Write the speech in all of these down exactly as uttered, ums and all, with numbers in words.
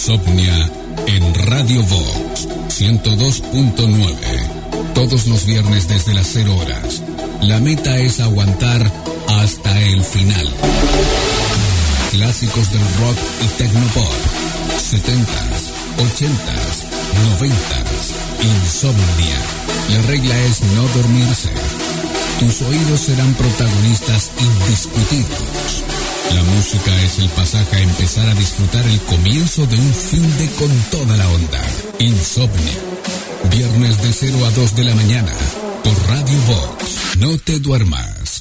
Insomnia en Radio Vox ciento dos punto nueve. Todos los viernes desde las cero horas. La meta es aguantar hasta el final. Clásicos del rock y tecnopop. setentas, ochentas, noventas. Insomnia. La regla es no dormirse. Tus oídos serán protagonistas indiscutidos. La música es el pasaje a empezar a disfrutar el comienzo de un fin de con toda la onda. Insomnia. Viernes de cero a dos de la mañana. Por Radio Vox. No te duermas.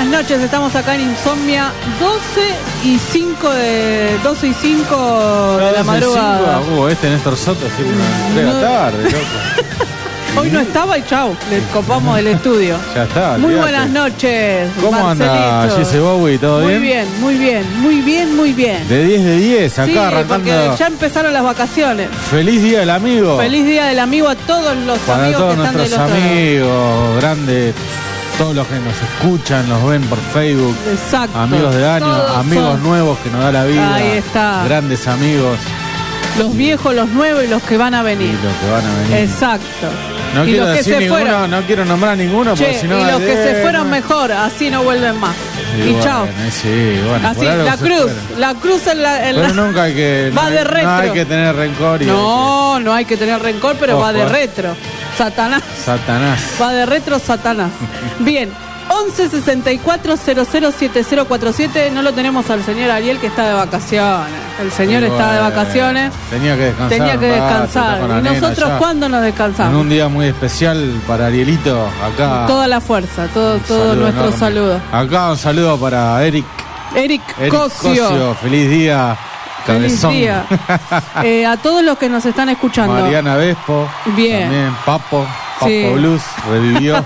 buenas noches. Estamos acá en Insomnia, doce y cinco de doce y cinco de la madrugada. Uh, este Néstor Soto siempre nos entrega No. tarde, loco. Hoy no estaba y chau, le copamos el estudio. Ya está. Muy olvídate. buenas noches. ¿Cómo anda Marcelito? Jesse Bowie? ¿Todo Muy bien? bien, muy bien, muy bien, muy bien. De diez de diez, acá Sí, arrancando. porque ya empezaron las vacaciones. Feliz Día del Amigo. Feliz Día del Amigo a todos los Para amigos todos que están nuestros del otro lado. amigos, grandes, todos los que nos escuchan, nos ven por Facebook. Exacto. Amigos de año, Todos amigos son nuevos que nos da la vida. Ahí está. Grandes amigos los viejos, los nuevos y los que van a y venir. los que van a venir. Exacto. No y quiero los que decir se ninguno, fueron. no quiero nombrar ninguno, Che, porque si no. y los que se eh, fueron no. mejor, así no vuelven más. Y Y, bueno, chao. eh, sí, bueno, Así, por algo la se cruz, fueron. la cruz en la... en Pero la- nunca hay que. Va no, de hay- retro. No hay que tener rencor y. No, no hay que tener rencor, pero Ojo, va de eh. retro. Satanás. Satanás. Va de retro Satanás. Bien, once sesenta y cuatro cero cero siete cero cuatro siete. No lo tenemos al señor Ariel, que está de vacaciones. El señor Y está de bueno, vacaciones. Tenía que descansar. Tenía que un rato, descansar. está con la ¿Y nena nosotros ya. cuándo nos En descansamos? un día muy especial para Arielito, acá. Toda la fuerza, todo, un todo saludo nuestro enorme. saludo. Acá un saludo para Eric. Eric, Eric Cosio. Feliz día. Feliz Cabezón. día. Eh, a todos los que nos están escuchando. Mariana Vespo. Bien. También Papo. Papo Sí. Blues revivió.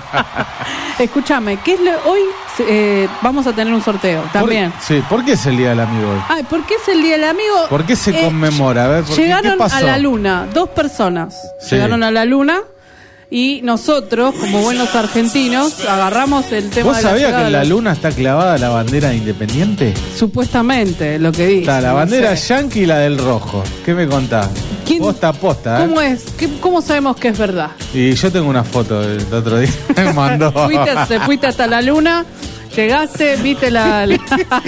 Escúchame, ¿qué es lo, hoy eh, vamos a tener un sorteo también. ¿Por, sí, ¿por qué es el día del amigo hoy? Ay, ¿por qué es el Día del Amigo? ¿Por qué se Eh, conmemora? A ver, ¿por qué? Llegaron ¿Qué pasó? a la luna, dos personas. Sí. Llegaron a la luna y nosotros, como buenos argentinos, agarramos el tema ¿Vos de la sabías llegada que en de la luna está clavada la bandera independiente? Supuestamente, lo que dice. Está la no bandera sé. yanqui y la del rojo. ¿Qué me contás? ¿Quién- Posta, posta, ¿eh? ¿Cómo es? ¿Qué- ¿Cómo sabemos que es verdad? Y yo tengo una foto del otro día. Me mandó. Fuiste, te fuiste hasta la luna, llegaste, viste la... la-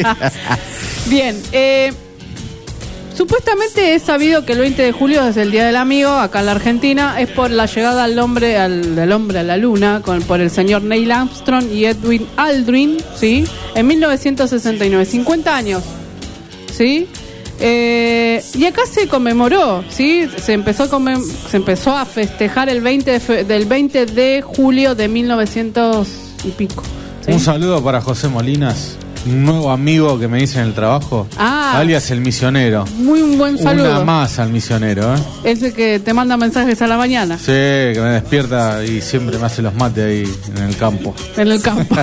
Bien, eh, supuestamente es sabido que el veinte de julio es el Día del Amigo, acá en la Argentina, es por la llegada al hombre, al, del hombre a la luna, con, por el señor Neil Armstrong y Edwin Aldrin, ¿sí? En mil novecientos sesenta y nueve, cincuenta años, ¿sí? Eh, y acá se conmemoró, ¿sí? Se empezó a, conmem- se empezó a festejar el veinte de fe- del veinte de julio de mil novecientos y pico. ¿sí? Un saludo para José Molinas, un nuevo amigo que me hice en el trabajo. Ah. Alias el misionero. Muy un buen saludo. Una más al misionero, ¿eh? Ese que te manda mensajes a la mañana, Sí, que me despierta y siempre me hace los mates ahí en el campo. en el campo.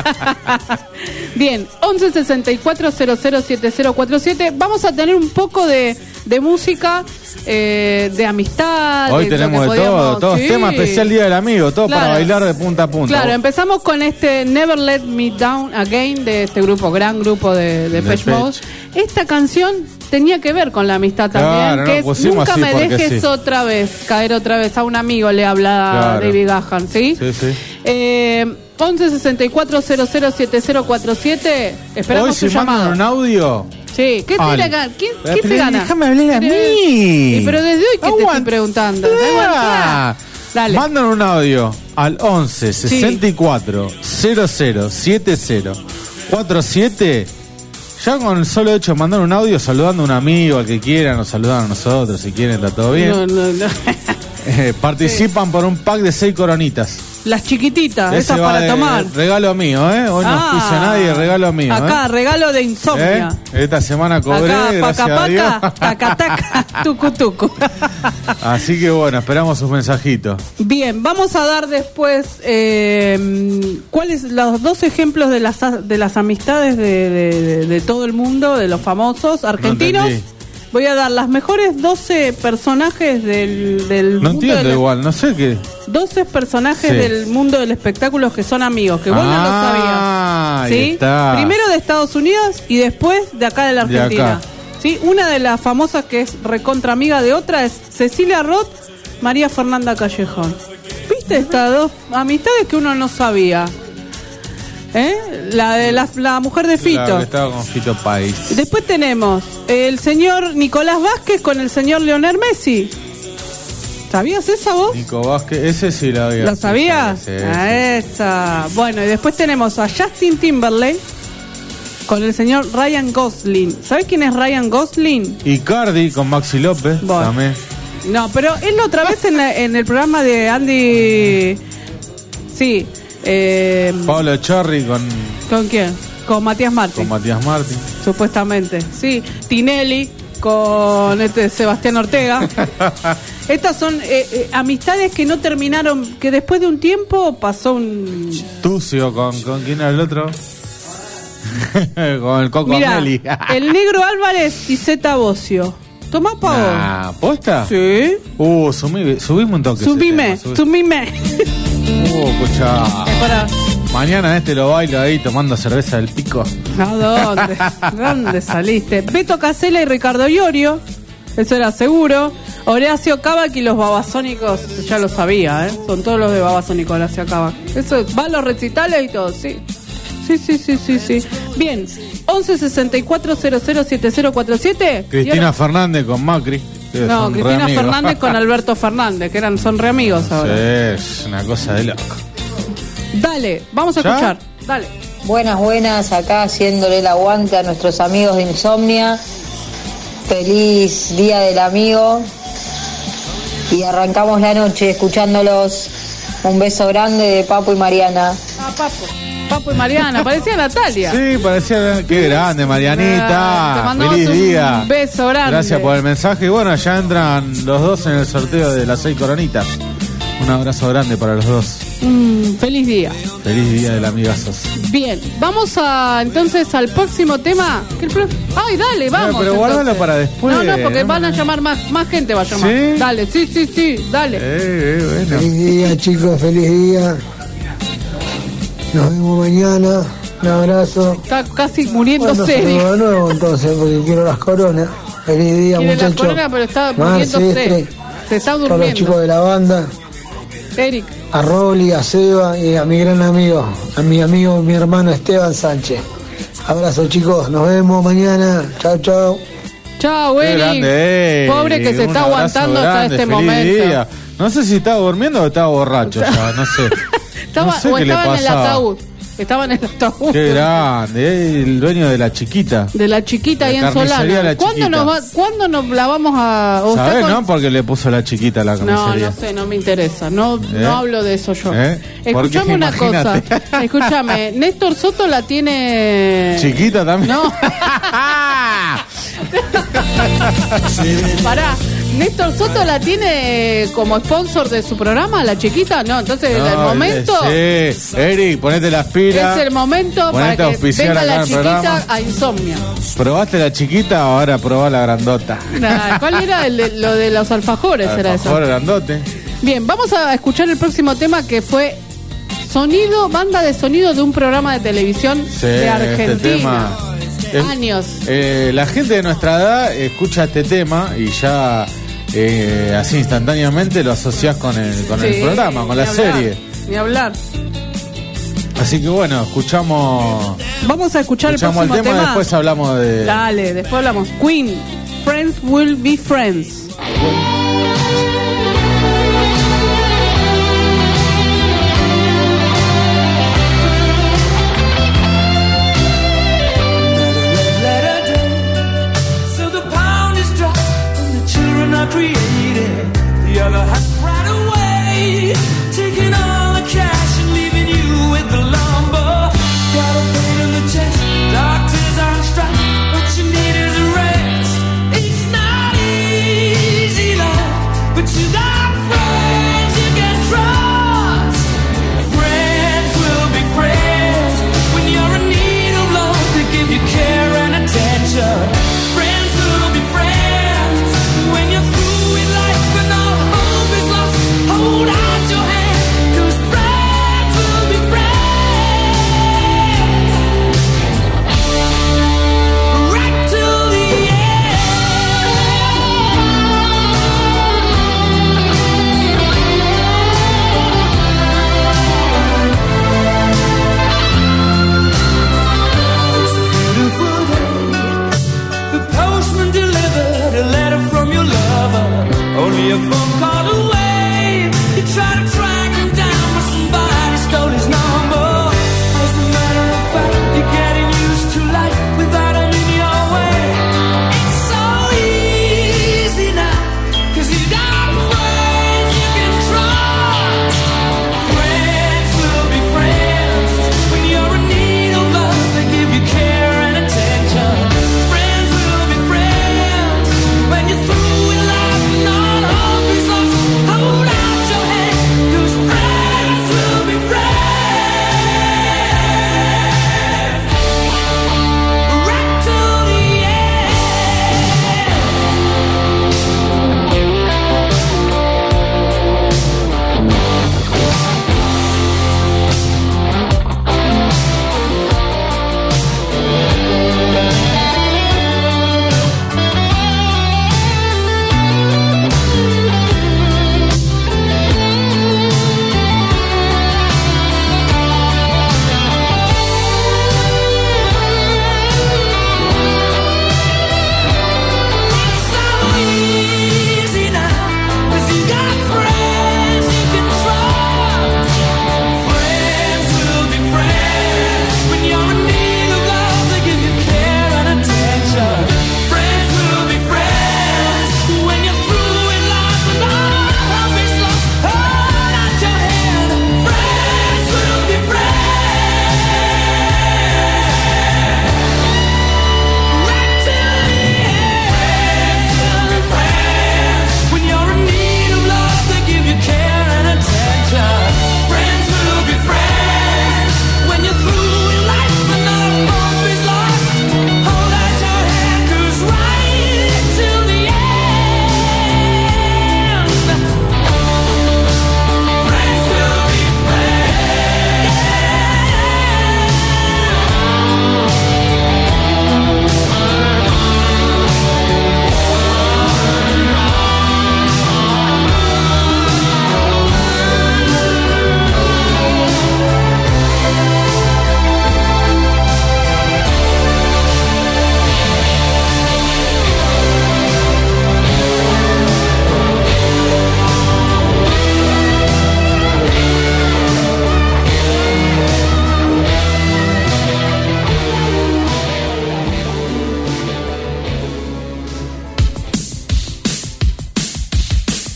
Bien, once sesenta y cuatro cero cero siete cero cuatro siete. Vamos a tener un poco de, de música, eh, de amistad. Hoy de lo tenemos que de todo, podíamos- todo sí. tema especial Día del Amigo, todo Claro. para bailar de punta a punta. Claro, empezamos con este Never Let Me Down Again de este grupo, gran grupo de, de Depeche Depeche. Mode. Esta canción tenía que ver con la amistad también, Claro, que no, es pusimos Nunca así me porque dejes sí. otra vez, caer otra vez. A un amigo le habla Claro. David Gahan, ¿sí? Sí, sí. Eh, once sesenta y cuatro cero cero siete cero cuatro siete. Esperamos Hoy su si mandan llamado. un audio. Sí, ¿qué Al- tiene acá? ¿Quién, Eh, quién se pero gana? déjame hablar a ¿Querés? mí. Y pero desde hoy que te estoy Aguanta. preguntando. Aguanta. Dale. Mandan un audio al once sesenta y cuatro cero cero siete cero cuatro siete. Ya con el solo hecho de mandar un audio saludando a un amigo, al que quieran, nos saludan a nosotros, si quieren, está todo bien. No, no, no. Eh, participan por un pack de seis coronitas. Las chiquitas, Ese esas va para de- tomar. Regalo mío, ¿eh? Hoy no Ah, auspicia nadie, regalo mío. Acá, ¿eh? regalo de ¿Eh? insomnia. Esta semana cobré, Acá, gracias paca, a Dios. paca, taca, taca, tucu, tucu. Así que bueno, esperamos sus mensajitos. Bien, vamos a dar después eh, cuáles los dos ejemplos de las de las amistades de, de- de- de todo el mundo, de los famosos argentinos. entendí. Voy a dar las mejores doce personajes del, del No mundo entiendo del- igual, no sé qué. doce personajes Sí. del mundo del espectáculo que son amigos, que vos no lo Ah, sabías. ahí ¿Sí? está. Primero de Estados Unidos y después de acá de la De Argentina. acá. ¿Sí? Una de las famosas que es recontra amiga de otra es Cecilia Roth, María Fernanda Callejón. ¿Viste estas dos amistades que uno no sabía? ¿Eh? La de la, la mujer de Fito. Claro, que estaba con Fito Páez. Después tenemos el señor Nicolás Vázquez con el señor Leonel Messi. ¿Sabías esa vos? Nico Vázquez, ese sí lo había. ¿Lo sabías? Sí, sí, A sí. esa. Bueno, y después tenemos a Justin Timberlake con el señor Ryan Gosling. ¿Sabes quién es Ryan Gosling? Y Cardi con Maxi López Bueno. también. No, pero él otra vez en, la- en el programa de Andy... Sí, Eh, Pablo Chorri con, ¿Con quién? Con Matías Martín. con Matías Martín. Supuestamente, sí. Tinelli con este Sebastián Ortega. Estas son eh, eh, amistades que no terminaron, que después de un tiempo pasó un... Tucio con, con quién era el otro. Con el Coco Mirá, Ameli. el Negro Álvarez y Zeta Bocio. Tomá pa' vos. Nah, ¿posta? Sí. Uh, sumime, subime un toque. Subime, ese tema, subime. Uh, escuchá. Para... Mañana este lo bailo ahí tomando cerveza del Pico. ¿A dónde? ¿Dónde saliste? Beto Casella y Ricardo Iorio. Eso era seguro. Horacio Cabac y los Babasónicos. Ya lo sabía, ¿eh? Son todos los de Babasónicos, Horacio Cabac. Eso va a los recitales y todo, sí. Sí, sí, sí, sí, sí. Bien. once sesenta y cuatro cero cero siete cero cuatro siete. Cristina ahora... Fernández con Macri. No, Cristina Fernández con Alberto Fernández, que eran son re amigos ahora. Sí, es una cosa de loco. Dale, vamos a ¿Ya? escuchar. Dale. Buenas, buenas, acá haciéndole el aguante a nuestros amigos de Insomnia. Feliz Día del Amigo. Y arrancamos la noche escuchándolos. Un beso grande de Papo y Mariana. Ah, Papo. Papo y Mariana, parecía Natalia. Sí, parecía. Qué grande, Marianita. Te mandamos Feliz un día. beso grande. Gracias por el mensaje. Y bueno, ya entran los dos en el sorteo de las seis coronitas. Un abrazo grande para los dos. Mm, feliz día. Feliz día del amigazos. Bien, vamos a entonces al próximo tema. ¿Qué el pro- Ay, dale, vamos. No, pero guárdalo entonces. para después. No, no, porque No, van a no. llamar más, más gente va a llamar. ¿Sí? Dale, sí, sí, sí, dale. Eh, eh, bueno. Feliz día, chicos, feliz día. Nos vemos mañana. Un abrazo. Está casi muriéndose. Bueno, saludo de nuevo entonces, porque quiero las coronas. Feliz día, Quiere la muchachos. corona, pero está Marce, muriéndose. Estre, Se está todos los chicos durmiendo. de la banda, Eric, a Rolly, a Seba y a mi gran amigo, a mi amigo, mi hermano Esteban Sánchez. Abrazo, chicos, nos vemos mañana. Chao, chao. chao, Qué Eric. grande, Eric. Pobre que se Un está abrazo aguantando hasta grande, este feliz momento. día. No sé si estaba durmiendo o estaba borracho ya, no sé. Estaba, No sé o qué le estaba en el pasaba. ataúd. Estaba en el ataúd. Qué grande, eh, el dueño de la chiquita. De la chiquita La ahí en carnicería Solana. La ¿Cuándo Chiquita. nos, va, ¿Cuándo nos la vamos a...? o está ¿Sabés, con- no? Porque le puso la chiquita a la No, carnicería. no sé, no me interesa. No, ¿Eh? no hablo de eso yo. ¿Eh? Porque Escuchame una imagínate. cosa. Escúchame, Néstor Soto la tiene... ¿Chiquita también? No. Pará, Néstor Soto la tiene como sponsor de su programa, la chiquita. No, entonces No, el momento... Sí, Eric, ponete las pilas. Es el momento para Ponete a que auspiciar venga acá la en el chiquita programa. a Insomnia. ¿Probaste la chiquita o ahora probá la grandota? Nah, ¿cuál era el de- lo de los alfajores? Era eso. Alfajor grandote. Bien, vamos a escuchar el próximo tema que fue sonido, banda de sonido de un programa de televisión Sí, de este Argentina. tema. Es- Años. Eh, la gente de nuestra edad escucha este tema y ya eh, así instantáneamente lo asociás con el, con el Sí, programa, con ni la hablar, serie. Ni hablar. Así que bueno, escuchamos, Vamos a escuchar el escuchamos el próximo tema, tema. después hablamos de... Dale, después hablamos. Queen, Friends Will Be Friends. So the pound is dropped and the children are created. The other half right away, taking all the cash and leaving you with the lumber. Got a pain in the chest, doctors on strike. What you need is a rest. It's not easy life.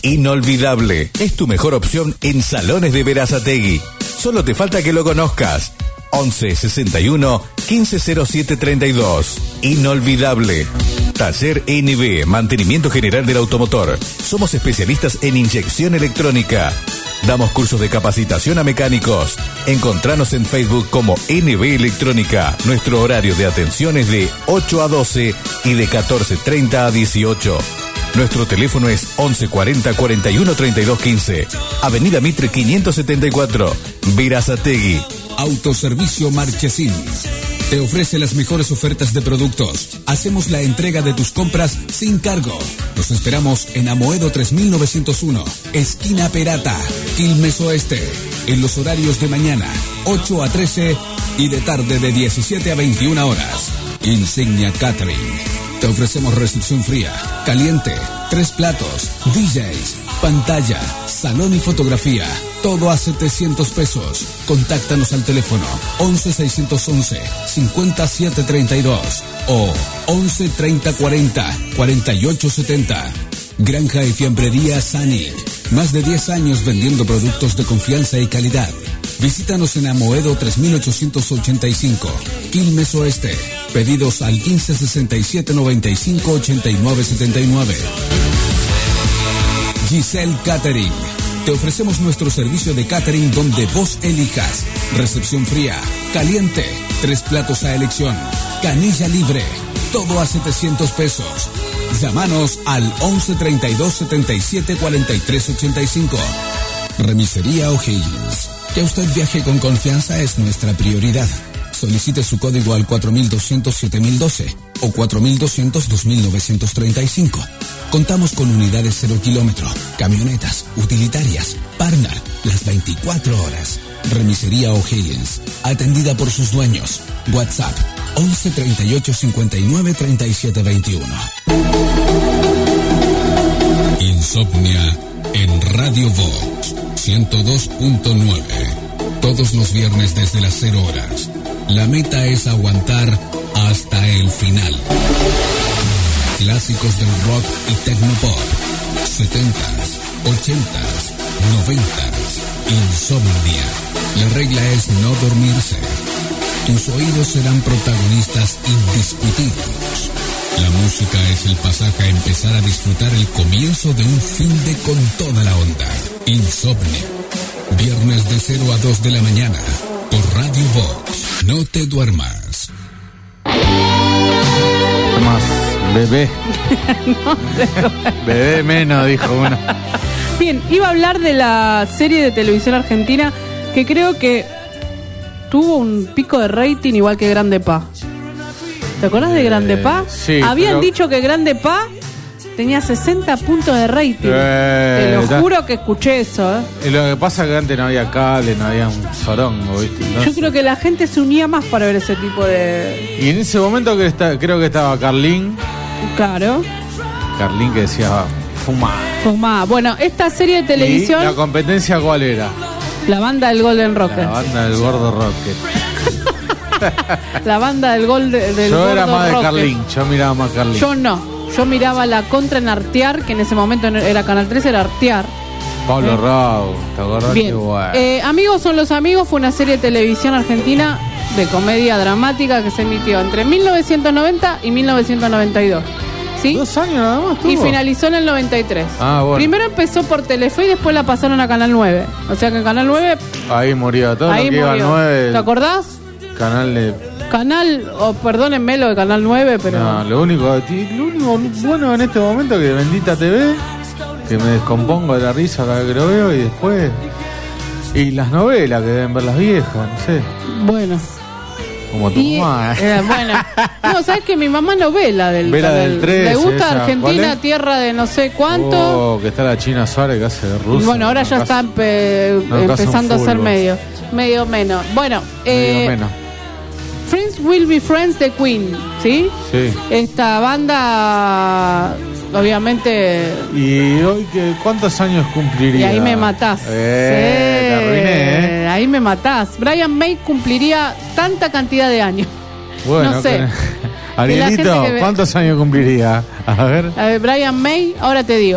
Inolvidable. Es tu mejor opción en Salones de Berazategui. Solo te falta que lo conozcas. once sesenta y uno quince cero siete treinta y dos. Inolvidable. Taller N B, mantenimiento general del automotor. Somos especialistas en inyección electrónica. Damos cursos de capacitación a mecánicos. Encontranos en Facebook como N B Electrónica. Nuestro horario de atención es de ocho a doce y de catorce treinta a dieciocho. Nuestro teléfono es once cuarenta cuarenta y uno treinta y dos quince. Avenida Mitre quinientos setenta y cuatro, Berazategui. Autoservicio Marchesín te ofrece las mejores ofertas de productos. Hacemos la entrega de tus compras sin cargo. Los esperamos en Amoedo tres mil novecientos uno, esquina Perata, Quilmes Oeste, en los horarios de mañana, ocho a trece y de tarde de diecisiete a veintiuna horas. Insignia Catering. Te ofrecemos recepción fría, caliente, tres platos, D Js, pantalla, salón y fotografía. Todo a setecientos pesos. Contáctanos al teléfono once seiscientos once cincuenta y siete treinta y dos o once treinta cuarenta cuarenta y ocho setenta. Granja y fiambrería Sanic. Más de diez años vendiendo productos de confianza y calidad. Visítanos en Amoedo tres mil ochocientos ochenta y cinco, Quilmes Oeste. Pedidos al quince sesenta y siete noventa y cinco ochenta y nueve setenta y nueve. Giselle Catering. Te ofrecemos nuestro servicio de catering donde vos elijas. Recepción fría, caliente, tres platos a elección, canilla libre, todo a setecientos pesos. Llámanos al once treinta y dos setenta y siete cuarenta y tres ochenta y cinco. Remisería O'Higgins. Que usted viaje con confianza es nuestra prioridad. Solicite su código al cuatro mil doscientos siete mil doce o cuatro mil doscientos dos mil novecientos treinta y cinco. Contamos con unidades cero kilómetro, camionetas, utilitarias, Partner, las veinticuatro horas. Remisería O'Higgins, atendida por sus dueños. WhatsApp once treinta y ocho cincuenta y nueve treinta y siete veintiuno. Insomnia en Radio Vox ciento dos punto nueve. Todos los viernes desde las cero horas. La meta es aguantar hasta el final. Clásicos del rock y tecnopop. setentas, ochentas, noventas. Insomnia. La regla es no dormirse. Tus oídos serán protagonistas indiscutidos. La música es el pasaje a empezar a disfrutar el comienzo de un fin de con toda la onda. Insomnia. Viernes de cero a dos de la mañana. Por Radio Vox. No te duermas. Más bebé. No te duermas. Bebé menos, dijo uno. Bien, iba a hablar de la serie de televisión argentina que creo que tuvo un pico de rating igual que Grande Pa. ¿Te acordás de Grande Pa? Sí. Habían pero... dicho que Grande Pa tenía sesenta puntos de rating. Eh, Te lo da... juro que escuché eso, ¿eh? Y lo que pasa es que antes no había cable, no había un sorongo, ¿viste? No Yo sé. creo que la gente se unía más para ver ese tipo de... Y en ese momento que está, creo que estaba Carlín. Claro. Carlín que decía, fuma. Fumá. Bueno, esta serie de televisión... ¿Y la competencia cuál era? La banda del Golden Rocket. La banda del Gordo Rocket. La banda del, gol de, del Yo Gordo era más de Rocket. Carlín, yo miraba más Carlín. Yo no. Yo miraba la contra en Artear, que en ese momento era Canal tres, era Artear. Pablo ¿Eh? Raúl, ¿te acordás? Bien. Qué bueno. Eh, Amigos son los amigos fue una serie de televisión argentina de comedia dramática que se emitió entre mil novecientos noventa y mil novecientos noventa y dos. ¿Sí? Dos años nada más tuvo. Y finalizó en el noventa y tres. Ah, bueno. Primero empezó por Telefe y después la pasaron a Canal nueve. O sea que en Canal nueve... Ahí murió todo ahí lo que iba murió. nueve. ¿Te acordás? Canal de... Canal, o perdónenme lo de Canal nueve, pero... No, lo único, lo único bueno en este momento es que Bendita T V, que me descompongo de la risa cada vez que lo veo, y después... Y las novelas que deben ver las viejas, no sé. Bueno. Como tu Y, mamá. eh, bueno, no, sabes que mi mamá no ve la del Ve la canal. del trece, Le gusta esa. ¿Cuál Argentina, es? tierra de no sé cuánto. Oh, que está la China Suárez que hace de Y rusa. bueno, ahora no, ya casi- está empe- no, casi empezando a un ser fútbol. medio, medio menos. Bueno, eh, medio menos. Friends Will Be Friends de Queen, ¿sí? Sí. Esta banda, obviamente, ¿Y hoy que cuántos años cumpliría? y ahí me matás. Eh, Sí, te arruiné, ¿eh? Ahí me matás. Brian May cumpliría tanta cantidad de años. Bueno, no sé. que- Que la Arielito, gente que ve- ¿cuántos años cumpliría? A ver. A ver, Brian May, ahora te digo.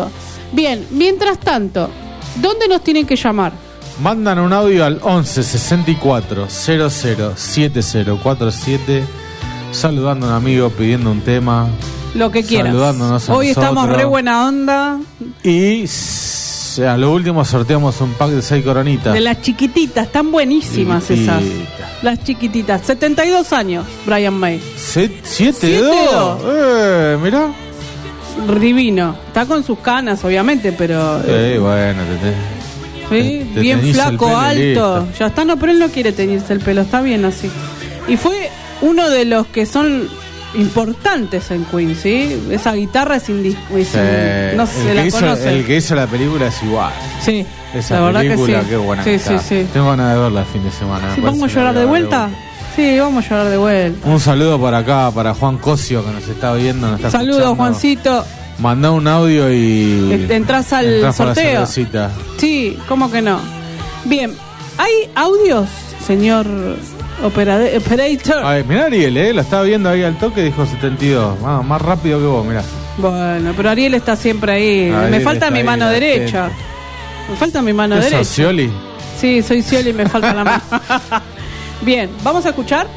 Bien, mientras tanto, ¿dónde nos tienen que llamar? Mandan un audio al once sesenta y cuatro cero cero siete cero cuatro siete, saludando a un amigo, pidiendo un tema, lo que quieras. Saludándonos a Hoy nosotros. estamos re buena onda. Y s- a lo último sorteamos un pack de seis coronitas. De las chiquititas, están buenísimas esas. Chiquititas. Las chiquititas. setenta y dos años, Brian May. Se- siete Siete dos. dos. Eh, mirá. Divino. Está con sus canas, obviamente, pero... eh, Eh, bueno, te- te- ¿sí? te Bien teñís el flaco, pelo y alto. listo. Ya está, no, pero él no quiere teñirse el pelo, está bien así. Y fue uno de los que son importantes en Queen, ¿sí? Esa guitarra es indiscutible. Eh, No el se que la hizo- conoce. El que hizo la película es igual. Sí, Esa la verdad película, que sí. qué buena Sí, que sí, está. sí. Tengo ganas de verla el fin de semana. me Sí, parece ¿vamos a que llorar la de voy a ver vuelta? Sí, vamos a llorar de vuelta. Un saludo por acá para Juan Cosio, que nos está viendo, nos está Saludos, escuchando. Juancito. Mandá un audio y Eh, entras al entrás por la sorteo. cervecita. Sí, ¿cómo que no? Bien, ¿hay audios, señor operade- operator? Ay, mirá Ariel, eh, lo estaba viendo ahí al toque, dijo setenta y dos. Ah, más rápido que vos, mirá. Bueno, pero Ariel está siempre ahí. Ariel me falta está mi ahí, mano atento. derecha. Me falta mi mano ¿Qué derecha. sos, Scioli? Sí, soy Scioli y me falta la mano. Bien, ¿vamos a escuchar?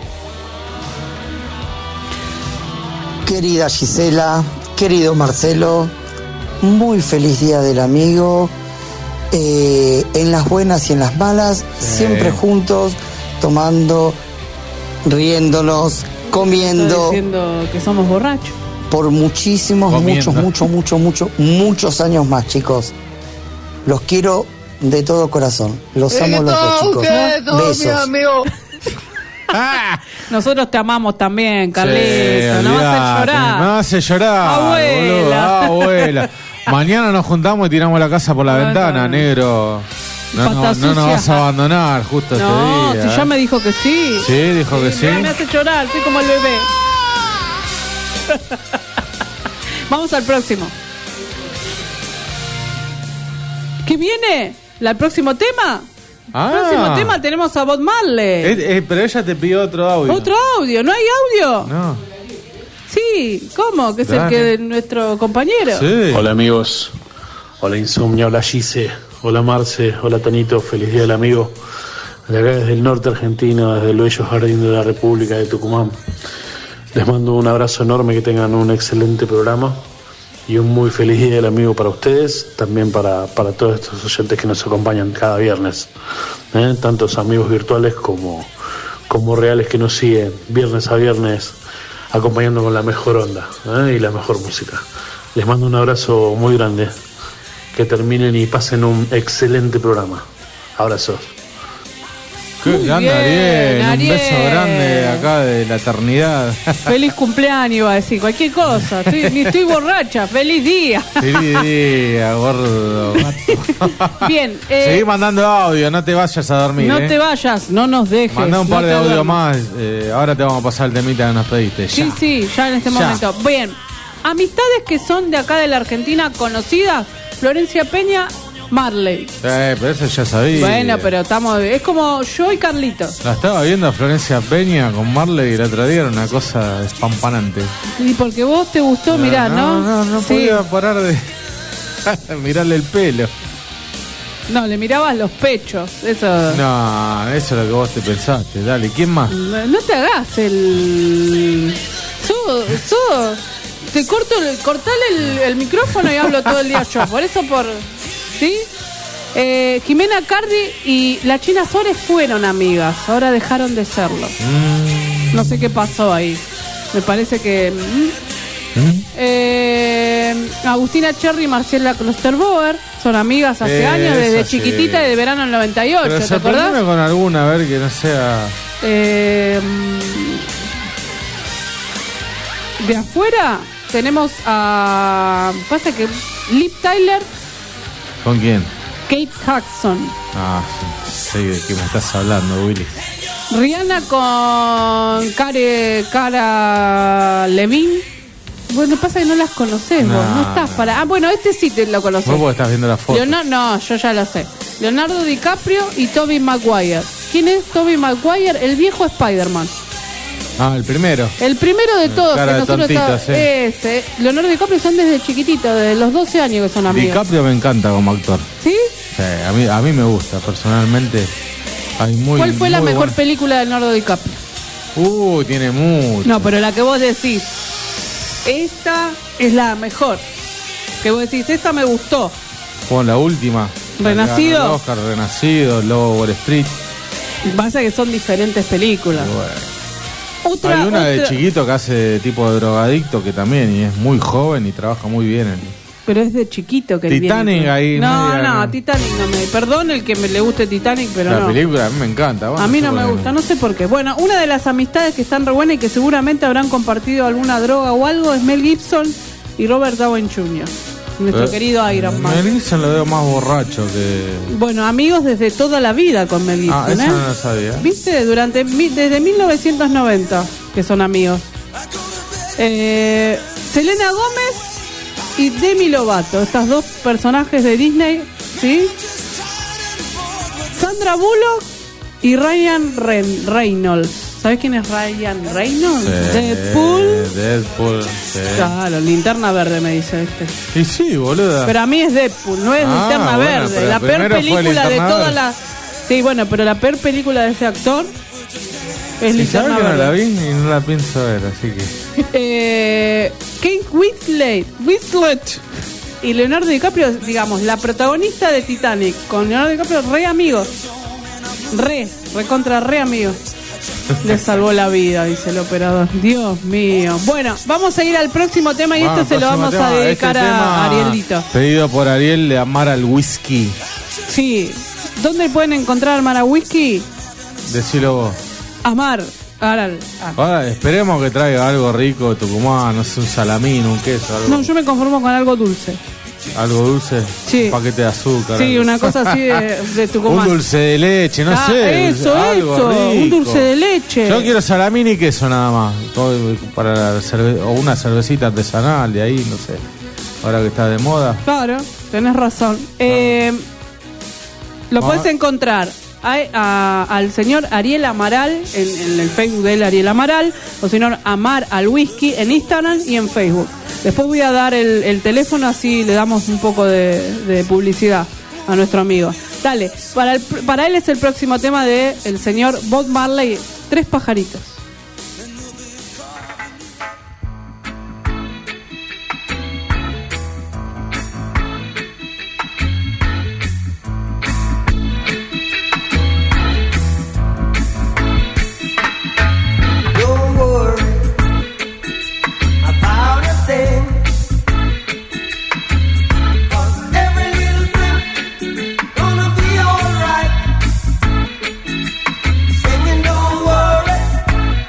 Querida Gisela, querido Marcelo, muy feliz día del amigo. Eh, en las buenas y en las malas, siempre juntos, tomando, riéndonos, Estoy comiendo, diciendo que somos borrachos. por muchísimos, Comiendo. muchos, muchos, muchos, muchos, muchos años más, chicos. Los quiero de todo corazón. Los amo los dos, chicos. Besos. Nosotros te amamos también, Carlito. Sí, no vas a olvidate, llorar. Me hace llorar. Abuela. Boludo, ah, abuela. Mañana nos juntamos y tiramos la casa por la No, ventana, no. negro. No, Pata no, no sucia. nos vas a abandonar justo No, este día. si ya ¿eh? me dijo que sí. Sí, dijo que sí. Me hace llorar, estoy como el bebé. Vamos al próximo. ¿Qué viene? ¿La- ¿El próximo tema? Ah. El próximo tema tenemos a Bob Marley. Eh, eh, pero ella te pidió otro audio. Otro audio, ¿no hay audio? No. Sí, ¿cómo? Que es el Dale. que de nuestro compañero. Sí. Hola amigos, hola Insomnia, hola Gise, hola Marce, hola Tonito, feliz día del amigo. De acá desde el norte argentino, desde el bello jardín de la República de Tucumán. Les mando un abrazo enorme, que tengan un excelente programa y un muy feliz día del amigo para ustedes, también para, para todos estos oyentes que nos acompañan cada viernes, ¿eh? Tantos amigos virtuales como, como reales que nos siguen viernes a viernes, acompañando con la mejor onda, ¿eh? Y la mejor música. Les mando un abrazo muy grande, que terminen y pasen un excelente programa. Abrazos. Qué Muy grande, bien, Ariel. Un Ariel. beso grande de acá de la eternidad. Feliz cumpleaños, iba a decir, cualquier cosa. Estoy, ni estoy borracha, feliz día. Feliz día, gordo. gato. Bien, eh, Seguí mandando audio, no te vayas a dormir. no eh. te vayas, no nos dejes. Mandá un no par de te audios duermas. más. eh, ahora te vamos a pasar el temita que nos pediste. Ya. Sí, sí, ya en este Ya. momento. Bien, amistades que son de acá de la Argentina conocidas, Florencia Peña, Marley. Eh, pero eso ya sabía. Bueno, pero estamos, es como yo y Carlitos. La estaba viendo a Florencia Peña con Marley y el otro día era una cosa espampanante. Y porque vos te gustó, mirá, ¿no? No, no, no Sí. podía parar de mirarle el pelo. No, le mirabas los pechos, eso. No, eso es lo que vos te pensaste. Dale, ¿quién más? No, no te hagas el... So, so, te corto el, cortale el, el micrófono y hablo todo el día yo. Por eso, por... ¿Sí? Eh, Jimena Cardi y la China Suárez fueron amigas, ahora dejaron de serlo. Mm, No sé qué pasó ahí. Me parece que... mm. ¿Mm? Eh, Agustina Cherry y Marcela Klosterboer son amigas hace Eh, años, desde esa sí. chiquitita y de verano del noventa y ocho, Pero ¿te acordás? sorprendeme con alguna, a ver que no sea. Eh, de afuera tenemos a... Pasa que Liv Tyler, ¿Con quién? Kate Hudson, Ah, sé de qué me estás hablando, Willy. Rihanna con Care, Cara Levine. Bueno, pasa que no las conoces vos, No, no estás no. para... Ah, bueno, este sí te lo conoces. Vos porque estás viendo la foto. Leonardo, no, yo ya lo sé. Leonardo DiCaprio y Tobey Maguire. ¿Quién es Tobey Maguire? El viejo Spider-Man. Ah, el primero. El primero de todos. Cara que de nosotros tontito, está- sí. Ese. Leonardo DiCaprio son desde chiquitito, desde los doce años que son amigos. DiCaprio me encanta como actor. ¿Sí? Sí, a mí, a mí me gusta, personalmente. Hay muy, ¿Cuál fue la muy mejor buena- película de Leonardo DiCaprio? Uh, tiene mucho. No, pero la que vos decís, esta es la mejor. Que vos decís, esta me gustó. Como la última. Renacido. La que ganó el Oscar, Renacido, Lobo Wall Street. Pasa que son diferentes películas. Bueno. Otra, Hay una de otra- chiquito que hace de tipo de drogadicto que también y es muy joven y trabaja muy bien. En... Pero es de chiquito que él Titanic viene. ahí, No, media- no, Titanic no me... Perdón el que me le guste Titanic, pero la no. película a mí me encanta. Bueno, A mí no sé me por qué gusta, no sé por qué. Bueno, una de las amistades que están re buenas y que seguramente habrán compartido alguna droga o algo es Mel Gibson y Robert Downey junior Nuestro Eh, querido Iron Man. Mel Gibson lo veo más borracho que... Bueno, amigos desde toda la vida con Mel Gibson, Ah, eso ¿eh? no lo sabía. ¿Viste? Durante mi- desde mil novecientos noventa que son amigos. Eh, Selena Gómez y Demi Lovato, estas dos personajes de Disney, ¿sí? Sandra Bullock y Ryan Ren- Reynolds. ¿Sabes quién es Ryan Reynolds? Sí, Deadpool. Deadpool, sí. Claro, linterna verde me dice este. Y sí, boluda. Pero a mí es Deadpool, no es Ah, linterna bueno, verde. pero La peor primero fue película de Linterna toda Verde. la. Sí, bueno, pero la peor película de ese actor es Y linterna sabes que no la verde. vi y no la pienso ver, así que... Eh, Kate Winslet, Winslet y Leonardo DiCaprio, digamos, la protagonista de Titanic, con Leonardo DiCaprio, re amigos. Re, re contra re amigos. Le salvó la vida, dice el operador. Dios mío. Bueno, vamos a ir al próximo tema y Bueno, este se lo próximo vamos a tema. dedicar Este a tema Arielito. Pedido por Ariel de Amar al Whisky. Sí. ¿Dónde pueden encontrar Mara Whisky? Decilo vos. Amar. Ahora, ah. Ahora esperemos que traiga algo rico de Tucumán, no sé, un salamín, un queso, algo, No, yo me conformo con algo dulce. algo dulce, Sí. un paquete de azúcar. Sí, algo. una cosa así de, de Un Tucumán. dulce de leche, no Ah, sé. eso, algo eso, rico. un dulce de leche. Yo quiero salamín y queso nada más. Todo para la cerve- o una cervecita artesanal de ahí, no sé. Ahora que está de moda. Claro, tenés razón. Eh, lo Ah. puedes encontrar a- a- al señor Ariel Amaral en, en el Facebook de él, Ariel Amaral, o señor Amar al Whisky en Instagram y en Facebook. Después voy a dar el, el teléfono, así le damos un poco de, de publicidad a nuestro amigo. Dale, para, el- para él es el próximo tema de el señor Bob Marley, Tres Pajaritos. Don't worry about a thing. 'Cause every little thing gonna be alright. Singing, don't worry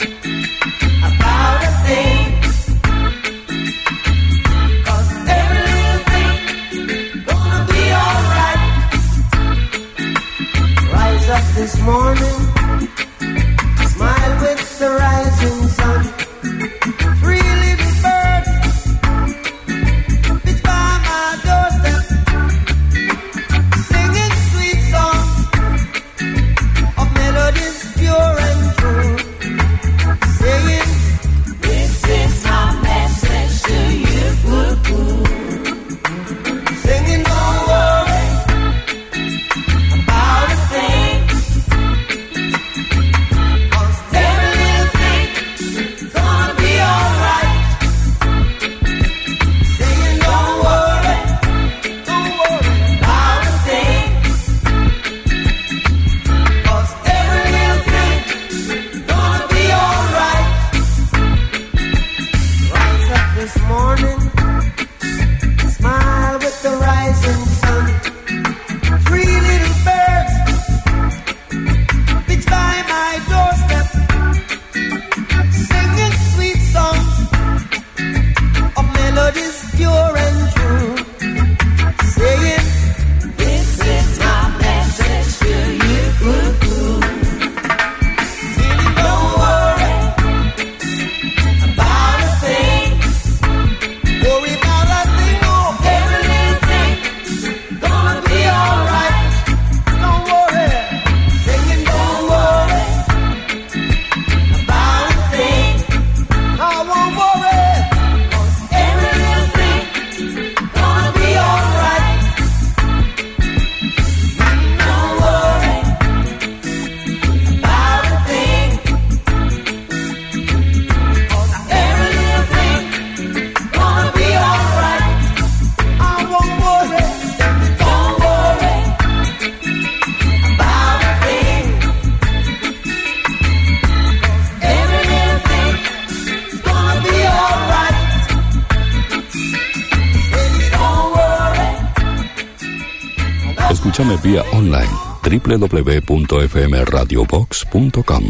Escúchame vía online doble u doble u doble u punto f m radio box punto com.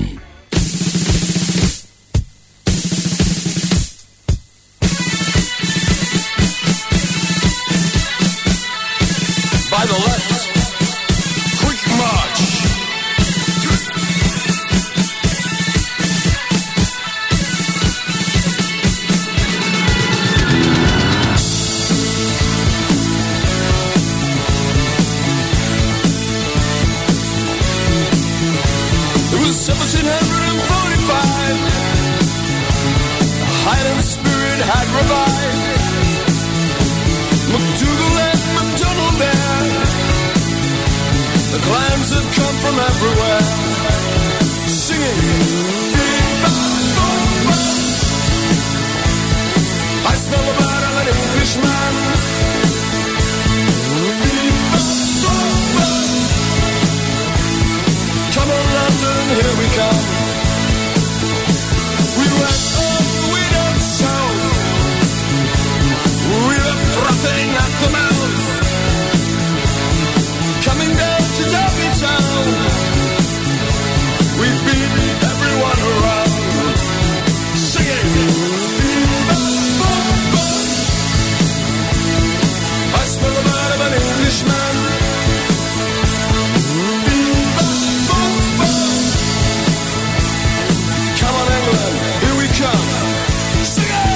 By the left, quick march. It was seventeen forty-five. The Highland spirit had revived. MacDougall and MacDonald there. The clans had come from everywhere, singing. Viva I smell the blood of an Englishman. Viva Come on, London, here we come. We went up, we don't sound. We were frothing at the mouth. Coming down to Derby Town. We beat everyone around. Singing. I smell the blood of an Englishman. Come on, England, here we come. Sing it!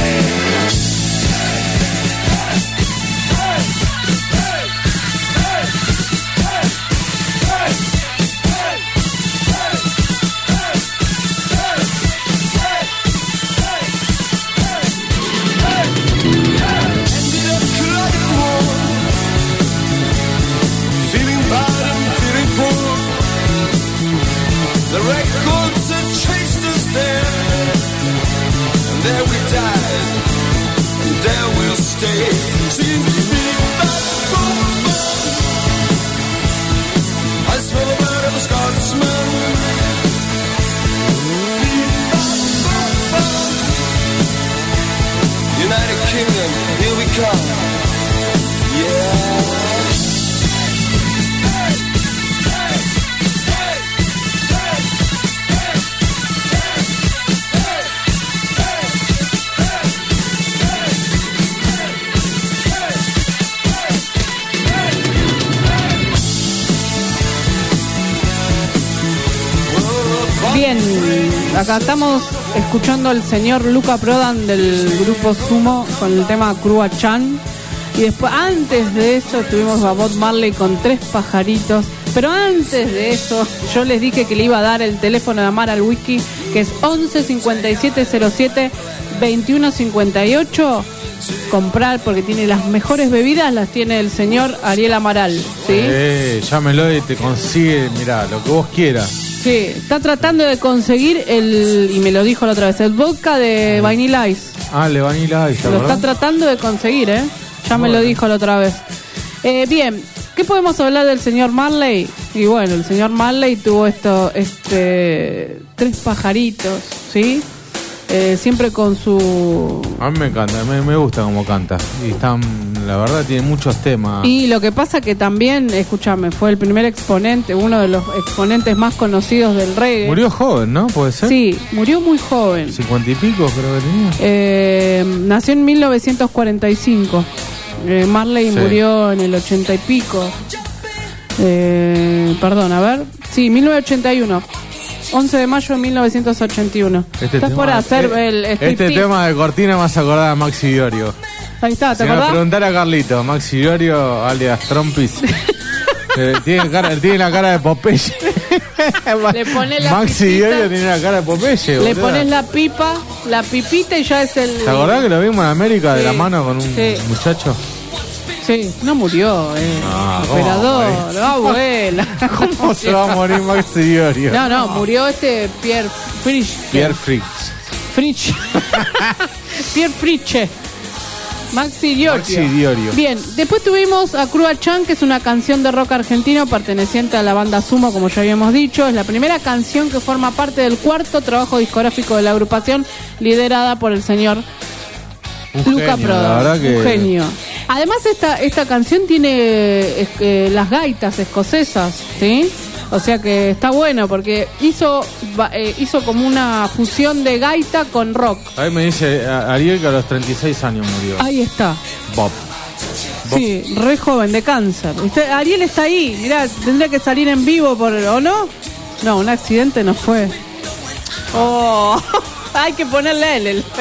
The records have chased us there, and there we died, and there we'll stay. Singing Viva Bomba. I smell the blood of a Scotsman. Viva Bomba. United Kingdom, here we come. Yeah. Bien, acá estamos escuchando al señor Luca Prodan del grupo Sumo con el tema Crua Chan. Y después, antes de eso, tuvimos a Bob Marley con Tres Pajaritos. Pero antes de eso, yo les dije que le iba a dar el teléfono de Amar al Whisky, que es once cincuenta y siete cero siete veintiuno cincuenta y ocho. Comprar, porque tiene las mejores bebidas, las tiene el señor Ariel Amaral, ¿sí? Eh, llámelo y te consigue, mirá, lo que vos quieras. Sí, está tratando de conseguir el, y me lo dijo la otra vez, el vodka de Vanilla Ice. Ah, el de Vanilla Ice, Lo ¿verdad? está tratando de conseguir, ¿eh? Ya me Bueno. lo dijo la otra vez. Eh, bien, ¿qué podemos hablar del señor Marley? Y bueno, el señor Marley tuvo esto, este, Tres Pajaritos, ¿sí? Eh, siempre con su... A mí me encanta, me, me gusta cómo canta. Y están, la verdad, tiene muchos temas. Y lo que pasa que también, escúchame, fue el primer exponente, uno de los exponentes más conocidos del reggae. Murió joven, ¿no? ¿Puede ser? Sí, murió muy joven. Cincuenta y pico creo que tenía. Eh, nació en mil novecientos cuarenta y cinco. Eh, Marley Sí. murió en el ochenta y pico. Eh, perdón, a ver. Sí, mil novecientos ochenta y uno. once de mayo de mil novecientos ochenta y uno. Este Estás tema- por hacer eh, el Este striptease. tema de cortina me hace acordar a Maxi Diorio. Ahí está, ¿te Si me acordás? preguntar a Carlito, Maxi Diorio, alias Trompis. eh, tiene, cara, tiene la cara de Popeye. Le pones la Maxi pipita, Diorio tiene la cara de Popeye. le boluda. pones la pipa, la pipita y ya es el... ¿Te acordás que lo vimos en América de Sí, la mano con un sí. muchacho? Sí, no murió, eh. Ah, ¿cómo Operador, va a abuela. ¿Cómo se va a morir Maxi Diorio? No, no, murió este Pierre Frisch. Pierre Fricks. Frisch. Pierre Friche. Maxi Diorio. Maxi Diorio. Bien, después tuvimos a Crua Chan, que es una canción de rock argentino perteneciente a la banda Sumo, como ya habíamos dicho. Es la primera canción que forma parte del cuarto trabajo discográfico de la agrupación, liderada por el señor Un Luca genio, Prodan. la verdad que Un genio. Además esta esta canción tiene eh, eh, las gaitas escocesas, ¿sí? O sea que está bueno porque hizo eh, hizo como una fusión de gaita con rock. Ahí me dice Ariel que a los treinta y seis años murió. Ahí está. Bob. Bob. Sí, re joven, de cáncer. Usted, Ariel está ahí, mirá, tendría que salir en vivo, por ¿o no? No, un accidente no fue. Oh, hay que ponerle él el...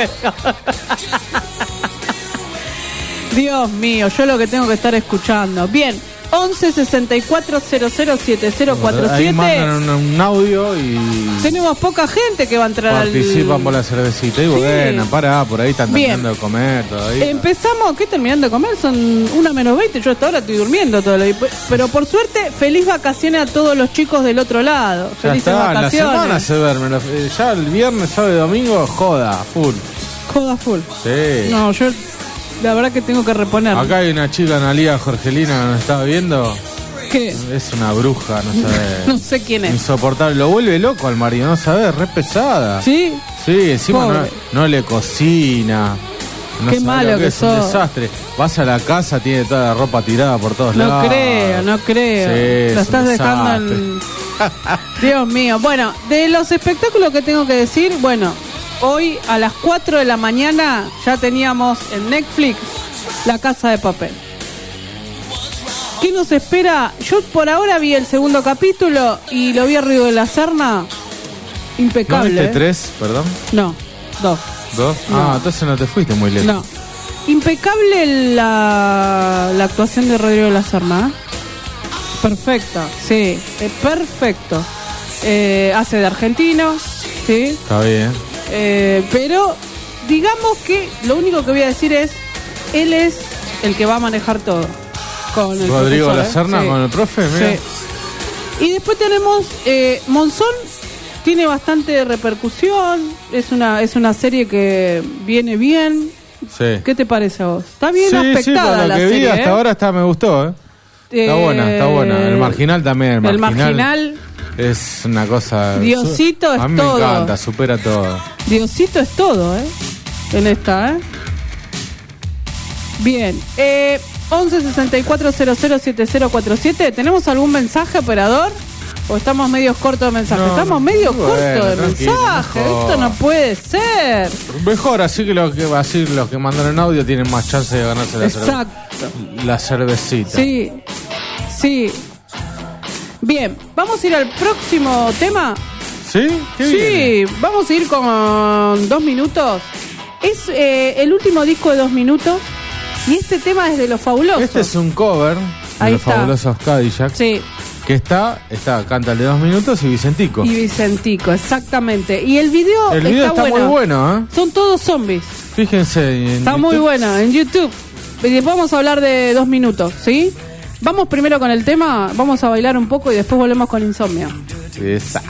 Dios mío, yo lo que tengo que estar escuchando. Bien, once sesenta y cuatro cero cero siete cero cuatro siete. Ahí mandan un, un audio y... Tenemos poca gente que va a entrar participan al... por la cervecita. Y Sí. bueno, pará, por ahí están Bien. terminando de comer todavía. Empezamos, ¿qué terminando de comer? Son una menos veinte, yo hasta ahora estoy durmiendo todo el día. Pero por suerte, feliz vacaciones a todos los chicos del otro lado. Ya Felices está, la vacaciones. semana se duerme. eh, Ya el viernes, sábado y domingo, joda, full. Joda full. Sí. No, yo la verdad que tengo que reponer. Acá hay una chica, Analía Jorgelina, que nos estaba viendo. ¿Qué? Es una bruja, no sabe. No sé quién es. Insoportable. Lo vuelve loco al marido, no sabe, re pesada. ¿Sí? Sí, encima no, Pobre. no le cocina. No Qué sabe malo lo que es un sos. desastre. Vas a la casa, tiene toda la ropa tirada por todos No lados. creo, no creo. Sí, es Lo un estás dejando desastre. en... Dios mío. Bueno, de los espectáculos que tengo que decir, bueno, hoy a las cuatro de la mañana ya teníamos en Netflix La Casa de Papel. ¿Qué nos espera? Yo por ahora vi el segundo capítulo y lo vi a Río de la Serna. ¿No Impecable. viste ¿eh? tres, perdón? No, dos. ¿Dos? No. Ah, entonces no te fuiste muy lejos. No. Impecable la, la actuación de Rodrigo de la Serna. ¿eh? Perfecta, sí, eh, perfecto. Eh, hace de argentino, sí. Está bien. Eh, pero digamos que lo único que voy a decir es, él es el que va a manejar todo. Con el Rodrigo profesor, La ¿eh? Serna Sí. con el profe, mira. Sí. Y después tenemos eh, Monzón, tiene bastante repercusión, es una es una serie que viene bien. Sí. ¿Qué te parece a vos? Está bien Sí, sí, aspectada por lo la que vi serie, hasta ¿eh? ahora está, me gustó, ¿eh? Está Eh, buena, está buena. El Marginal también, el el Marginal. Marginal. Es una cosa... Diosito es a mí todo. me encanta, supera todo. Diosito es todo, ¿eh? En esta, ¿eh? Bien. Eh, once sesenta y cuatro cero cero siete cero cuatro siete. ¿Tenemos algún mensaje, operador? ¿O estamos medio cortos de mensaje? No, estamos medio bueno, cortos de tranquilo, mensaje. mejor. Esto no puede ser. Mejor, así que, lo que así los que mandaron audio tienen más chance de ganarse la, cerve- Exacto. la cervecita. Sí, sí. Bien, vamos a ir al próximo tema. ¿Sí? ¿Qué Sí, viene? vamos a ir con dos minutos. Es eh, el último disco de dos minutos. Y este tema es de Los Fabulosos. Este es un cover de Ahí los está. fabulosos Cadillacs. Sí, Que está, está, canta el de dos minutos y Vicentico. y Vicentico, exactamente. Y el video, el video está, bueno. muy bueno, ¿eh? Son todos zombies. Fíjense. en Está muy YouTube. bueno en YouTube. Y después vamos a hablar de dos minutos, ¿sí? Vamos primero con el tema, vamos a bailar un poco y después volvemos con Insomnia. Esa.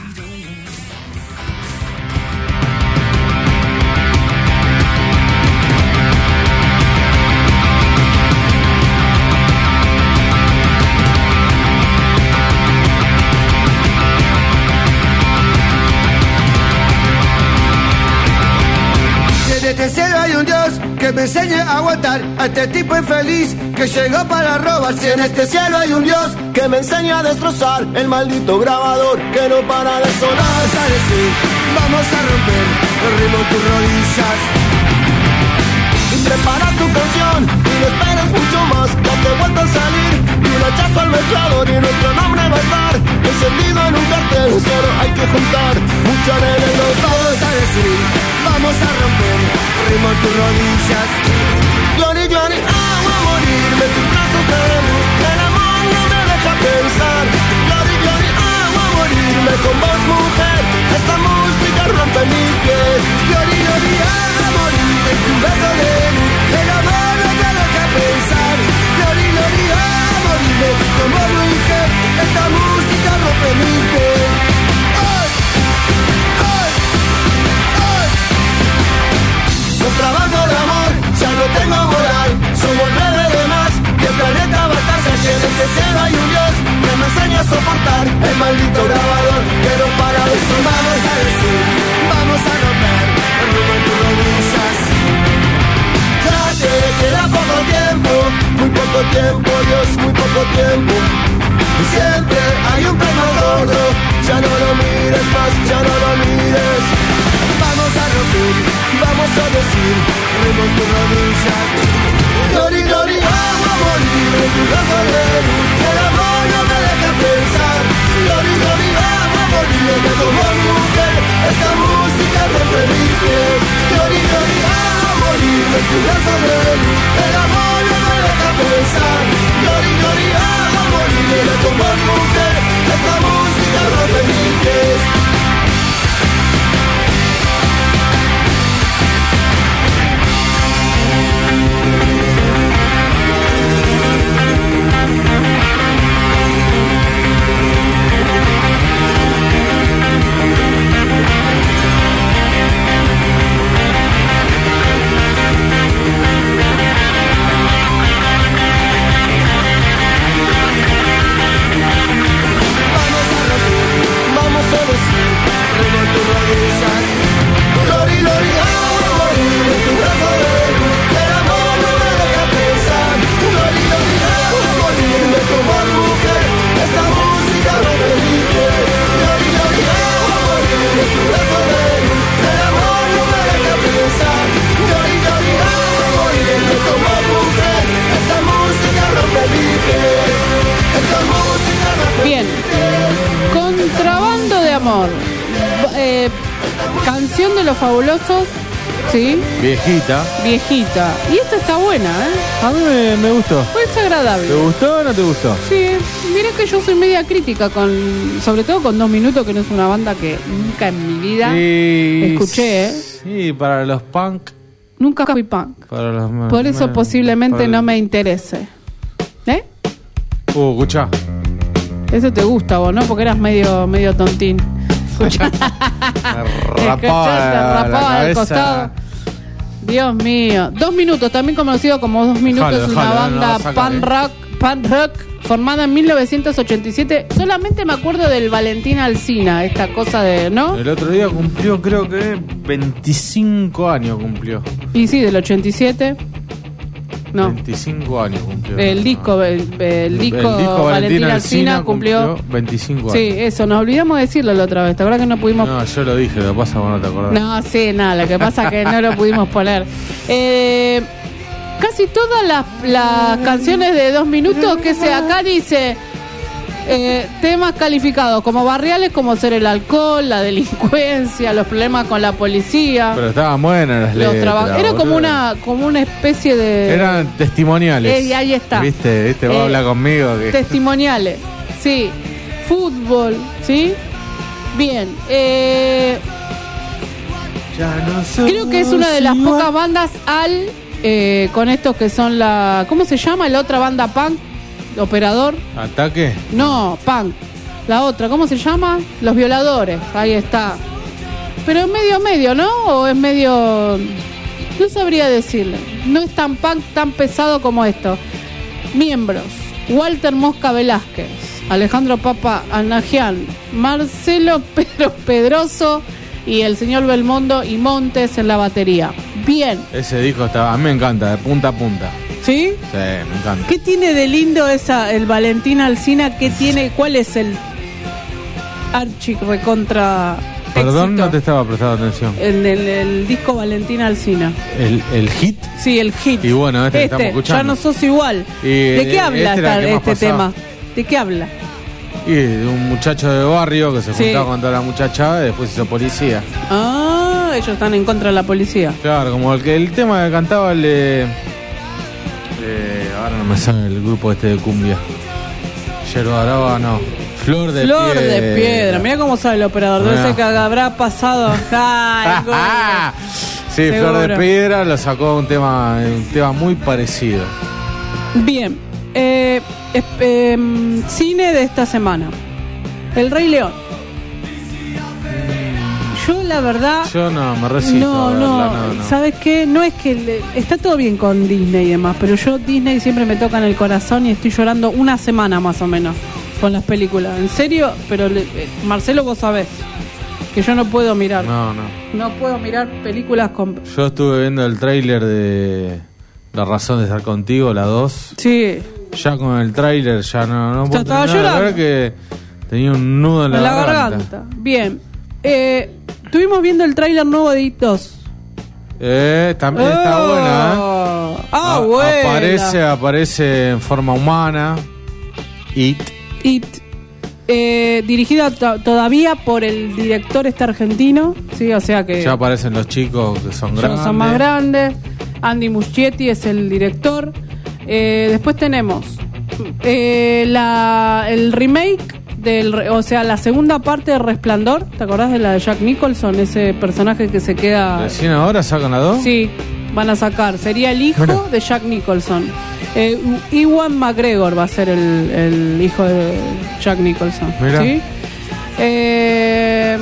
Si desde el cielo hay un Dios que me enseñe a aguantar a este tipo infeliz que llegó para robar. Si en este cielo hay un Dios que me enseñe a destrozar el maldito grabador que no para de sonar. Vamos a decir, vamos a romper el ritmo en tus rodillas y prepara tu canción y no esperes mucho más. Date vuelta a salir y un hachazo al mezclador y nuestro nombre va a estar encendido en un cartel. Solo hay que juntar mucha arena y nos vamos a decir, vamos a romper el ritmo en tus rodillas. Glory, glory, hago a morirme en tus brazos de luz. El amor no me deja pensar. Glory, glory, hago a morirme con vos, mujer. Esta música rompe mi piel. Glory, glory, hago a morir en tu beso de luz. El amor no me deja pensar. Glory, glory, hago a morirme con vos, mujer. Esta música rompe mi piel. ¡Ay! ¡Ay! ¡Ay! Contrabando de amor, ya no tengo moral. Somos nueve de más y el planeta va a estar lleno. En este cielo hay un Dios que me enseña a soportar el maldito grabador que no para de sonar. Vamos a decir, vamos a romper el rumbo en tus rodillas. Ya te queda poco tiempo Canción de los Fabulosos, ¿sí? Viejita. Viejita. Y esta está buena, ¿eh? A mí me, me gustó. Es agradable. ¿Te gustó o no te gustó? Sí, mirá que yo soy media crítica con, sobre todo con Dos Minutos, que no es una banda que nunca en mi vida Sí, escuché, ¿eh? Sí, para los punk. Nunca fui punk. Para los, Por eso me- posiblemente para- no me interese. ¿Eh? Uh, escuchá. Eso te gusta vos, ¿no? Porque eras medio, medio tontín. Escuchá. Me rapaba, Escuchá, te la rapaba al cabeza. costado. Dios mío. Dos Minutos, también conocido como Dos Minutos, Dejalo, es una dejalo, no banda lo vas a sacar, punk eh. rock, punk rock formada en mil novecientos ochenta y siete. Solamente me acuerdo del Valentín Alsina, esta cosa de, ¿no? El otro día cumplió, creo que veinticinco años cumplió. Y sí, del ochenta y siete. No. veinticinco años cumplió. El disco, el, el disco, disco Valentín Alsina cumplió. veinticinco Sí, años. eso, nos olvidamos de decirlo la otra vez. ¿Te acuerdas que no pudimos? No, yo lo dije, lo que pasa es que no te acordás. No, sí, nada, lo que pasa es que no lo pudimos poner. Eh, casi todas las, las canciones de Dos Minutos que se acá dice eh, temas calificados como barriales, como ser el alcohol, la delincuencia, los problemas con la policía, Pero estaban buenas las los letras. trabajos. Era como boludo. una, como una especie de Eran testimoniales. Eh, y ahí está. ¿Viste? ¿Viste? Vos Eh, habla conmigo. Que... testimoniales, sí, fútbol, ¿sí? Bien, eh, creo que es una de las pocas bandas al eh, con estos que son la, ¿cómo se llama la otra banda punk? Operador, ¿Ataque? no, punk, la otra, ¿cómo se llama? Los Violadores, ahí está. Pero es medio medio, ¿no? O es medio, no sabría decirle, no es tan punk, tan pesado como esto. Miembros: Walter Mosca Velázquez, Alejandro Papa Anajian, Marcelo Pedro Pedroso y el señor Belmondo y Montes en la batería. Bien. Ese disco está, a mí me encanta, de punta a punta. ¿Sí? Sí, me encanta. ¿Qué tiene de lindo esa el Valentín Alsina? ¿Qué tiene? ¿Cuál es el archi recontra Perdón, éxito? no te estaba prestando atención. El, el, el disco Valentín Alsina. El, el hit. Sí, el hit. Y bueno, este que estamos escuchando. Ya no sos igual. Y, ¿De qué eh, habla este era el esta- que más este pasaba. tema? ¿De qué habla? Y de un muchacho de barrio que se Sí. juntaba con toda la muchacha y después hizo policía. Ah, ellos están en contra de la policía. Claro, como el que el tema que cantaba el de. eh, ahora no me sale el grupo este de cumbia. Yerba Brava, no. Flor de Flor Piedra. de piedra. Mira cómo sabe el operador. Debe Ah. ser que habrá pasado. Ay, gordo. Sí, Flor de Seguro. Piedra lo sacó un tema, un tema muy parecido. Bien, eh, es- em, cine de esta semana. El Rey León. Yo la verdad, Yo no, me resisto. no, a verla, no, no, no. ¿sabes qué? No es que le- está todo bien con Disney y demás, pero yo Disney siempre me toca en el corazón y estoy llorando una semana más o menos con las películas. En serio, pero le- eh, Marcelo, vos sabés que yo no puedo mirar. No, no. No puedo mirar películas con... Yo estuve viendo el tráiler de La razón de estar contigo, la dos. Sí, Ya con el tráiler ya no, no Ya puedo estaba terminar de llorando. ver que tenía un nudo en la, en la garganta. garganta. Bien, eh, estuvimos viendo el tráiler nuevo de It dos. Eh, también está Oh. buena, ¿eh? Ah, A- buena. Aparece, aparece en forma humana. It. It, eh, dirigida to- todavía por el director este argentino, sí, o sea que Ya aparecen los chicos que son ya grandes. son más grandes. Andy Muschietti es el director. Eh, después tenemos eh, la, el remake del, re- o sea, la segunda parte de Resplandor. ¿Te acordás de la de Jack Nicholson? Ese personaje que se queda. ¿Recién ahora sacan la dos? Sí, van a sacar. Sería el hijo Mira. de Jack Nicholson. Eh, Ewan McGregor va a ser el, el hijo de Jack Nicholson. Mira. ¿Sí? Eh,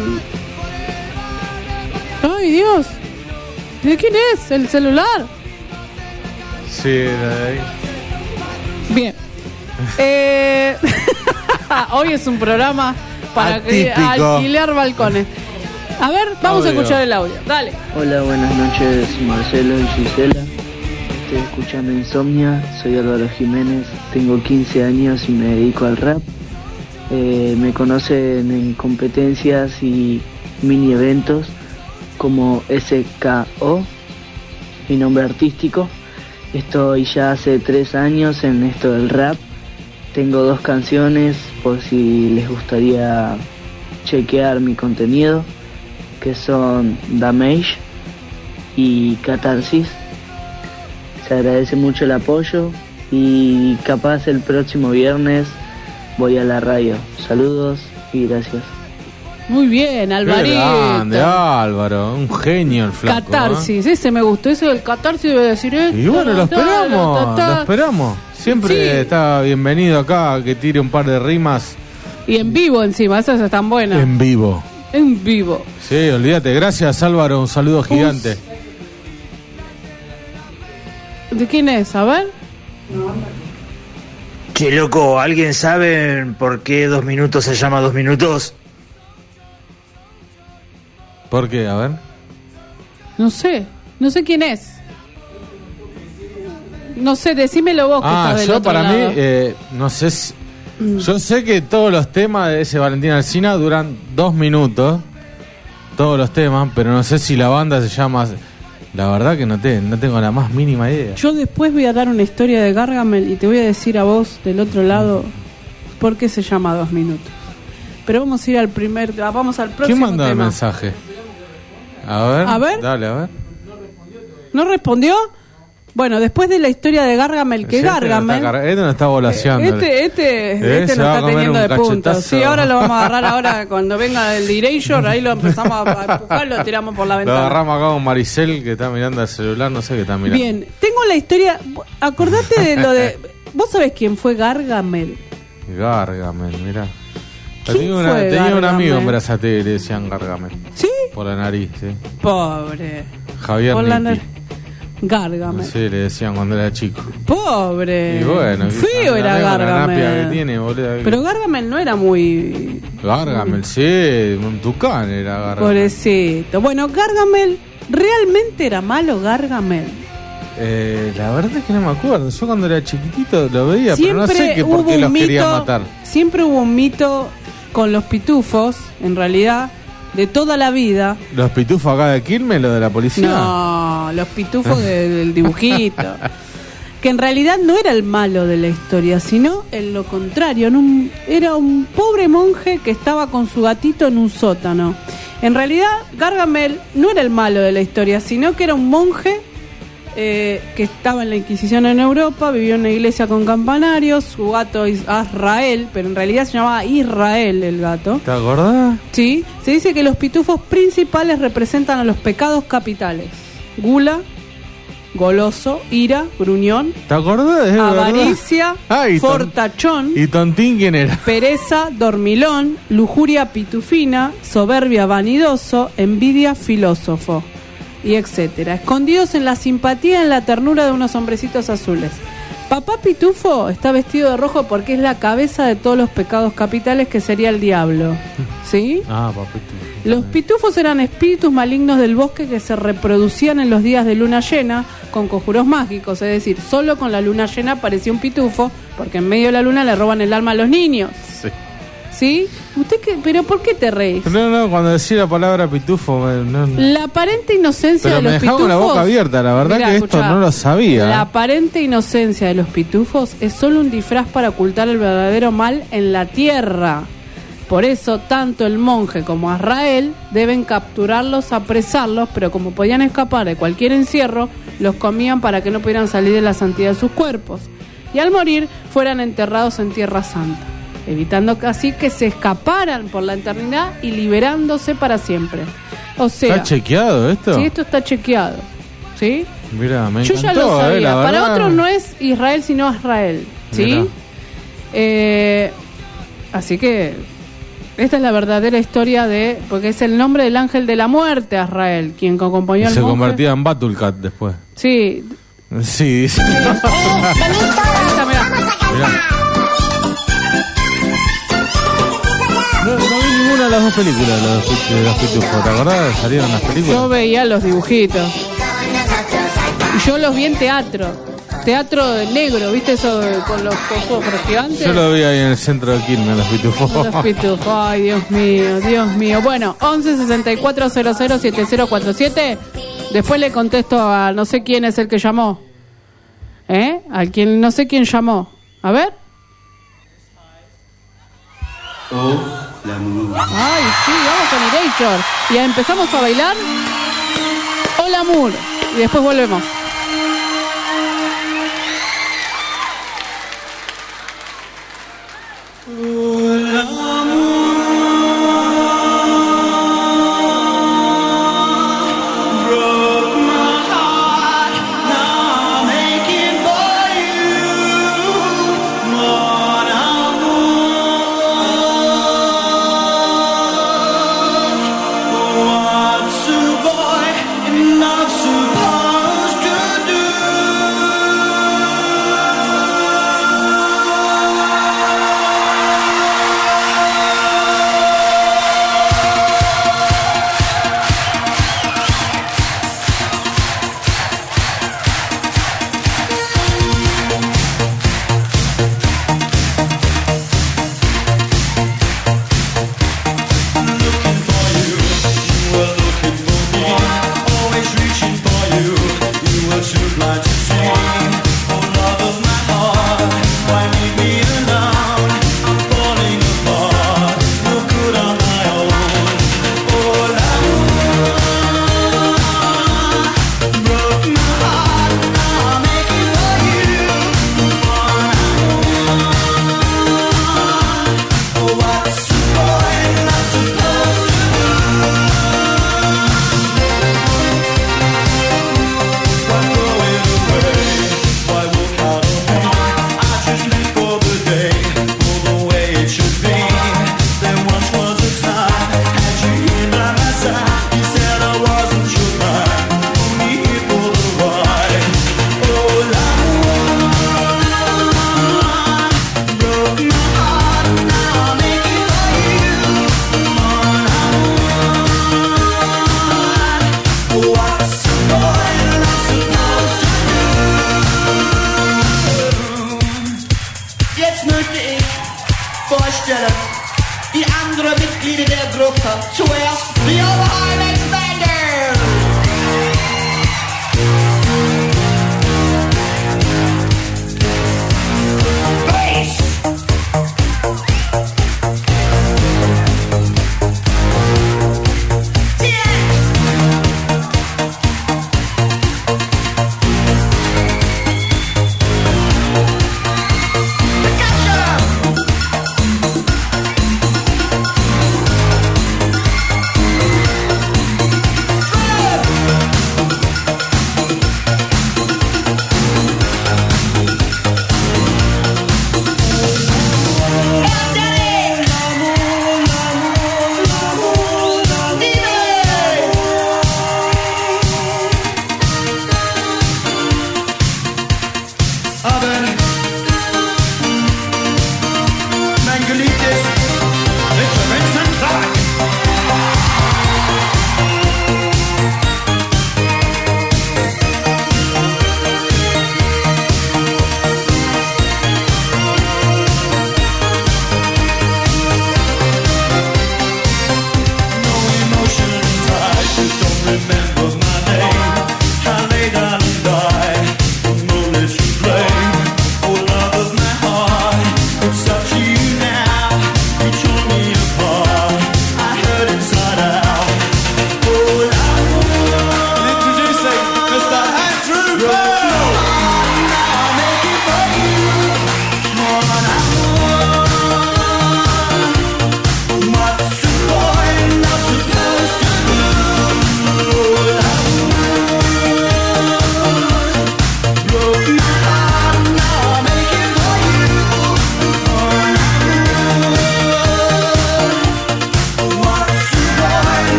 ¡Ay, Dios! ¿De quién es? ¿El celular? Sí, la de ahí. Bien. Eh, hoy es un programa para que Atípico. alquilar balcones. A ver, vamos Audio. a escuchar el audio. Dale. Hola, buenas noches, Marcelo y Gisela. Estoy escuchando Insomnia, soy Álvaro Jiménez, tengo quince años y me dedico al rap. Eh, me conocen en competencias y mini eventos como S K O, mi nombre artístico. Estoy ya hace tres años en esto del rap. Tengo dos canciones por si les gustaría chequear mi contenido. que son Damage y Catarsis. Se agradece mucho el apoyo y capaz el próximo viernes voy a la radio. Saludos y gracias. Muy bien, Alvarito. Qué grande, Álvaro, un genio el flaco. Catarsis, ¿eh? Ese me gustó, ese del catarsis debe decir esto. Y bueno, lo esperamos, lo esperamos. Siempre Sí. está bienvenido acá, que tire un par de rimas. Y en vivo encima, esas están buenas. En vivo. En vivo. Sí, olvídate. Gracias, Álvaro, un saludo gigante. ¿De quién es? A ver. Che, loco, ¿alguien sabe por qué dos minutos se llama dos minutos? ¿Por qué? A ver. No sé, no sé quién es. No sé, decímelo vos que Ah, estás del yo otro para lado. mí, eh, no sé si... Mm. Yo sé que todos los temas de ese Valentín Alsina duran dos minutos. Todos los temas, pero no sé si la banda se llama... La verdad que no, te, no tengo la más mínima idea. Yo después voy a dar una historia de Gargamel y te voy a decir a vos del otro lado por qué se llama dos minutos. Pero vamos a ir al primer... Vamos al próximo ¿Quién mandó el tema. mensaje? A ver, A ver. Dale, a ver. ¿No respondió? Bueno, después de la historia de Gargamel, que Este Gargamel... No está, car- este no está volaseando. Este, este, Eh, este se no va a está comer teniendo un de puntos. cachetazo. Sí, ahora lo vamos a agarrar ahora cuando venga el Erasure, ahí lo empezamos a a empujar, lo tiramos por la Lo ventana. agarramos acá con Maricel, que está mirando el celular, no sé qué está mirando. Bien, tengo la historia, acordate de lo de... ¿Vos sabés quién fue Gargamel? Gargamel, mirá. ¿Quién Tenía, una- fue tenía un Gargamel? amigo en Brazate, le decían Gargamel. ¿Sí? Por la nariz, sí. Pobre. Javier Por la Nitti. nar- Gargamel. Sí, le decían cuando era chico. Pobre. Y bueno, Feo la- era la- la napia que Gargamel. tiene, boludo. Pero Gargamel no era muy... Gargamel, sí, un tucán era Gargamel. Pobrecito. Bueno, Gargamel, ¿realmente era malo Gargamel? Eh, la verdad es que no me acuerdo. Yo cuando era chiquitito lo veía, Siempre pero no sé que por hubo qué un los quería mito- matar. Siempre hubo un mito con los pitufos, en realidad, de toda la vida. ¿Los pitufos acá de Quilmes, los de la policía? No, los pitufos de- del dibujito. Que en realidad no era el malo de la historia, sino en lo contrario. En un- era un pobre monje que estaba con su gatito en un sótano. En realidad, Gargamel no era el malo de la historia, sino que era un monje eh, que estaba en la Inquisición en Europa, vivió en una iglesia con campanarios, su gato es Azrael, pero en realidad se llamaba Israel el gato. ¿Te acordás? Sí, se dice que los pitufos principales representan a los pecados capitales: gula, goloso, ira, gruñón, ¿Te acordás? Es verdad. avaricia, Ah, y ton- fortachón, ¿Y Tontín quién era? pereza, dormilón, lujuria pitufina, soberbia vanidoso, envidia filósofo, y etcétera. Escondidos en la simpatía y en la ternura de unos hombrecitos azules. Papá Pitufo está vestido de rojo porque es la cabeza de todos los pecados capitales, que sería el diablo. ¿Sí? Ah, papito. Los pitufos eran espíritus malignos del bosque que se reproducían en los días de luna llena con conjuros mágicos, es decir, solo con la luna llena aparecía un pitufo, porque en medio de la luna le roban el alma a los niños. Sí. ¿Sí? ¿Usted qué? ¿Pero por qué te reís? No, no, cuando decía la palabra pitufo, me- no, no. La aparente inocencia Pero de me los dejaba pitufos... con la boca abierta, la verdad Mirá, que esto escuchá. no lo sabía. La aparente inocencia de los pitufos es solo un disfraz para ocultar el verdadero mal en la tierra. Por eso, tanto el monje como Azrael deben capturarlos, apresarlos, pero como podían escapar de cualquier encierro, los comían para que no pudieran salir de la santidad de sus cuerpos. Y al morir, fueran enterrados en Tierra Santa, evitando así que se escaparan por la eternidad y liberándose para siempre. O sea, ¿Está chequeado esto? sí, esto está chequeado. ¿Sí? Mira, me Yo encantó, ya lo eh, sabía. la Para verdad. otros no es Israel, sino Azrael. ¿Sí? Mirá. Eh, así que esta es la verdadera historia de... Porque es el nombre del ángel de la muerte, Azrael, quien acompañó Y al se monje. convertía en Batulcat después. Sí. Sí, dice. Mirá. No, no vi ninguna de las dos películas de los, pit- de los pitufos, ¿te acordás? Salieron las películas. Yo veía los dibujitos. Y yo los vi en teatro. Teatro negro, ¿viste eso de- con los cosos gigantes? Yo lo vi ahí en el centro de Quilmes, los pitufos. Los pitufos, ay Dios mío, Dios mío. Bueno, once sesenta y cuatro cero cero siete cero cuatro siete. Después le contesto a no sé quién es el que llamó. ¿Eh? Al quien no sé quién llamó. A ver. Oh, Ay, sí, vamos con Erasure. Y empezamos a bailar. Hola, amor. Y después volvemos.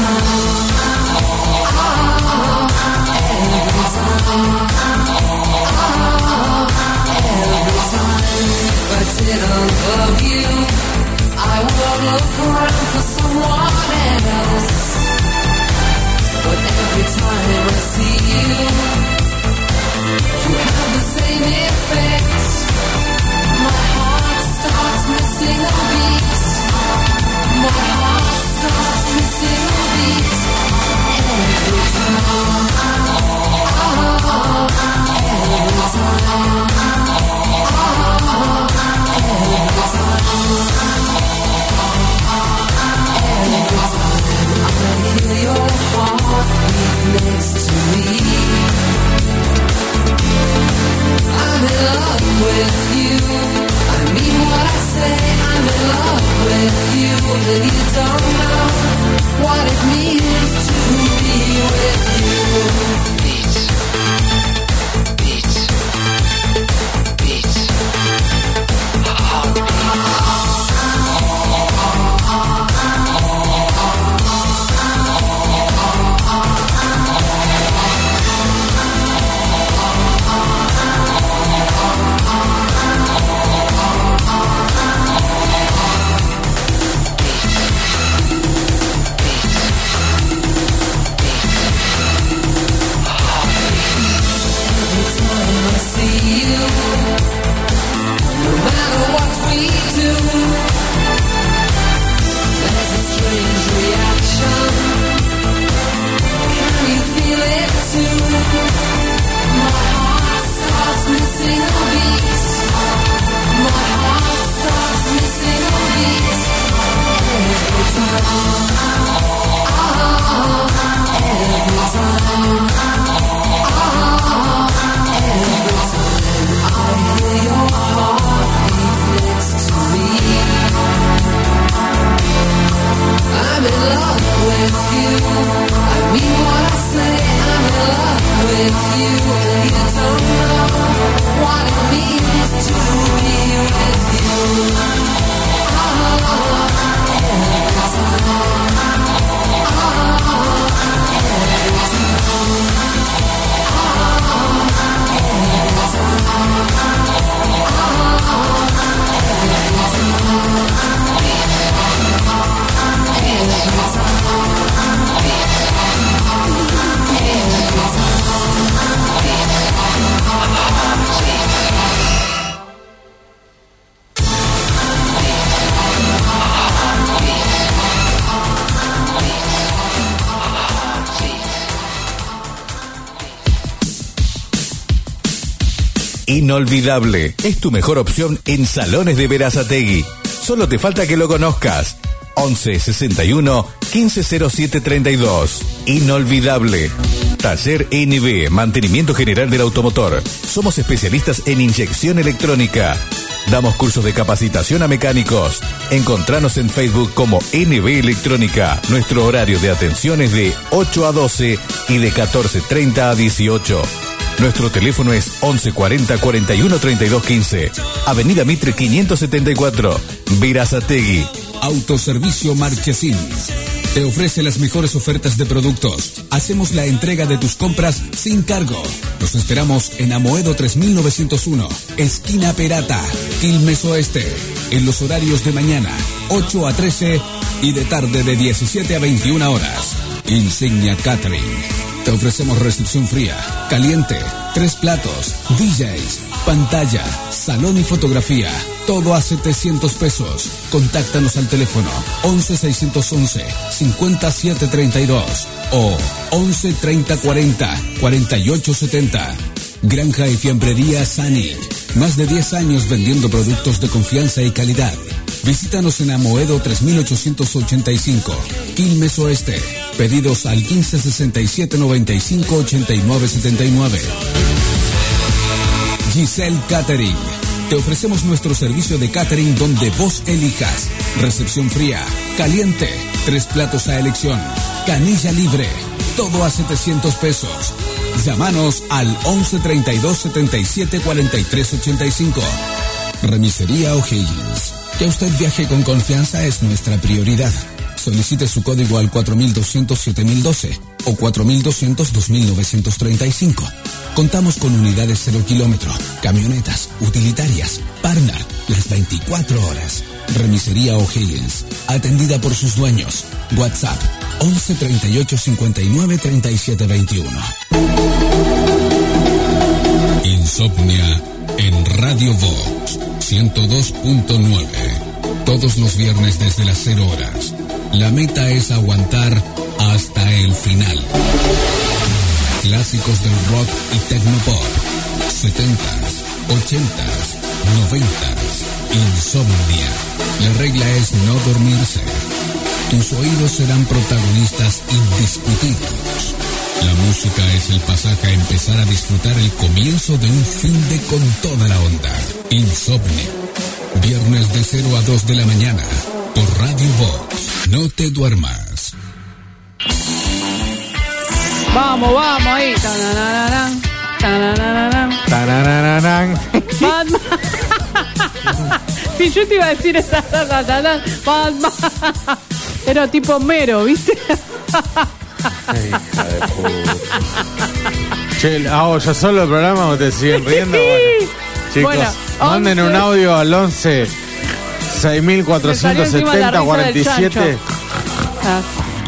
Inolvidable es tu mejor opción en Salones de Berazategui. Solo te falta que lo conozcas. once sesenta y uno quince cero siete treinta y dos. Inolvidable. Taller N B, mantenimiento general del automotor. Somos especialistas en inyección electrónica. Damos cursos de capacitación a mecánicos. Encontranos en Facebook como N B Electrónica. Nuestro horario de atención es de ocho a doce y de catorce treinta a dieciocho. Nuestro teléfono es once cuarenta cuarenta y uno treinta y dos quince. Avenida Mitre quinientos setenta y cuatro, Berazategui. Autoservicio Marchesín te ofrece las mejores ofertas de productos. Hacemos la entrega de tus compras sin cargo. Los esperamos en Amoedo tres mil novecientos uno, esquina Perata, Quilmes Oeste, en los horarios de mañana, ocho a trece y de tarde de diecisiete a veintiuna horas. Insignia Catering. Te ofrecemos recepción fría, caliente, tres platos, D Js, pantalla, salón y fotografía. Todo a setecientos pesos. Contáctanos al teléfono once seiscientos once cincuenta y siete treinta y dos o once treinta cuarenta cuarenta y ocho setenta. Granja y fiambrería Sanic. Más de diez años vendiendo productos de confianza y calidad. Visítanos en Amoedo tres mil ochocientos ochenta y cinco, Quilmes Oeste. Pedidos al quince sesenta y siete noventa y cinco ochenta y nueve setenta y nueve. Giselle Catering. Te ofrecemos nuestro servicio de catering donde vos elijas. Recepción fría, caliente, tres platos a elección, canilla libre, todo a setecientos pesos. Llámanos al once treinta y dos setenta y siete cuarenta y tres ochenta y cinco. Remisería O'Higgins. Que usted viaje con confianza es nuestra prioridad. Solicite su código al cuatro mil doscientos siete mil doce o cuatro mil doscientos dos mil novecientos treinta y cinco. Contamos con unidades cero kilómetro, camionetas, utilitarias, Partner, las veinticuatro horas. Remisería O'Higgins, atendida por sus dueños. WhatsApp once treinta y ocho cincuenta y nueve treinta y siete veintiuno. Insomnia en Radio Vox ciento dos punto nueve. Todos los viernes desde las cero horas. La meta es aguantar hasta el final. Clásicos del rock y tecnopop. setentas, ochentas, noventas. Insomnia. La regla es no dormirse. Tus oídos serán protagonistas indiscutidos. La música es el pasaje a empezar a disfrutar el comienzo de un fin de con toda la onda. Insomnia. Viernes de cero a dos de la mañana. Por Radio Vox. No te duermas. Vamos, vamos ahí. Tananarán, tananarán. Tananarán. Batman. Si yo te iba a decir esa, Batman. Era tipo mero, ¿viste? Hija de puta. Che, ¿hago yo solo el programa o te siguen riendo? Bueno, chicos, Bueno, manden once. un audio al once seis mil cuatrocientos setenta cuarenta y siete. Ah.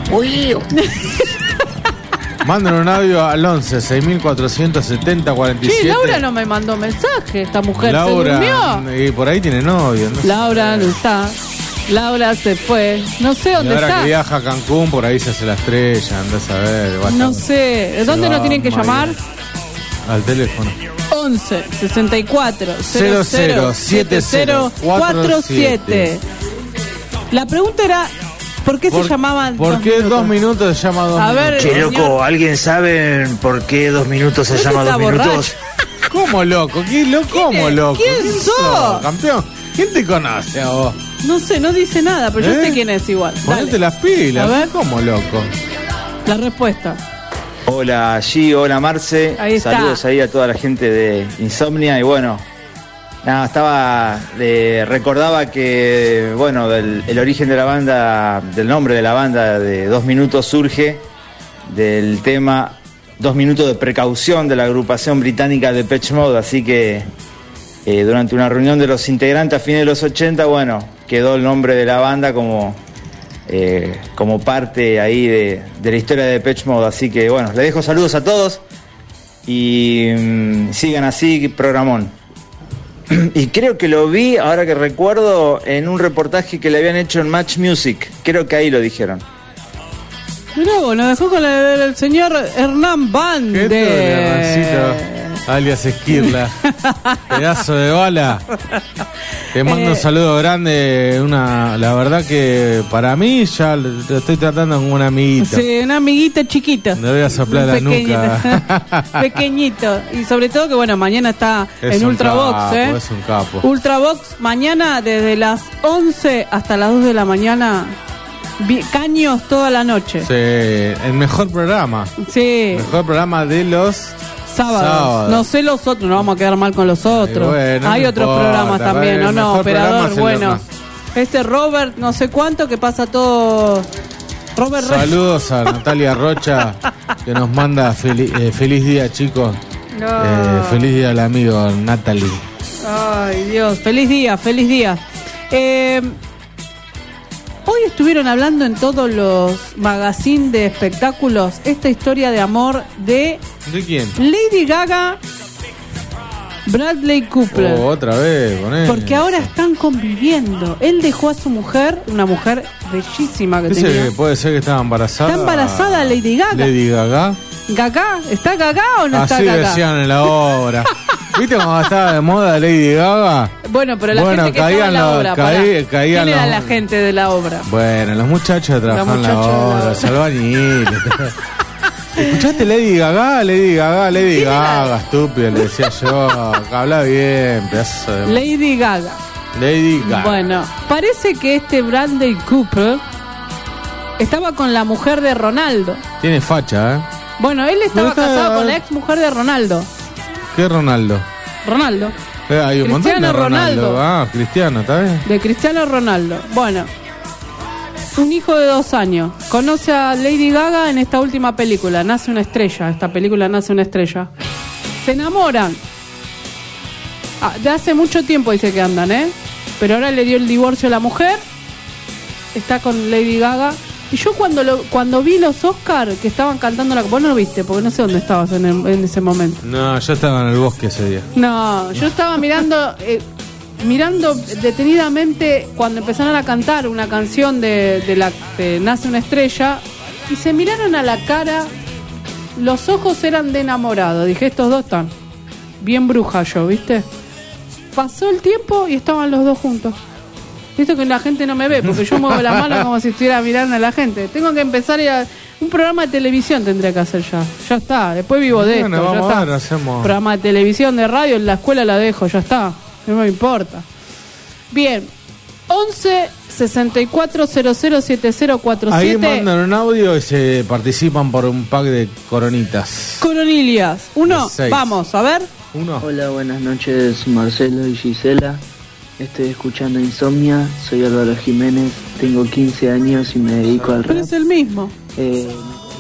Manden un audio al once seis mil cuatrocientos setenta cuarenta y Che, siete. Laura no me mandó mensaje. Esta mujer Laura, se durmió. y por ahí tiene novio. No sé. Laura no está. Laura se fue. No sé Y dónde ahora está. que viaja a Cancún, por ahí se hace la estrella, andás a ver. va a No estar- sé. ¿Dónde se nos va tienen que a llamar? Al teléfono. once sesenta y cuatro cero cero siete cero cuatro siete. La pregunta era, ¿por qué ¿Por- se llamaban ¿Por dos qué minutos? dos minutos se llama dos A ver, minutos? Che, señor. loco, ¿alguien sabe por qué dos minutos se ¿Vos llama estás dos minutos? borracho? ¿Cómo loco? ¿Qué loco? ¿Cómo es? loco? ¿Quién sos? Campeón. ¿Quién te conoce a vos? No sé, no dice nada, pero yo ¿Eh? sé quién es igual. Ponete Dale, las pilas. A ver. ¿Cómo loco? la respuesta. Hola G, hola Marce, Ahí está. saludos ahí a toda la gente de Insomnia y bueno, nada, estaba, eh, recordaba que, bueno, el, el origen de la banda, del nombre de la banda de Dos Minutos surge del tema Dos Minutos de Precaución de la agrupación británica Depeche Mode, así que eh, durante una reunión de los integrantes a fines de los ochenta, bueno, quedó el nombre de la banda como... Eh, como parte ahí de, de la historia de Depeche Mode, así que bueno, les dejo saludos a todos y mm, sigan así, programón. Y creo que lo vi, ahora que recuerdo, en un reportaje que le habían hecho en Match Music, creo que ahí lo dijeron. Mirá vos, nos dejó con el, el señor Hernán Bande. Hernán, alias Esquirla. Pedazo de bala. Te mando Eh, un saludo grande. Una, la verdad que para mí ya lo estoy tratando como una amiguita. Sí, una amiguita chiquita. Le voy a soplar la nuca. Pequeñito. Y sobre todo que, bueno, mañana está Es en un Ultravox, capo, ¿eh? es un capo. Ultravox, mañana desde las once hasta las dos de la mañana. vi- Caños toda la noche. Sí, el mejor programa. Sí. Mejor programa de los Sábados. sábados. No sé los otros, no vamos a quedar mal con los otros. Y bueno, Hay no otros importa, programas también, el ¿o no? mejor programa Operador, es el bueno. Hernán. Este Robert, no sé cuánto, que pasa todo. Robert Re- Saludos a Natalia Rocha que nos manda feliz, eh, feliz día, chicos. No. Eh, feliz día al amigo Natalie. Ay, Dios, feliz día, feliz día. Eh, hoy estuvieron hablando en todos los magazines de espectáculos esta historia de amor de ¿De quién? Lady Gaga, Bradley Cooper. Oh, otra vez con él. Porque ahora están conviviendo. Él dejó a su mujer, una mujer bellísima que Dice tenía. que puede ser que estaba embarazada. Está embarazada Lady Gaga. Lady Gaga. ¿Gaga? ¿Está Gaga o no está Así Gaga? decían en la obra. ¿Viste cuando estaba de moda Lady Gaga? Bueno, pero la Bueno, gente que estaba en la caían obra. los- pará. caí- caían ¿Quién era los- la gente de la obra? Bueno, los muchachos que trabajan en la muchachos de la obra, obra. los albañiles. ¿Escuchaste Lady Gaga? Lady Gaga, Lady ¿Quién era? Gaga, estúpido, le decía yo. Que habla bien, pedazo de... Lady Gaga. Lady Gaga. Bueno, parece que este Bradley Cooper estaba con la mujer de Ronaldo. Tiene facha, ¿eh? Bueno, él estaba Pero está- casado con la ex mujer de Ronaldo. ¿Qué Ronaldo? Ronaldo. Eh, hay un montón Cristiano de Ronaldo. Ronaldo. Ah, Cristiano, ¿está bien? De Cristiano Ronaldo. Bueno. un hijo de dos años. Conoce a Lady Gaga en esta última película, Nace una estrella. Esta película Nace una estrella. Se enamoran. Ah, de hace mucho tiempo dice que andan, ¿eh? Pero ahora le dio el divorcio a la mujer. Está con Lady Gaga. Y yo cuando lo, cuando vi los Oscar que estaban cantando la... Vos no lo viste, porque no sé dónde estabas en, el, en ese momento. No, yo estaba en el bosque ese día. No, yo estaba mirando... Eh, mirando detenidamente cuando empezaron a cantar una canción de, de la de Nace una estrella y se miraron a la cara, los ojos eran de enamorado. Dije, estos dos están bien brujas yo, ¿viste? Pasó el tiempo y estaban los dos juntos. Visto que la gente no me ve porque yo muevo la mano como si estuviera mirando a la gente. Tengo que empezar a... Un programa de televisión tendría que hacer ya. Ya está, después vivo de bueno, esto, ya vamos está. A ver, hacemos... Programa de televisión, de radio, en la escuela la dejo, ya está. No me importa. Bien, once sesenta y cuatro cero cero siete cero cuatro siete. Ahí mandan un audio y se participan por un pack de coronitas. Coronilias. Uno, vamos, a ver. Uno. Hola, buenas noches, Marcelo y Gisela. Estoy escuchando Insomnia. Soy Álvaro Jiménez. Tengo quince años y me dedico al rap. Pero es el mismo. Eh...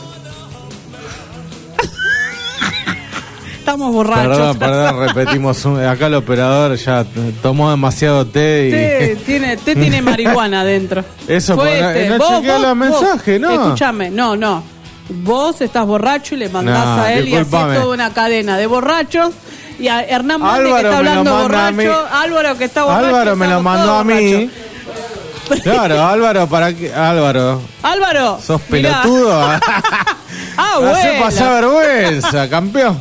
Estamos borrachos. Perdón, perdón, repetimos. Un, acá el operador ya tomó demasiado té y... Té tiene, té tiene marihuana adentro. Eso, fue porque este. no vos, chequea vos, los mensajes, ¿no? Escúchame, no, no. Vos estás borracho y le mandás No, a él disculpame. y haces toda una cadena de borrachos. Y a Hernán Mande que Álvaro está me lo hablando manda a mí. borracho. Álvaro que está borracho. Álvaro me lo estamos mandó todos a mí. Claro, Álvaro, ¿para qué? Álvaro, Álvaro. sos mirá. pelotudo. Ah, Me hace bueno. pasar vergüenza, campeón.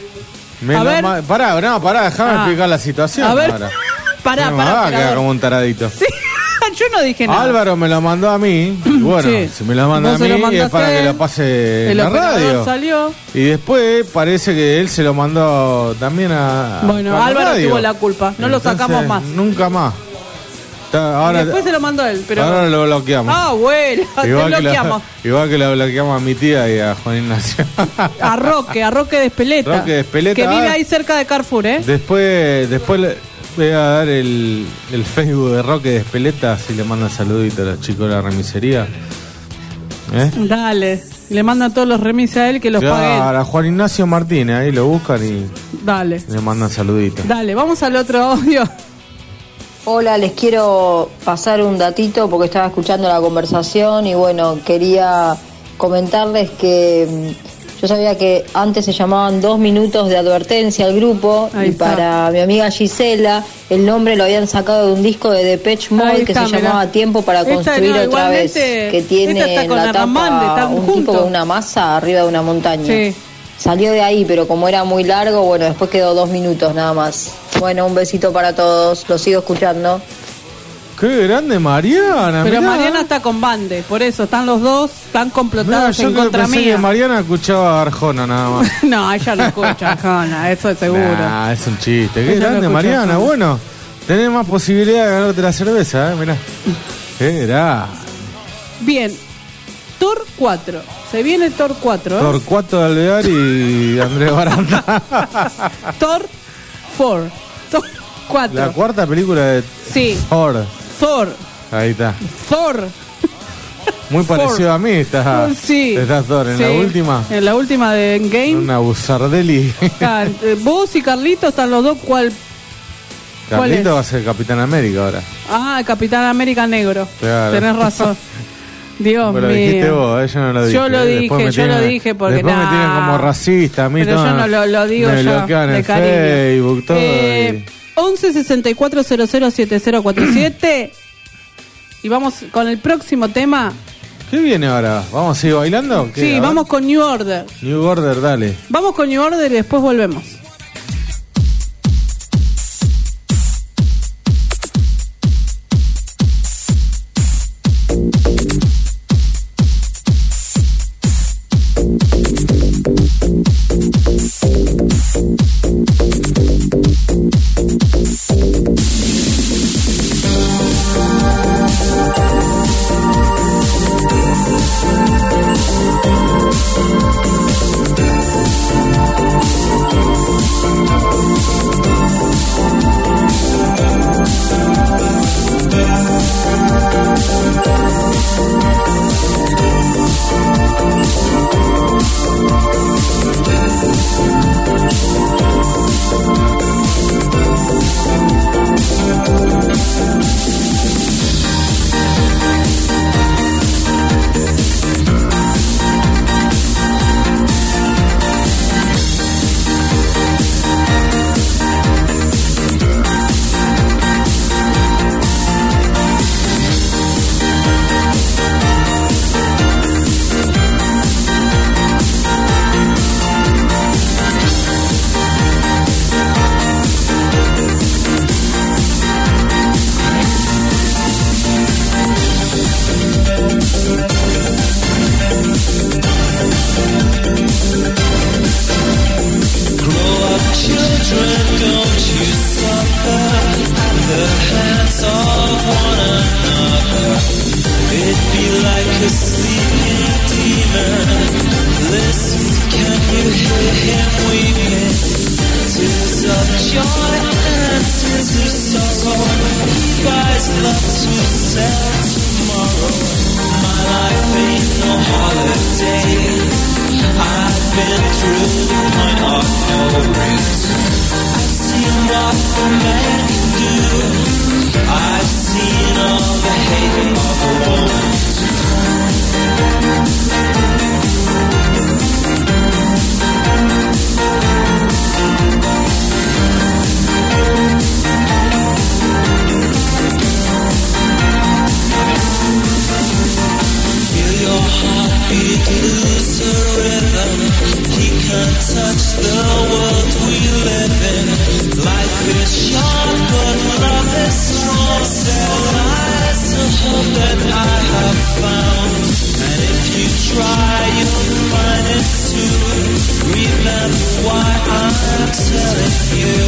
Me A lo ver. ma- Pará, no, pará, déjame Ah. explicar la situación. A ver. ahora. Pará, No, pará, va a operador. quedar como un taradito. Sí, yo no dije nada. Álvaro me lo mandó a mí. Y bueno, Sí. si me lo manda a Vos se mí lo es mandaste para a que él. lo pase El en la operador radio. salió. Y después parece que él se lo mandó también a. Bueno, a la Álvaro radio. tuvo la culpa. No lo Entonces, sacamos más. Nunca más. Está- ahora, Después se lo mandó él, pero... ahora lo bloqueamos. Ah, bueno, te igual, que la, bloqueamos. igual que lo bloqueamos a mi tía y a Juan Ignacio. A Roque, a Roque de Espeleta. Roque de Espeleta, Que vive ah. ahí cerca de Carrefour, ¿eh? Después, después le voy a dar el, el Facebook de Roque de Espeleta, si le mandan saluditos a los chicos de la remisería. ¿Eh? Dale. Le mandan todos los remises a él que los pague él. Claro, a Juan Ignacio Martínez, ahí lo buscan y Dale. le mandan saluditos. Dale, vamos al otro audio. Hola, les quiero pasar un datito porque estaba escuchando la conversación y bueno, quería comentarles que mm, yo sabía que antes se llamaban dos minutos de advertencia al grupo. Ahí y está. para mi amiga Gisela el nombre lo habían sacado de un disco de Depeche Mode Ahí que está, se llamaba mirá. Tiempo para Esta, construir no, otra vez, igualmente, que esta tiene está en con la Hernán Mande, tapa están un tipo juntos. con una masa arriba de una montaña. Sí. Salió de ahí, pero como era muy largo, bueno, después quedó dos minutos nada más. Bueno, un besito para todos, lo sigo escuchando. ¡Qué grande Mariana! Pero mirá. Mariana está con Bande, por eso están los dos, están Mirá, complotados yo en que contra pensé mía. que Mariana escuchaba a Arjona nada más. No, ella no escucha, Jona, eso es seguro. Nah, es un chiste. Qué Ella no grande escucha Mariana. Arjona. Bueno, tenés más posibilidad de ganarte la cerveza, ¿eh? Mirá. Qué grande. Bien, Thor cuatro. Se viene Thor cuatro, ¿eh? Torcuato de Alvear y Andrés Baranda. Thor cuatro. Thor cuatro. La cuarta película de Sí. Thor. Thor. Ahí está. Thor. Muy parecido a mí está, Sí. está Thor. En Sí. la última, En la última de Endgame. una Buzardelli. Ah, eh, vos y Carlito están los dos, ¿cuál? ¿Cuál Carlito es? va a ser Capitán América ahora. Ah, el Capitán América negro. Claro. Tenés razón. Dios Pero lo mío. dijiste vos, eh, yo no lo dije. Yo lo eh. dije, Después me yo lo tienen- dije porque Después me nah. tienen como racista. A mí Pero todo, yo no lo, lo digo me ya bloquean de en cariño. Facebook, todo. Eh, once sesenta y cuatro cero cero siete cero cuatro siete. Y vamos con el próximo tema. ¿Qué viene ahora? ¿Vamos a seguir bailando? ¿Qué? A Sí, ver. vamos con New Order. New Order, dale. Vamos con New Order y después volvemos. Thank sense of one another. It'd be like a sleeping demon. Listen, can you hear him weeping? Tears of joy and tears of sorrow. He buys love to sell tomorrow. My life ain't no holiday. I've been through the point of no return. I've seen what a man can do. I've seen all the hate of a woman. Feel your heartbeat lose a rhythm. He can't touch the world we live in. Life is short, but love is strong. There lies a hope that I have found, and if you try, you'll find it too. Remember why I'm telling you.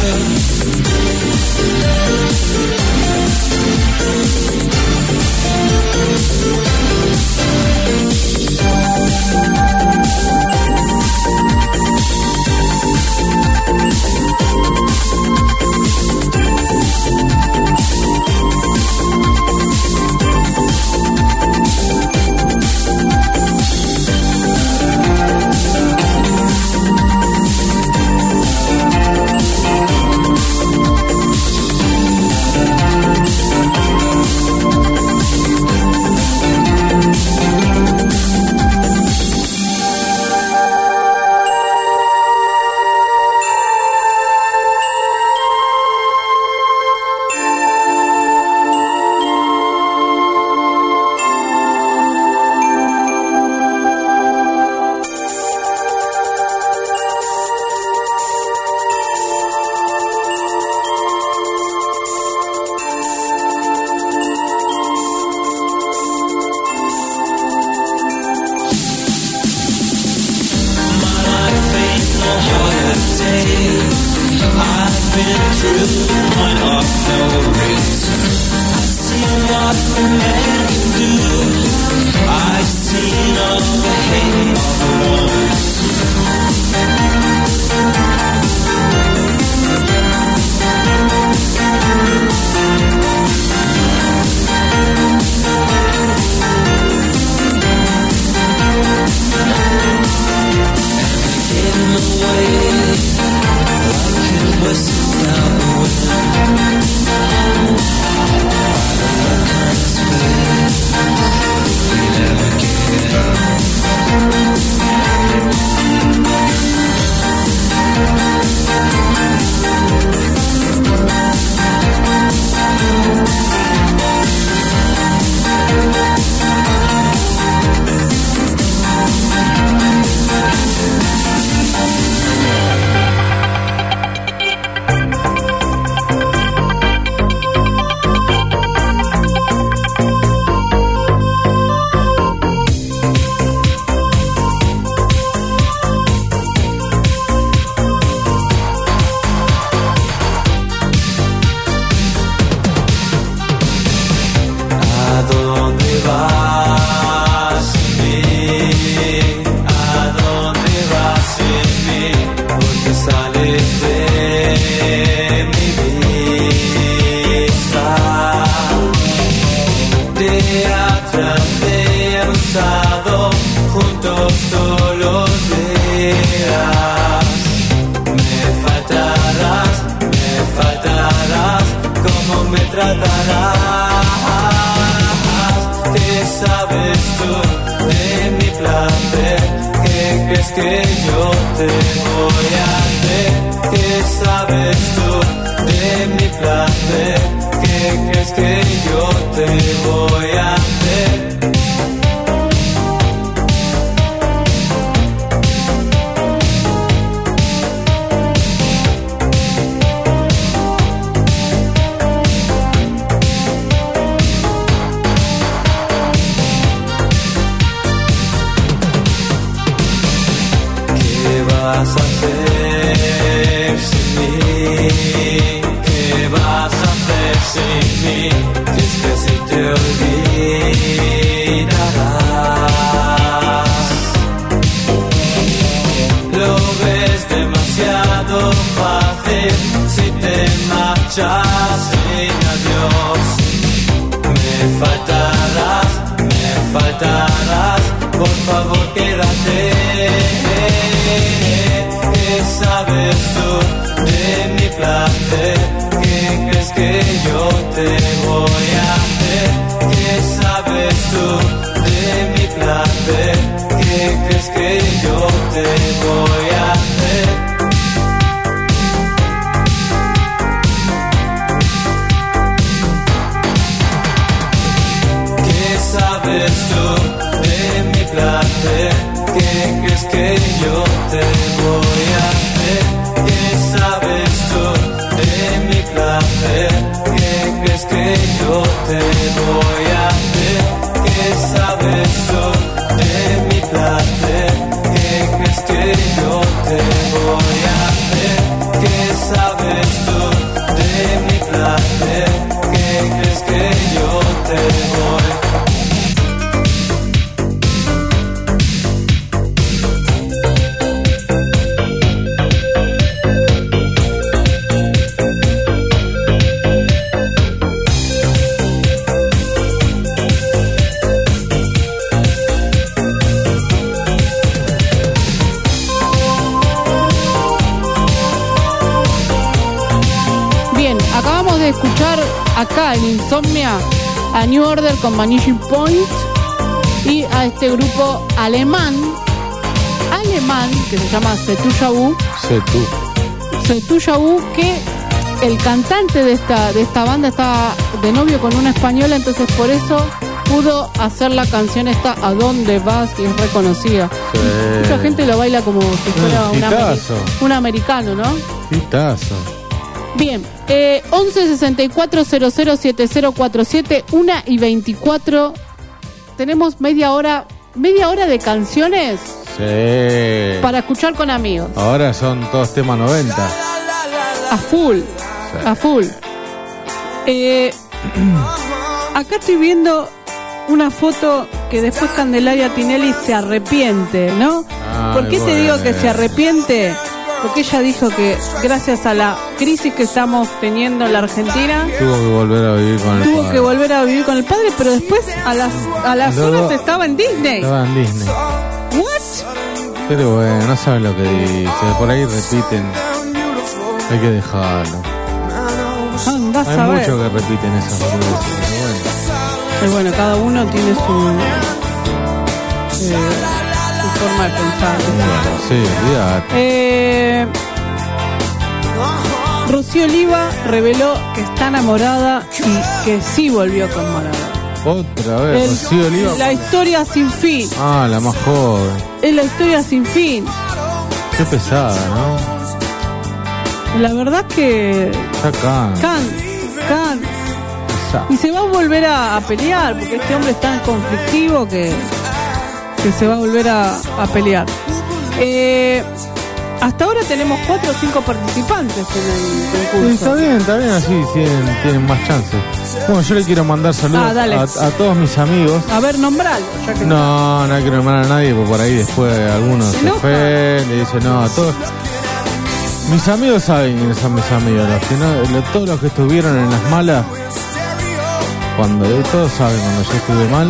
¿Qué vas a hacer sin mí? es que si te olvidarás. Lo ves demasiado fácil si te marchas sin adiós. Me faltarás, me faltarás, por favor quédate. ¿Qué sabes tú de mi placer? ¿Qué crees que yo te voy a hacer? ¿Qué sabes tú de mi placer? ¿Qué crees que yo te voy a hacer? ¿Qué sabes tú de mi placer? ¿Qué crees que yo te voy a hacer? ¿Qué sabes tú de mi placer? ¿Qué crees que yo te voy a hacer? ¿Qué sabes tú de mi placer? ¿Qué crees que yo te voy a hacer? ¿Qué sabes tú de mi placer? ¿Qué crees que yo te voy a hacer? Escuchar acá en Insomnia a New Order con Vanishing Point y a este grupo alemán alemán que se llama Setúyahu Setú Setúyahu, que el cantante de esta de esta banda estaba de novio con una española, entonces por eso pudo hacer la canción esta A dónde vas, y es reconocida. Sí. Mucha gente lo baila como si fuera un, ameri- un americano, ¿no? Hitazo. Bien, eh, once sesenta y cuatro cero cero siete cero cuatro siete, una y veinticuatro. Tenemos media hora, media hora de canciones Sí. para escuchar con amigos. Ahora son todos temas noventa. A full, Sí. a full. Eh, acá estoy viendo una foto que después Candelaria Tinelli se arrepiente, ¿no? Ay, ¿Por qué te bueno. digo que se arrepiente? Porque ella dijo que gracias a la crisis que estamos teniendo en la Argentina, Tuvo que volver a vivir con el tuvo padre. que volver a vivir con el padre, pero después a las a las Luego- horas estaba en Disney. Estaba en Disney. What? Pero bueno, no saben lo que dice. Por ahí repiten. Hay que dejarlo. Andás Hay a ver. muchos que repiten esas boludeces, pero bueno. Pero bueno, cada uno tiene su eh, su forma de pensar. Sí, olvidate. Eh, Rocío Oliva reveló que está enamorada y que sí volvió con Maradona. Otra vez, El- Rocío Oliva. La historia sin fin. Ah, la más joven. Es la historia sin fin. Qué pesada, ¿no? La verdad que Está acá. Can, Can. Y se va a volver a, a pelear, porque este hombre es tan conflictivo que, que se va a volver a, a pelear. Eh, hasta ahora tenemos cuatro o cinco participantes en el Sí, concurso. está bien, está bien así, tienen, tienen más chances. Bueno, yo le quiero mandar saludos Ah, dale. a, a todos mis amigos. A ver, nombralo. Ya que No, no hay que nombrar a nadie, porque por ahí después algunos Se se enoja. ofenden y dicen, no, todos. Mis amigos saben quiénes son mis amigos, los que no, lo- todos los que estuvieron en las malas, cuando todos saben cuando yo estuve mal.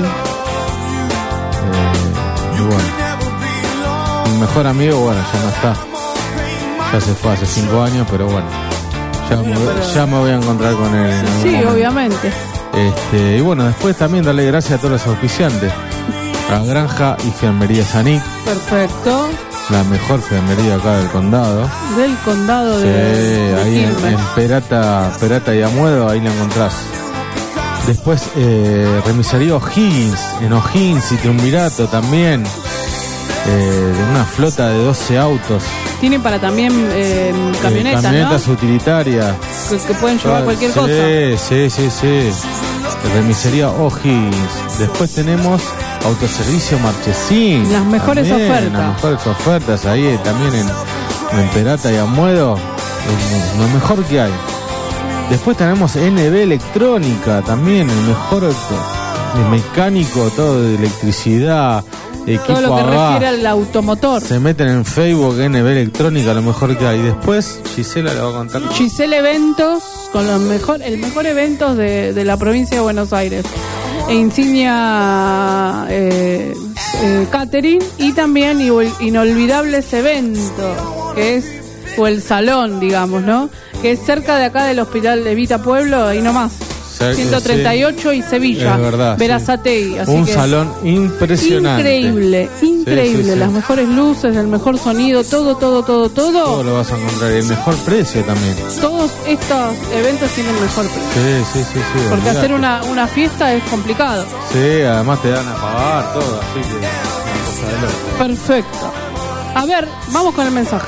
Eh, y bueno, mi mejor amigo, bueno, ya no está, ya se fue hace cinco años, pero bueno, ya me, ya me voy a encontrar con él en algún Sí, momento. obviamente. Este, y bueno, después también darle gracias a todos los auspiciantes. A Granja y Fiambrería Saní, Perfecto. la mejor fiambrería acá del condado. Del condado Sí, de, de ahí en, Quilmes. en Perata, Perata y Amuedo, ahí la encontrás. Después, eh, Remisería O'Higgins, en O'Higgins y Triunvirato también. Eh, de una flota de doce autos. Tiene para también eh, camionetas, Eh, camionetas ¿no? utilitarias. Que, que pueden llevar cualquier sí, cosa. Sí, sí, sí. Remisería O'Higgins. Después tenemos Autoservicio Marchesín. Las mejores también, ofertas. Las mejores ofertas ahí eh, también en, en Perata y Amuedo. eh, Lo mejor que hay. Después tenemos N B Electrónica, también el mejor de mecánico, todo de electricidad, equipo todo lo que a gas. refiere al automotor. Se meten en Facebook, N B Electrónica, lo mejor que hay. Después Gisela le va a contar. Gisela Eventos, con los mejor, el mejor eventos de, de la provincia de Buenos Aires. E Insignia eh, eh, Catering y también Inolvidables Eventos, que es, o el salón, digamos, ¿no? Que es cerca de acá del Hospital de Vita Pueblo, ahí nomás. ciento treinta y ocho sí, y Sevilla, es verdad, Berazategui. Sí. Así un que salón impresionante. Increíble, increíble. Sí, sí, sí. Las mejores luces, el mejor sonido, todo, todo, todo, todo. Todo lo vas a encontrar. Y el mejor precio también. Todos estos eventos tienen mejor precio. Sí, sí, sí. sí Porque olvidate. hacer una, una fiesta es complicado. Sí, además te dan a pagar todo, así que una cosa de loco. Perfecto. A ver, vamos con el mensaje.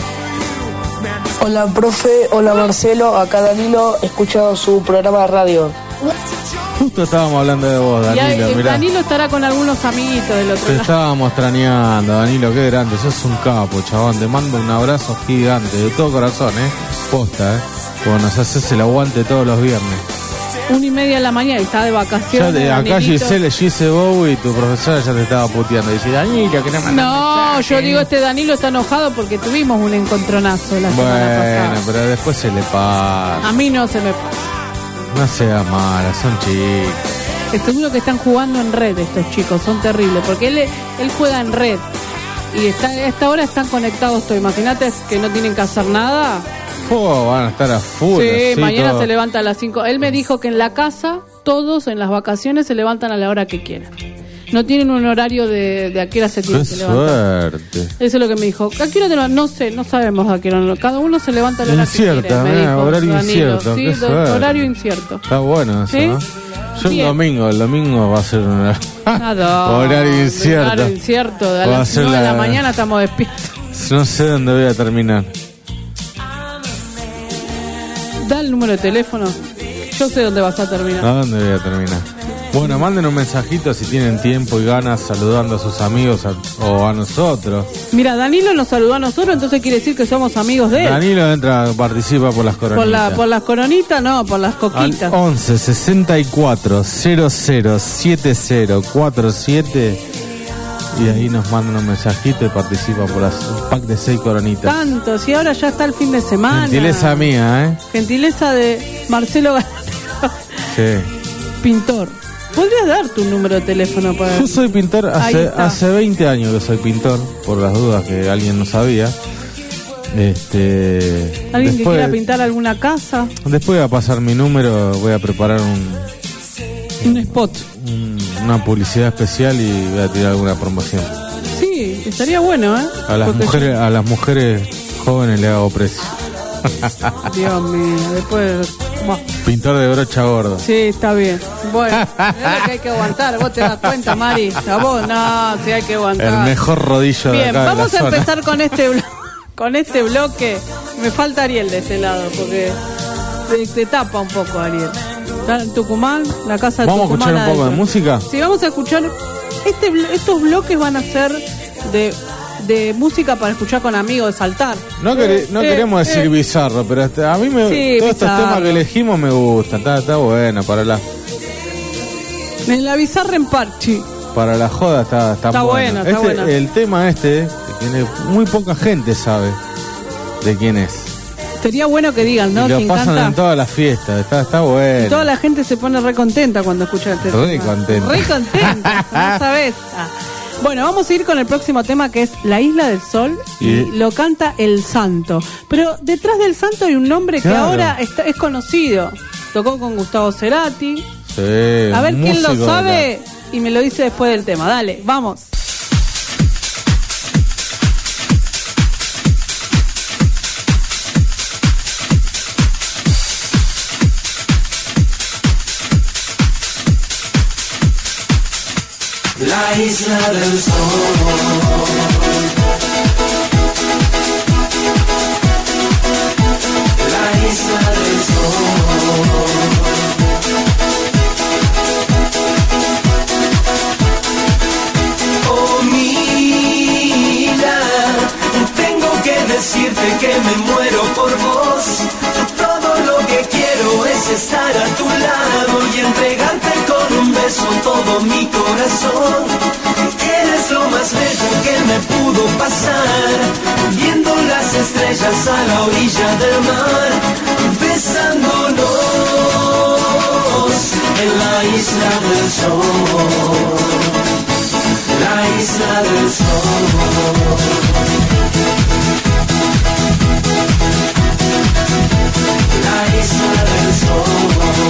Hola, profe. Hola, Marcelo. Acá Danilo. He escuchado su programa de radio. Justo estábamos hablando de vos, Danilo. Y mirá. Danilo estará con algunos amiguitos del otro Te lado. estábamos extrañando, Danilo, qué grande. Sos un capo, chabón. Te mando un abrazo gigante, de todo corazón, ¿eh? Posta, ¿eh? Como nos haces el aguante todos los viernes. Una y media de la mañana y está de Ya vacaciones. te, acá Danilito. Giselle, Gise Bowie, tu profesora ya te estaba puteando. Dice, Danilo, que no mandas No, mensaje. yo digo, este Danilo está enojado porque tuvimos un encontronazo la semana Bueno, pasada. pero después se le pasa. A mí no se me pasa. No sea mala, son chicos. Estoy seguro que están jugando en red estos chicos, son terribles, porque él, él juega en red y está, a esta hora están conectados todos. Imagínate que no tienen que hacer nada. Oh, van a estar a full. Sí, así, mañana todo. se levanta a las cinco. Él me dijo que en la casa todos en las vacaciones se levantan a la hora que quieran. No tienen un horario de, de a qué hora se tienen Qué que levantar. suerte. Eso es lo que me dijo. ¿A qué hora te lo- No sé, no sabemos a qué hora. Cada uno se levanta a la hora que Incierta, quiere, me mirá, dijo horario Danilo. incierto, Sí, qué do- suerte. horario incierto. Está bueno eso, ¿Sí? ¿no? Yo el Bien. domingo, el domingo va a ser un horario, Nada. horario incierto. Horario incierto. A Va a las ser nueve de la la- mañana estamos despiertos. No sé dónde voy a terminar. Da el número de teléfono. Yo sé dónde vas a terminar. ¿A dónde voy a terminar? Bueno, manden un mensajito si tienen tiempo y ganas saludando a sus amigos a- o a nosotros. Mira, Danilo nos saludó a nosotros, entonces quiere decir que somos amigos de él. Danilo entra, participa por las coronitas. Por, la, por las coronitas, no, por las coquitas. Al once sesenta y cuatro cero cero siete cero cuatro siete y ahí nos mandan un mensajito y participa por las, un pack de seis coronitas. Tanto, si ahora ya está el fin de semana. Gentileza mía, ¿eh? Gentileza de Marcelo Gal- Sí. Pintor. ¿Podrías dar tu número de teléfono para...? Yo soy pintor Ahí hace, está. hace veinte años que soy pintor, por las dudas que alguien no sabía. Este, ¿Alguien que después, quiera pintar alguna casa? después voy a pasar mi número, voy a preparar un, Un spot. un- una publicidad especial y voy a tirar alguna promoción. Sí, estaría bueno, ¿eh? A las Porque mujeres, a las mujeres jóvenes le hago precio. yo- Dios mío, después... Buah. Pintor de brocha gordo. Sí, está bien. Bueno, es lo que hay que aguantar. ¿Vos te das cuenta, Mari? A vos, no, sí hay que aguantar. El mejor rodillo de Bien, acá de vamos la a zona. empezar con este blo- con este bloque. Me falta Ariel de este lado porque te, te tapa un poco, Ariel. Está en Tucumán, la casa de ¿Vamos a Tucumán. escuchar un poco de adentro. música? Sí, vamos a escuchar. Este, blo- estos bloques van a ser de, de música para escuchar con amigos, de saltar. No, quere- no Eh, queremos eh, decir bizarro, pero este- a mí me, Sí, todos estos bizarro. temas que elegimos me gustan. Está, está bueno para la En la bizarra en parche. para la joda está, está, Está bueno, está Este- bueno. El tema este, que tiene muy poca gente sabe de quién es. Sería bueno que digan, ¿no? y lo ¿Quién pasan canta? en todas las fiestas. Está, está bueno. Y toda la gente se pone re contenta cuando escucha este Re tema. contenta. Re contenta, no sabes. Ah. Bueno, vamos a ir con el próximo tema que es La Isla del Sol y, Y- lo canta El Santo. Pero detrás del Santo hay un nombre que Claro. ahora está, es conocido. Tocó con Gustavo Cerati. Sí, A ver quién músico lo de sabe y me lo dice después del tema. Dale, vamos. La isla del sol. La isla del sol. Oh, mira, tengo que decirte que me muero por vos. Todo lo que quiero es beso todo mi corazón. Eres lo más bello que me pudo pasar, viendo las estrellas a la orilla del mar, besándonos en la isla del sol, la isla del sol. La isla del sol.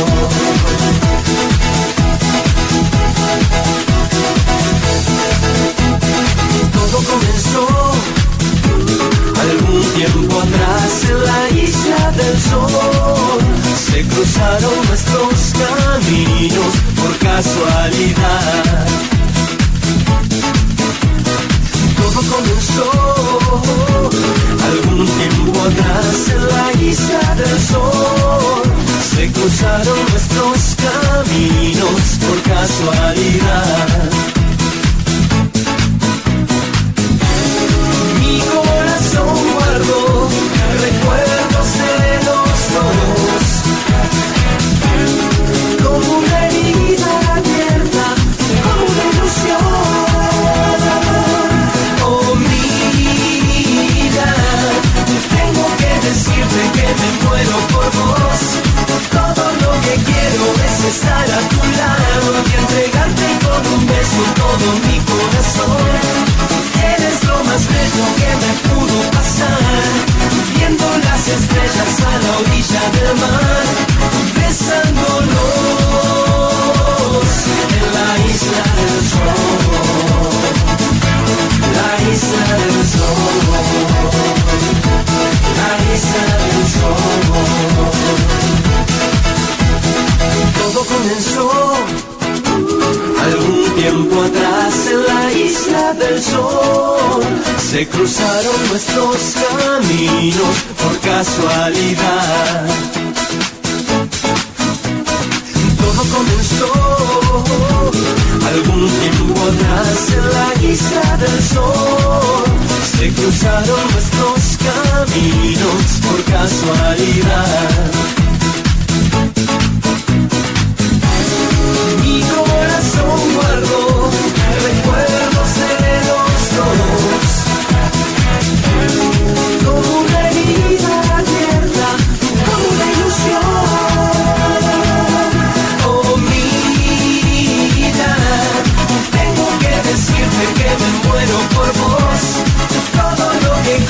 Todo comenzó algún tiempo atrás en la isla del sol. Se cruzaron nuestros caminos por casualidad. Todo comenzó algún tiempo atrás en la isla del sol. Se cruzaron nuestros caminos por casualidad. Mi corazón guardó recuerdos de los dos, como una herida abierta, como una ilusión. Oh, mira, tengo que decirte que me muero por vos. Todo lo que quiero es estar a tu lado y entregarte con un beso todo mi corazón. Eres lo más bello que me pudo pasar, viendo las estrellas a la orilla del mar, besándonos en la isla del sol, la isla del sol, la isla del sol. Todo comenzó algún tiempo atrás en la isla del sol. Se cruzaron nuestros caminos por casualidad. Todo comenzó algún tiempo atrás en la isla del sol. Se cruzaron nuestros caminos por casualidad. Mi corazón guardó recuerdos de los dos, como una herida abierta, como una ilusión. Oh, mira, tengo que decirte que me muero por vos. Todo lo que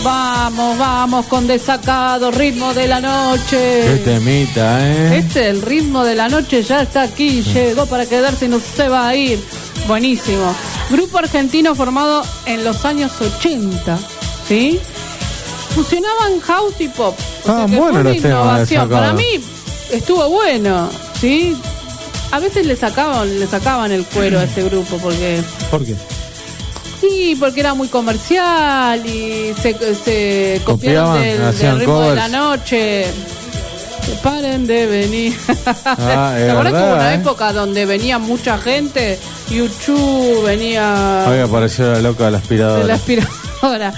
Vamos, vamos con Desacado, ritmo de la noche. Qué temita, ¿eh? Este, el ritmo de la noche ya está aquí, llegó para quedarse y no se va a ir. Buenísimo. Grupo argentino formado en los años ochenta, ¿sí? Fusionaban house y pop. O Ah, sea que bueno fue una los temas de innovación. Desacado. Para mí estuvo bueno, ¿sí? A veces le sacaban, le sacaban el cuero a este grupo porque... ¿Por qué? Sí, porque era muy comercial y se, se copiaron Copiaban, del, del hacían ritmo de covers. la noche. Que paren de venir. Ah, ¿Te es acuerdas que hubo verdad, una ¿eh? época donde venía mucha gente? YouTube venía Hoy apareció la loca de la aspiradora. de la aspiradora.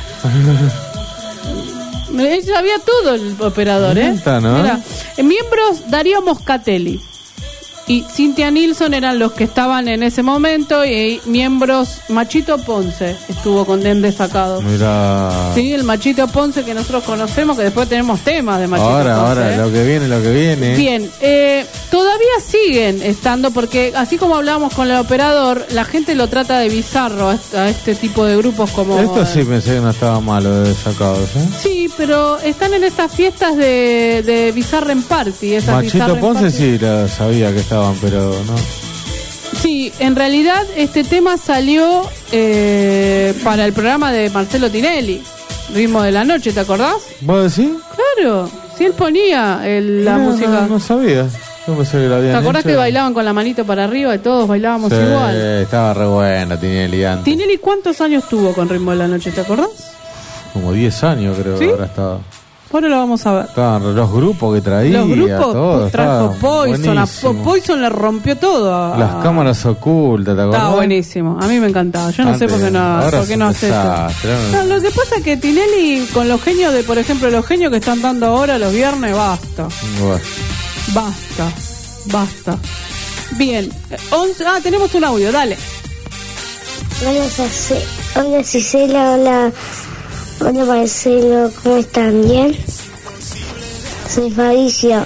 Ella sabía todo el operador, ¿eh? Neta, ¿no? Mira, eh, miembros Darío Moscatelli y Cintia Nilsson eran los que estaban en ese momento, y miembros Machito Ponce estuvo con Den Desacados. Mira. Sí, el Machito Ponce que nosotros conocemos, que después tenemos temas de Machito Ahora, Ponce. ahora, ¿eh? lo que viene, lo que viene. Bien, eh, todavía siguen estando, porque así como hablábamos con el operador, la gente lo trata de bizarro a, a este tipo de grupos como... Esto sí pensé que no estaba malo de Desacados, ¿eh? Sí, pero están en estas fiestas de, de Bizarren Party. Esas Machito Bizarren Ponce Party. sí la sabía que estaban, pero no. Sí, en realidad este tema salió eh, para el programa de Marcelo Tinelli, Ritmo de la Noche, ¿te acordás? ¿Vos decís? Claro, sí, él ponía el- la No, música. No, no sabía. Yo pensé que lo habían ¿Te acordás hecho. que bailaban con la manito para arriba y todos bailábamos Sí, igual? estaba re buena Tinelli antes. Tinelli, ¿cuántos años tuvo con Ritmo de la Noche, te acordás? Como diez años creo ¿Sí? que ahora estaba. Ahora lo vamos a ver. Estaban los grupos que traía. Los grupos todo, trajo estaba Poison, a buenísimo. Poison le rompió todo. a- Las cámaras ocultas, ¿te acordás? Estaba buenísimo, a mí me encantaba. Yo no Antes, sé por qué no, ahora por qué es no un hace eso. desastre, No, ahora- lo que pasa es que Tinelli con los genios de, por ejemplo, los genios que están dando ahora los viernes, basta, Bueno. basta, basta. Bien, eh, once, ah, tenemos un audio, dale. Hola, Sace- hola Cisela, hola, hola Marcelo, ¿cómo están? ¿Bien? Soy Fabricio.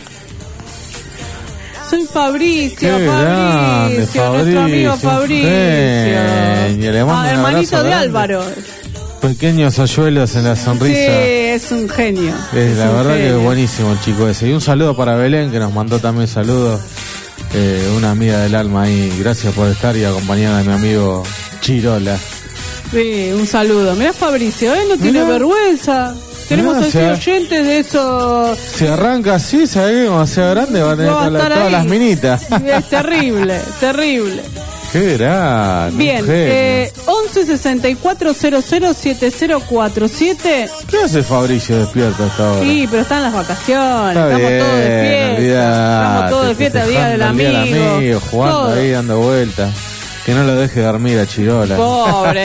Soy Fabricio, Qué grande, Fabricio, nuestro amigo Fabricio, Fabricio. genio, le mando Ah, un hermanito abrazo de grande. Álvaro. Pequeños hoyuelos en la Sí, sonrisa. es un genio. Es la un verdad que genio. es buenísimo el chico ese. Y un saludo para Belén, que nos mandó también saludos. Eh, una amiga del alma ahí. Gracias por estar y acompañada de mi amigo Chirola. Sí, un saludo. Mirá Fabricio, ¿eh? No tiene Mirá. vergüenza. Tenemos Mirá, así o sea, oyentes de esos... Si arranca así, ¿sabes qué? Cuando sea grande va a tener Va a todas, las- estar todas ahí. las minitas. Es terrible, terrible. Qué grande. Bien, un genio. eh, once sesenta y cuatro cero cero siete cero cuatro siete. ¿Qué hace Fabricio despierto hasta ahora? Sí, pero están las vacaciones, Está estamos bien, todos de fiesta. olvidate, Estamos todos de fiesta, día del festejando el amigo. día del amigo, jugando todo. ahí, dando vueltas. Que no lo deje dormir a Chirola. Pobre.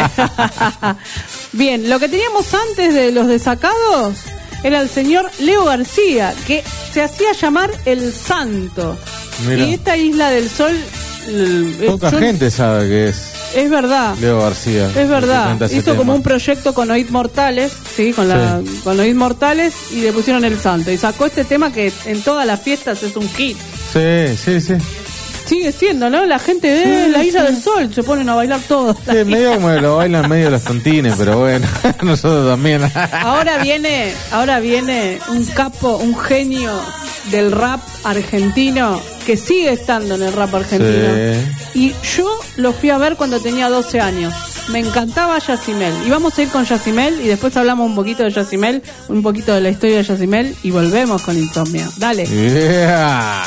Bien, lo que teníamos antes de los desacados era el señor Leo García, que se hacía llamar el Santo. Mira. Y esta Isla del Sol... el- Poca yo- gente sabe que es Es verdad. Leo García. Es verdad, que canta ese hizo tema. como un proyecto con Oíd Mortales, sí, con la Sí. con Oíd Mortales, y le pusieron el Santo y sacó este tema que en todas las fiestas es un hit. Sí, sí, sí. Sigue siendo, ¿no? La gente de Sí, la Isla sí. del Sol se ponen a bailar todos. Sí, medio como lo bailan medio los tontines, pero bueno, nosotros también. Ahora viene, ahora viene un capo, un genio del rap argentino que sigue estando en el rap argentino. Sí. Y yo lo fui a ver cuando tenía doce años. Me encantaba Yacimel. Y vamos a ir con Yacimel y después hablamos un poquito de Yacimel, un poquito de la historia de Yacimel y volvemos con Insomnia. Dale. Yeah.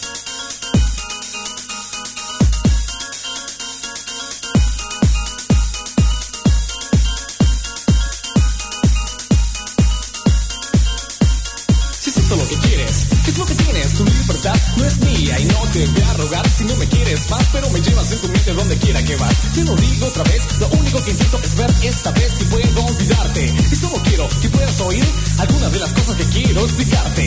Si es esto lo que quieres, ¿qué es lo que tienes? Tu libertad no es mía y no te voy a rogar si no me quieres más, pero me llevas en tu mente donde quiera que vas. Te lo digo otra vez, lo único que intento es ver esta vez si puedo olvidarte. Y solo quiero que puedas oír algunas de las cosas que quiero explicarte.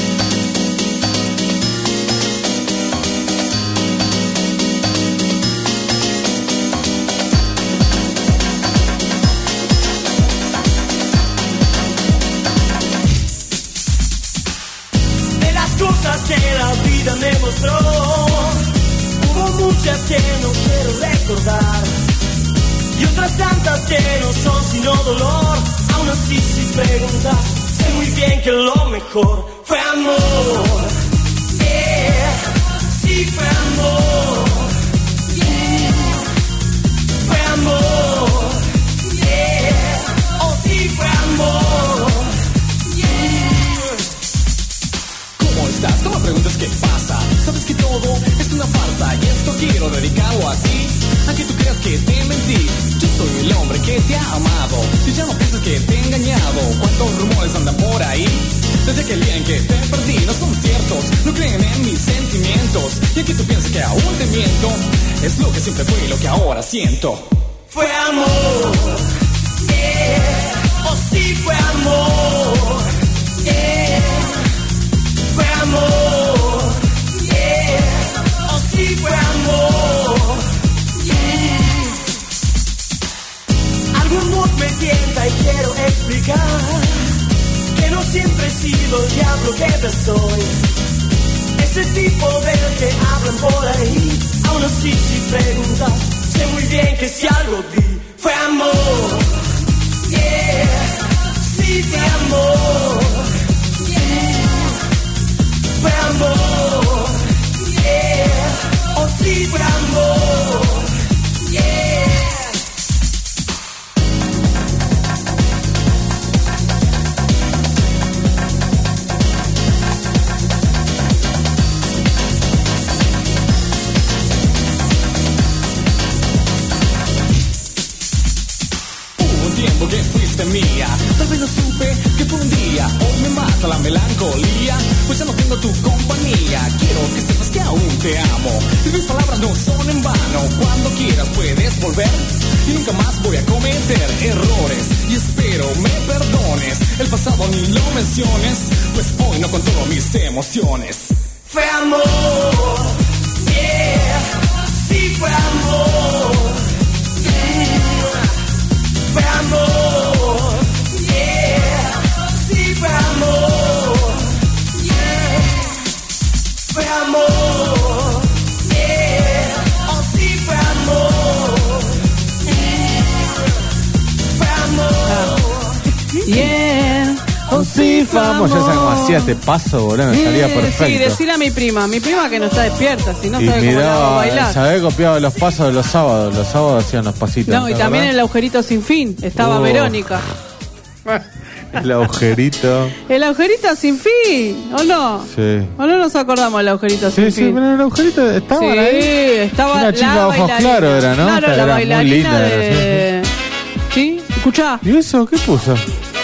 De las cosas que la vida me mostró, hubo muchas que no quiero recordar y otras tantas que no son sino dolor. Aún así si preguntas, sé muy bien que lo mejor fue amor. Yeah, sí fue amor. Yeah, fue amor. Yeah, oh sí fue amor. Yeah. ¿Cómo estás? No me preguntes qué pasa. Sabes que todo es una farsa y esto quiero dedicarlo a ti. Aunque tú creas que te mentí, yo soy el hombre que te ha amado. Y ya no piensas que te he engañado. ¿Cuántos rumores andan por ahí? Desde aquel día en que te perdí, no son ciertos, no creen en mis sentimientos. Y aquí tú piensas que aún te miento. Es lo que siempre fue y lo que ahora siento. Fue amor, yeah, oh sí fue amor, yeah, fue amor, yeah, oh sí fue amor, yeah. Algún mood me tienta y quiero explicar que no siempre he sido el diablo que te soy. Ese tipo del que hablan por ahí. Aún así si preguntas, sé muy bien que si algo di fue amor. Yeah, sí fue amor. Yeah, fue amor. Yeah, oh sí fue amor. Yeah. Que fuiste mía, tal vez no supe que fue un día. Hoy me mata la melancolía, pues ya no tengo tu compañía. Quiero que sepas que aún te amo y mis palabras no son en vano. Cuando quieras puedes volver y nunca más voy a cometer errores. Y espero me perdones, el pasado ni lo menciones, pues hoy no controlo mis emociones. Fue amor, yeah, sí fue amor, yeah. Fue amor, yeah, sí fue amor, yeah, fue amor, yeah, oh sí fue amor, yeah, fue amor, yeah, oh sí fue amor. Ya sabes cómo hacía este paso, boludo, me salía perfecto. Sí, decirle a mi prima, mi prima que no está despierta, si no y sabe cómo la hago bailar. Se había copiado los pasos de los sábados, los sábados hacían los pasitos. No, y también ¿verdad? el agujerito sin fin, estaba Oh. Verónica. El agujerito. El agujerito sin fin, ¿o no? Sí. ¿O no nos acordamos del agujerito Sí, sin sí, fin? pero el agujerito estaba Sí, ahí. estaba Una chica la de ojos bailarina. claros era, ¿no? Claro, Era la muy bailarina linda, de... ¿Sí? Escuchá. ¿Y eso qué puso?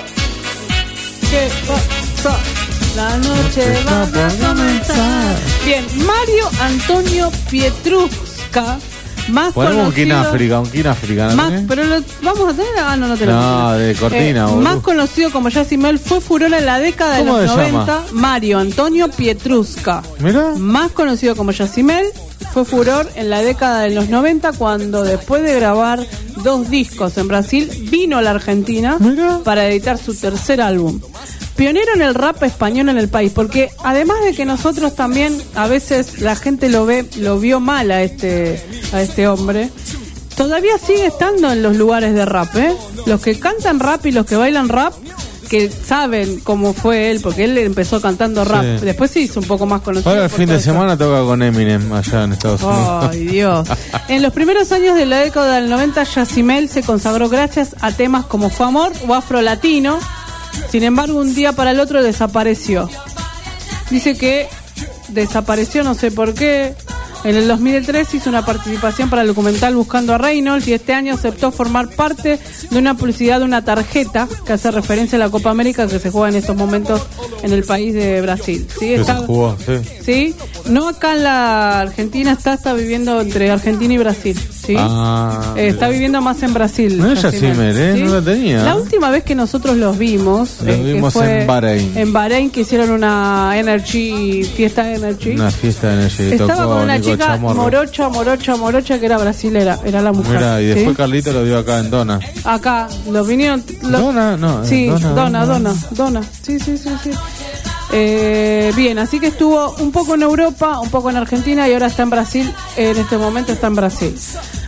¿Qué pasó? La noche va a comenzar. Bien, Mario Antonio Pietruska, más Ponemos un conocido... Kináfrica, un Kináfrica, ¿no? Más, pero lo, vamos a tener. Ah, no, no te lo No, tengo. de cortina, boludo. Más conocido como Yacimel, fue furor en la década de ¿Cómo los se llama? noventa. Mario Antonio Pietruska. Mirá. Más conocido como Yacimel, fue furor en la década de los noventa cuando después de grabar dos discos en Brasil, vino a la Argentina Mirá. para editar su tercer álbum. Pionero en el rap español en el país, porque además de que nosotros también a veces la gente lo ve, lo vio mal a este, a este hombre, todavía sigue estando en los lugares de rap, ¿eh? Los que cantan rap y los que bailan rap, que saben cómo fue él, porque él empezó cantando rap, Sí. después se hizo un poco más conocido. Ahora el por fin todo de esto. semana toca con Eminem allá en Estados Unidos. Ay, Dios. En los primeros años de la década del noventa, Yacimel se consagró gracias a temas como Fue Amor o Afro Latino. Sin embargo, un día para el otro desapareció. Dice que desapareció, no sé por qué. En el dos mil tres hizo una participación para el documental Buscando a Reynolds y este año aceptó formar parte de una publicidad de una tarjeta que hace referencia a la Copa América que se juega en estos momentos en el país de Brasil. ¿Sí? Que Está, se jugó, sí. ¿sí? No acá en la Argentina, está, está viviendo entre Argentina y Brasil. ¿sí? Ah, Eh, está viviendo más en Brasil. No es Yacimel, Yacimel, ¿eh? ¿sí? No la tenía. La última vez que nosotros los vimos, Los eh, que vimos fue en Bahrein. En Bahrein, que hicieron una Energy, fiesta Energy. Una fiesta de energía. Estaba Tocó con una Nico chica Chamorro. morocha, morocha, morocha, que era brasilera, era la mujer. Mira, y ¿sí? después Carlito lo dio acá en Dona. Acá, los vinieron... los- Dona, no. Sí, Dona, Dona, Dona. Dona, Dona. Sí, sí, sí, sí. Eh, bien, así que estuvo un poco en Europa, un poco en Argentina y ahora está en Brasil. En este momento está en Brasil.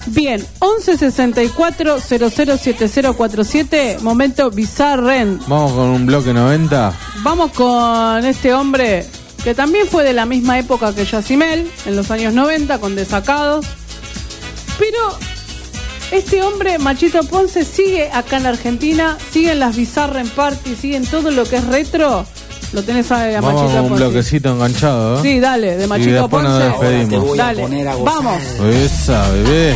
Bien, once sesenta y cuatro cero cero siete cero cuatro siete, momento Bizarren. Vamos con un bloque noventa. Vamos con este hombre que también fue de la misma época que Yacimel, en los años noventa, con Desacados. Pero este hombre, Machito Ponce, sigue acá en Argentina, sigue en las Bizarren Party, sigue en todo lo que es retro. Lo tenés a, a Vamos Machito con un Ponce. bloquecito enganchado, ¿eh? Sí, dale, de Machito y después Ponce. nos despedimos. Dale, vamos. Esa, bebé.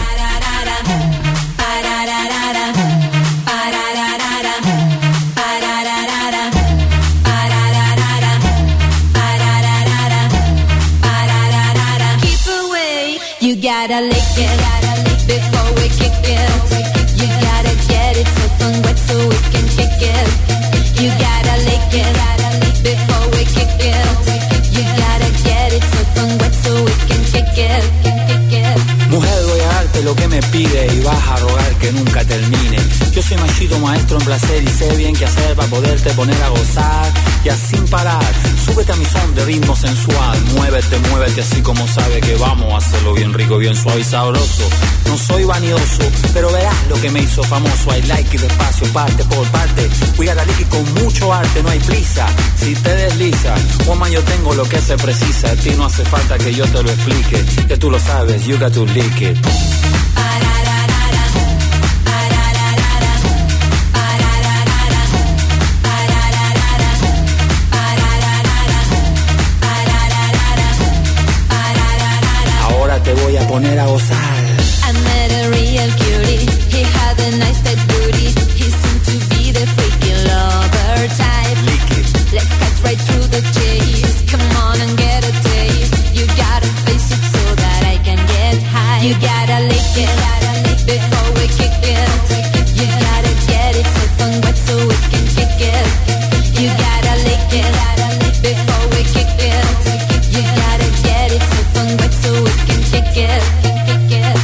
You gotta lick it before we kick it. You gotta get it soaking wet so we can kick it. You gotta lick it before we kick it. You gotta get it soaking wet so we can kick it. Mujer, voy a darte lo que me pide y vas a rogar que nunca termine. Yo soy Machito, maestro en placer y sé bien qué hacer para poderte poner a gozar. Y así sin parar, súbete a mi son de ritmo sensual. Muévete, muévete así como sabe que vamos a hacerlo bien rico, bien suave y sabroso. No soy vanidoso, pero verás lo que me hizo famoso. I like it despacio, parte por parte. We gotta lick it con mucho arte, no hay prisa. Si te desliza, woman, yo tengo lo que se precisa. A ti no hace falta que yo te lo explique, que tú lo sabes, you got to lick it. Ahora te voy a poner a gozar. I met a real cutie. He had a nice tight booty. He seemed to be the freaky lover type. Lick it. Let's cut right through the chase. Come on and get a taste. You gotta face it so that I can get high. You gotta lick it before we kick it. You gotta get it soaking wet so we can kick it. You gotta lick it before we kick it. You gotta get it soaking wet so we can kick it. Kick it.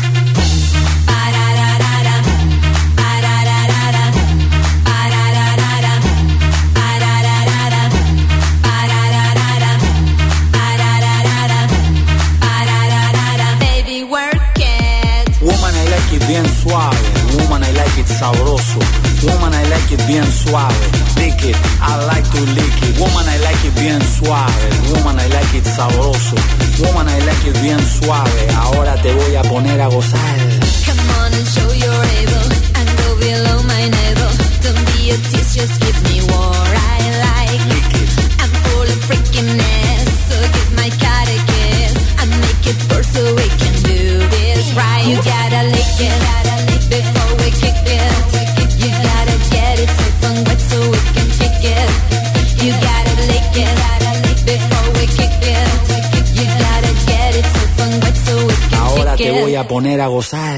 Baby, work it. Woman, I like it bien suave. Woman, I like it sabroso. Woman, I like it bien suave. Lick it, I like to lick it. Woman, I like it bien suave. Woman, I like it sabroso. Woman, I like it bien suave. Ahora te voy a poner a gozar. Come on and show you're able and go below my navel. Don't be a tease, just give me what I like. I'm full of freakiness, so give my cat a kiss and make it burst so we can do this right. You gotta lick it before we kick it. You gotta get it soaking wet so we can kick it. You gotta lick it before we kick it. You gotta get it soaking wet so we can Ahora kick it. te voy a poner a gozar.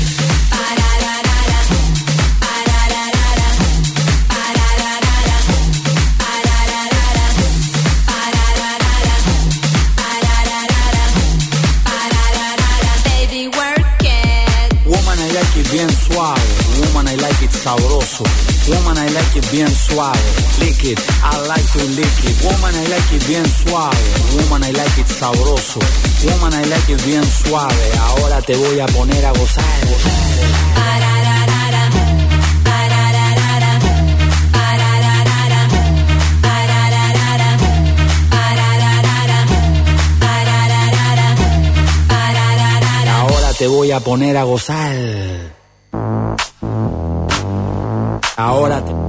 Baby, work it. Woman, I like it bien suave. Woman, I like it sabroso. Woman, I like it bien suave. Lick it, I like to lick it. Woman, I like it bien suave. Woman, I like it sabroso. Woman, I like it bien suave. Ahora te voy a poner a gozar. Ahora te voy a poner a gozar. Ahora te...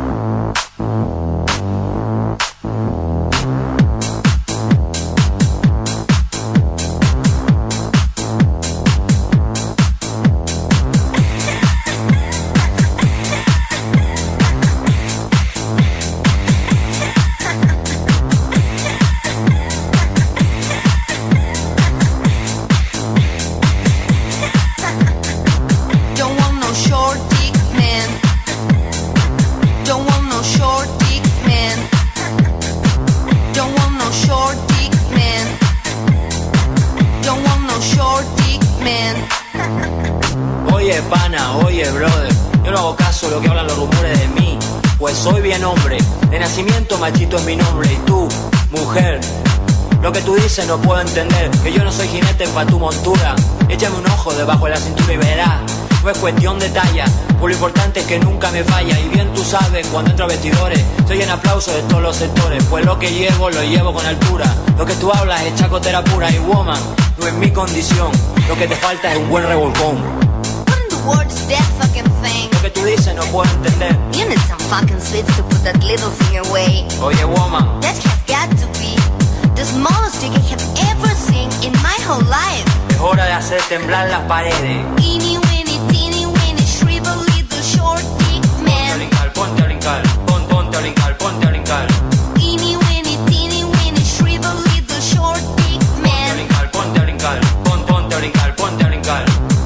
Don't want no short dick man. Don't want no short dick man. Don't want no short dick man. Don't want no short dick man. Oye, pana, oye, brother. Yo no hago caso a lo que hablan los rumores de mí. Pues soy bien hombre. De nacimiento, Machito es mi nombre. Y tú, mujer, Lo que tú dices no puedo entender, que yo no soy jinete pa' tu montura. Échame un ojo debajo de la cintura y verás, no es cuestión de talla, pues lo importante es que nunca me falla. Y bien tú sabes, cuando entro a vestidores, estoy en aplauso de todos los sectores, pues lo que llevo, lo llevo con altura. Lo que tú hablas es chacotera pura y woman, no es mi condición. Lo que te falta es un buen revolcón. What is that fucking thing? Lo que tú dices no puedo entender. You need some fucking sweets to put that little finger away. Oye, woman, That has got to be the smallest dick I have ever seen in my whole life. es hora de hacer temblar las paredes. Teeny weeny, teeny weeny, shrivel little short dick man. Ponte a brincar, pon, ponte a brincar, ponte a brincar. Teeny weeny, teeny weeny, shrivel little short dick man. Ponte a brincar, pon, ponte a brincar, ponte a brincar.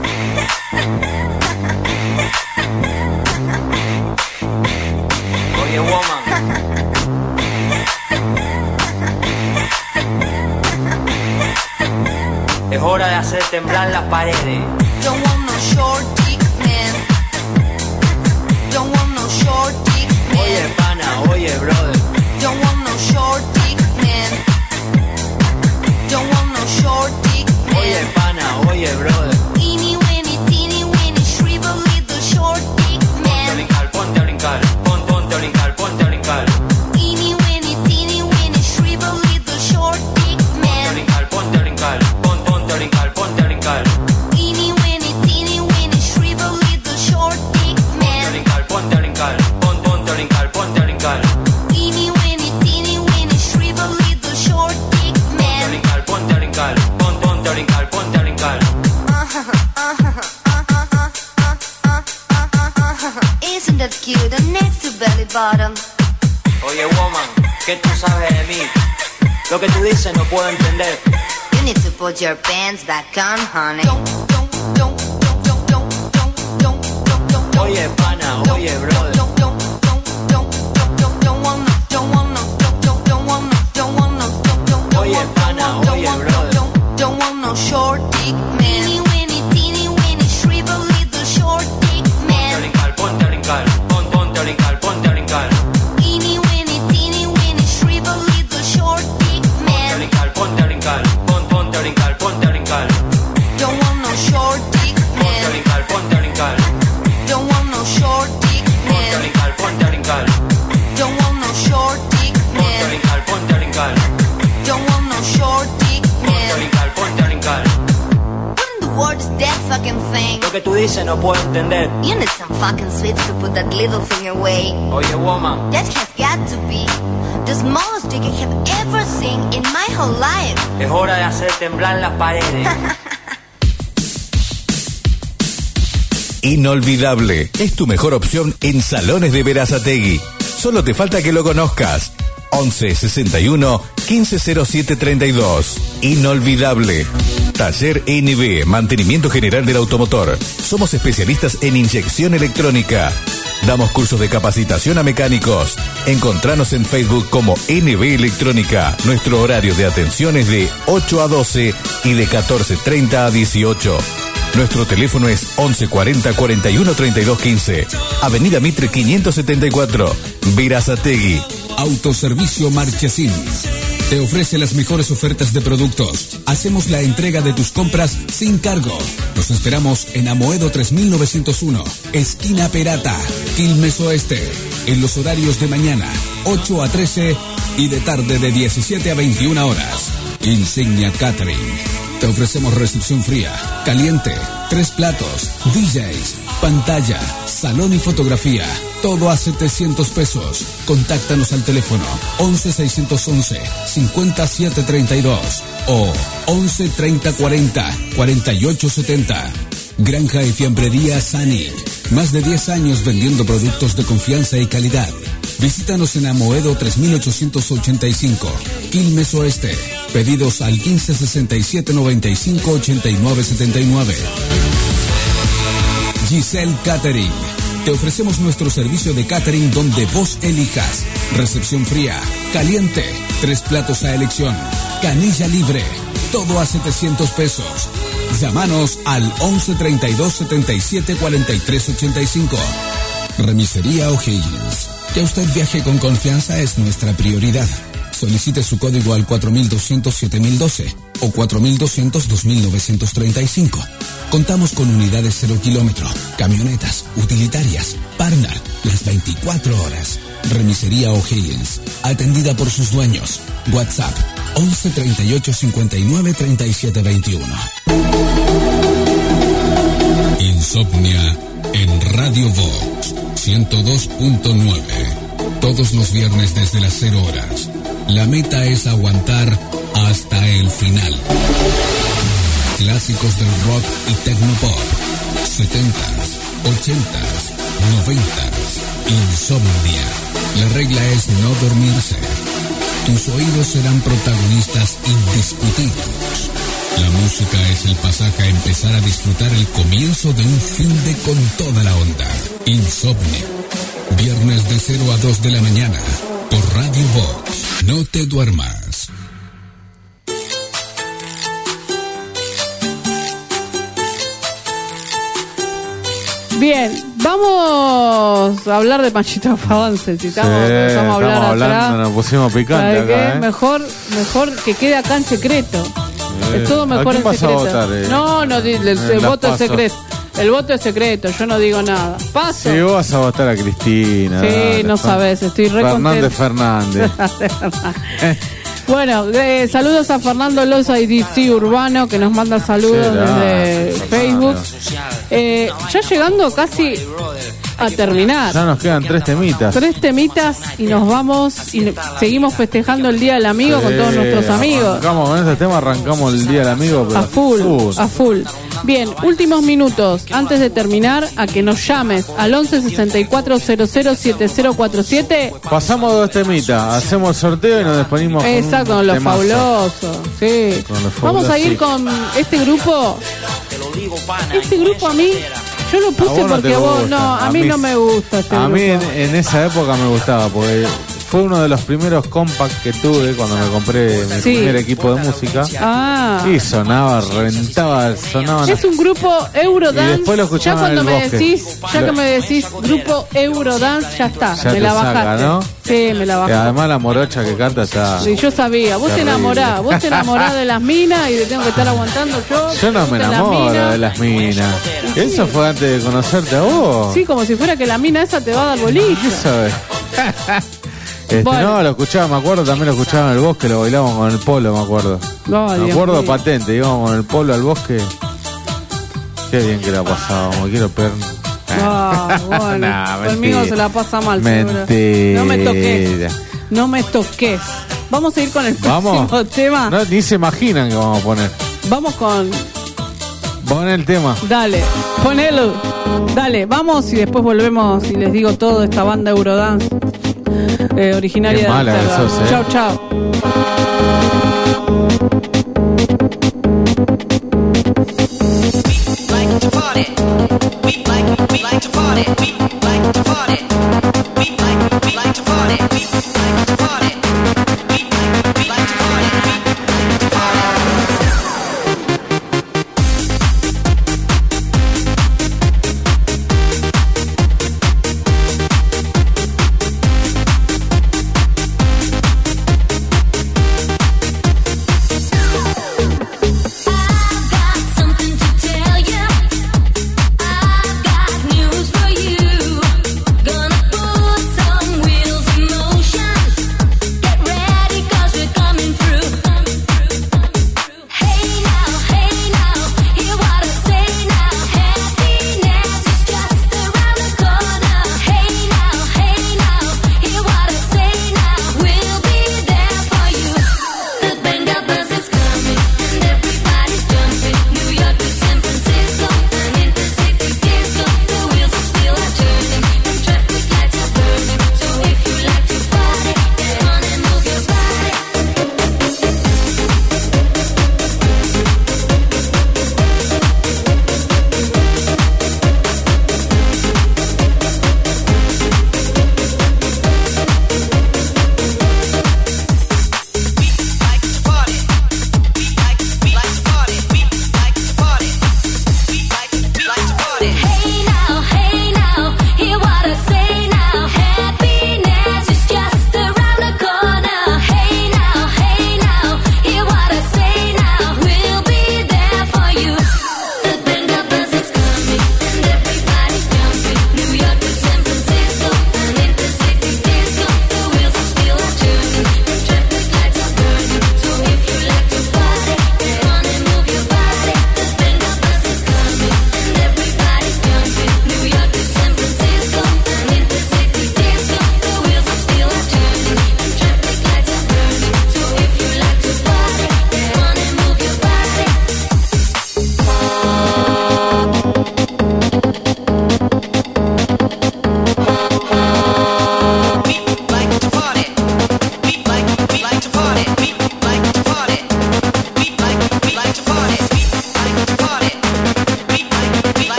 Oye, woman, es hora de hacer temblar las paredes. Don't want no short dick man. Don't want no short dick man. Oye, pana, oye, brother. Don't want no short dick man. Don't want no short dick man. Oye, pana, oye, brother. Teeny weeny, teeny weeny, shrivel little short dick man. Ponte a brincar, pon, ponte a brincar, ponte a brincar. Teeny weeny, teeny weeny, shrivel little short dick man. Ponte a brincar, pon, ponte a brincar, ponte a brincar. Teeny weeny, teeny weeny, shrivel little short dick man. Ponte a brincar, pon, ponte a brincar, ponte a brincar. Teeny weeny, teeny weeny, shrivel little short dick man. Ponte a brincar, pon, ponte a brincar, ponte a brincar. Isn't that cute? And next to belly bottom. Oye, woman, ¿qué tú sabes de mí? Lo que tú dices no puedo entender. You need to put your pants back on, honey. Oye, pana, oye, brother. Oye, pana, oye, brother. Don't want no short dick man. Teeny weeny, teeny weeny, shrivel little short dick man. Ponte a brincar, pon, ponte a brincar, ponte a brincar. Teeny weeny, teeny weeny, shrivel little short dick man. Ponte a brincar, pon, ponte a brincar, ponte a brincar. Don't want no short dick man. Ponte a brincar, Don't want no short dick man. ponte a brincar. Don't want no short dick man. Ponte a brincar, Don't want no short dick man. ponte a brincar. What in the world is that fucking thing? Lo que tú dices no puedo entender. You need some fucking sweets to put that little finger away. Oye, woman, That has got to be the smallest dick I have ever seen in my whole life. es hora de hacer temblar las paredes. Inolvidable. Es tu mejor opción en Salones de Berazategui. Solo te falta que lo conozcas. once sesenta y uno quince cero siete treinta y dos. Inolvidable. Taller N B, mantenimiento general del automotor. Somos especialistas en inyección electrónica. Damos cursos de capacitación a mecánicos. Encontranos en Facebook como N B Electrónica. Nuestro horario de atención es de ocho a doce y de catorce treinta a dieciocho. Nuestro teléfono es once cuarenta cuarenta y uno treinta y dos quince. Avenida Mitre quinientos setenta y cuatro, Berazategui. Autoservicio Marchesín te ofrece las mejores ofertas de productos. Hacemos la entrega de tus compras sin cargo. Nos esperamos en Amoedo tres mil novecientos uno, esquina Perata, Quilmes Oeste, en los horarios de mañana, ocho a trece y de tarde de diecisiete a veintiuna horas. Insignia Catering. Te ofrecemos recepción fría, caliente, tres platos, D Js, pantalla, salón y fotografía. Todo a setecientos pesos. Contáctanos al teléfono once seiscientos once cincuenta y siete treinta y dos o once treinta cuarenta cuarenta y ocho setenta. Granja y fiambrería Sanic. Más de diez años vendiendo productos de confianza y calidad. Visítanos en Amoedo tres mil ochocientos ochenta y cinco, Quilmes Oeste. Pedidos al quince sesenta y siete noventa y cinco ochenta y nueve setenta y nueve. Giselle Catering. Te ofrecemos nuestro servicio de catering donde vos elijas. Recepción fría, caliente, tres platos a elección, canilla libre, todo a setecientos pesos. Llámanos al once treinta y dos setenta y siete cuarenta y tres ochenta y cinco. Remisería O'Higgins. Que usted viaje con confianza es nuestra prioridad. Solicite su código al cuatro mil doscientos siete mil doce o cuatro mil doscientos dos mil novecientos treinta y cinco. Contamos con unidades cero kilómetro, camionetas, utilitarias, Partner, las veinticuatro horas. Remisería O'Higgins, atendida por sus dueños. WhatsApp once treinta y ocho cincuenta y nueve treinta y siete veintiuno. Insomnia en Radio Vox ciento dos punto nueve. Todos los viernes desde las cero horas. La meta es aguantar hasta el final. Clásicos del rock y tecnopop. setentas, ochentas, noventas. Insomnia. La regla es no dormirse. Tus oídos serán protagonistas indiscutidos. La música es el pasaje a empezar a disfrutar el comienzo de un fin de con toda la onda. Insomnia. Viernes de cero a dos de la mañana. Por Radio Vox. No te duermas. Bien, vamos a hablar de Panchito Avance. Si estamos, Sí, empezamos a hablar estamos hablando, atrás. nos pusimos picante ¿Sabe acá, qué? ¿eh? Mejor, mejor que quede acá en secreto. Eh, Es todo ¿a mejor quién en vas a secreto. votar, eh? No, no, di- el, En el las voto es PASO. secreto. El voto es secreto, yo no digo nada. Paso. Si vos vas a votar a Cristina. Sí, dale, no Fer- sabes, estoy re Fernández contenta. Fernández. Bueno, eh, saludos a Fernando Loza y D C Urbano, que nos manda saludos Sí, desde gracias, Facebook. Eh, ya llegando casi a terminar. Ya nos quedan tres temitas. Tres temitas y nos vamos y seguimos festejando el Día del Amigo con todos Sí, nuestros amigos. Arrancamos con este tema, arrancamos el Día del Amigo. Pero A full, a full. Bien, últimos minutos antes de terminar, a que nos llames al once sesenta y cuatro cero cero siete cero cuatro siete. Pasamos dos temitas, hacemos el sorteo y nos despedimos con Exacto, un con lo temazo. fabuloso. Sí. Con lo Vamos a fabuloso, ir sí. con este grupo. Este grupo a mí, yo lo A puse vos no porque te a vos gusta, no, a, a mí, mí no sí. me gusta este A grupo. mí en, en esa época me gustaba porque fue uno de los primeros compacts que tuve cuando me compré mi Sí. primer equipo de música. Ah. Y sonaba, reventaba, sonaban. Es un grupo Eurodance. Y después lo Ya escuchaba cuando en el me bosque. decís, ya Lo- que me decís grupo Eurodance, ya está, Ya me te la saca, bajaste. ¿no? Sí, me la Y bajaste. además la morocha que canta está. Sí, yo sabía, vos te Terrible. enamorás, vos te enamorás de las minas y te tengo que estar aguantando yo. Yo no me de las enamoro minas. de las minas. Eso fue antes de conocerte a vos. Sí, como si fuera que la mina esa te va a dar bolillo. ¿Qué sabes? Este, Bueno. No, lo escuchaba, me acuerdo, también lo escuchaba en el bosque, lo bailábamos con el polo, me acuerdo. No, me Dios acuerdo mío. patente, íbamos con el polo al bosque. Qué bien que la pasábamos, quiero per... Ah, bueno, Nah, conmigo mentira. se la pasa mal, seguro. Mentira. No me toques. No me toques. Vamos a ir con el próximo Vamos. tema. No, ni se imaginan que vamos a poner. Vamos con. Pon el tema. Dale, ponelo. Dale, vamos y después volvemos y les digo todo de esta banda Eurodance eh, originaria Qué de mala que Amsterdam. sos, eh. Chao, chao. like to party. We like we like to party. We like to party. We like we like to party. We like to party. We like we like to party. We like to party. Something to tell you. I've got news for you. Gonna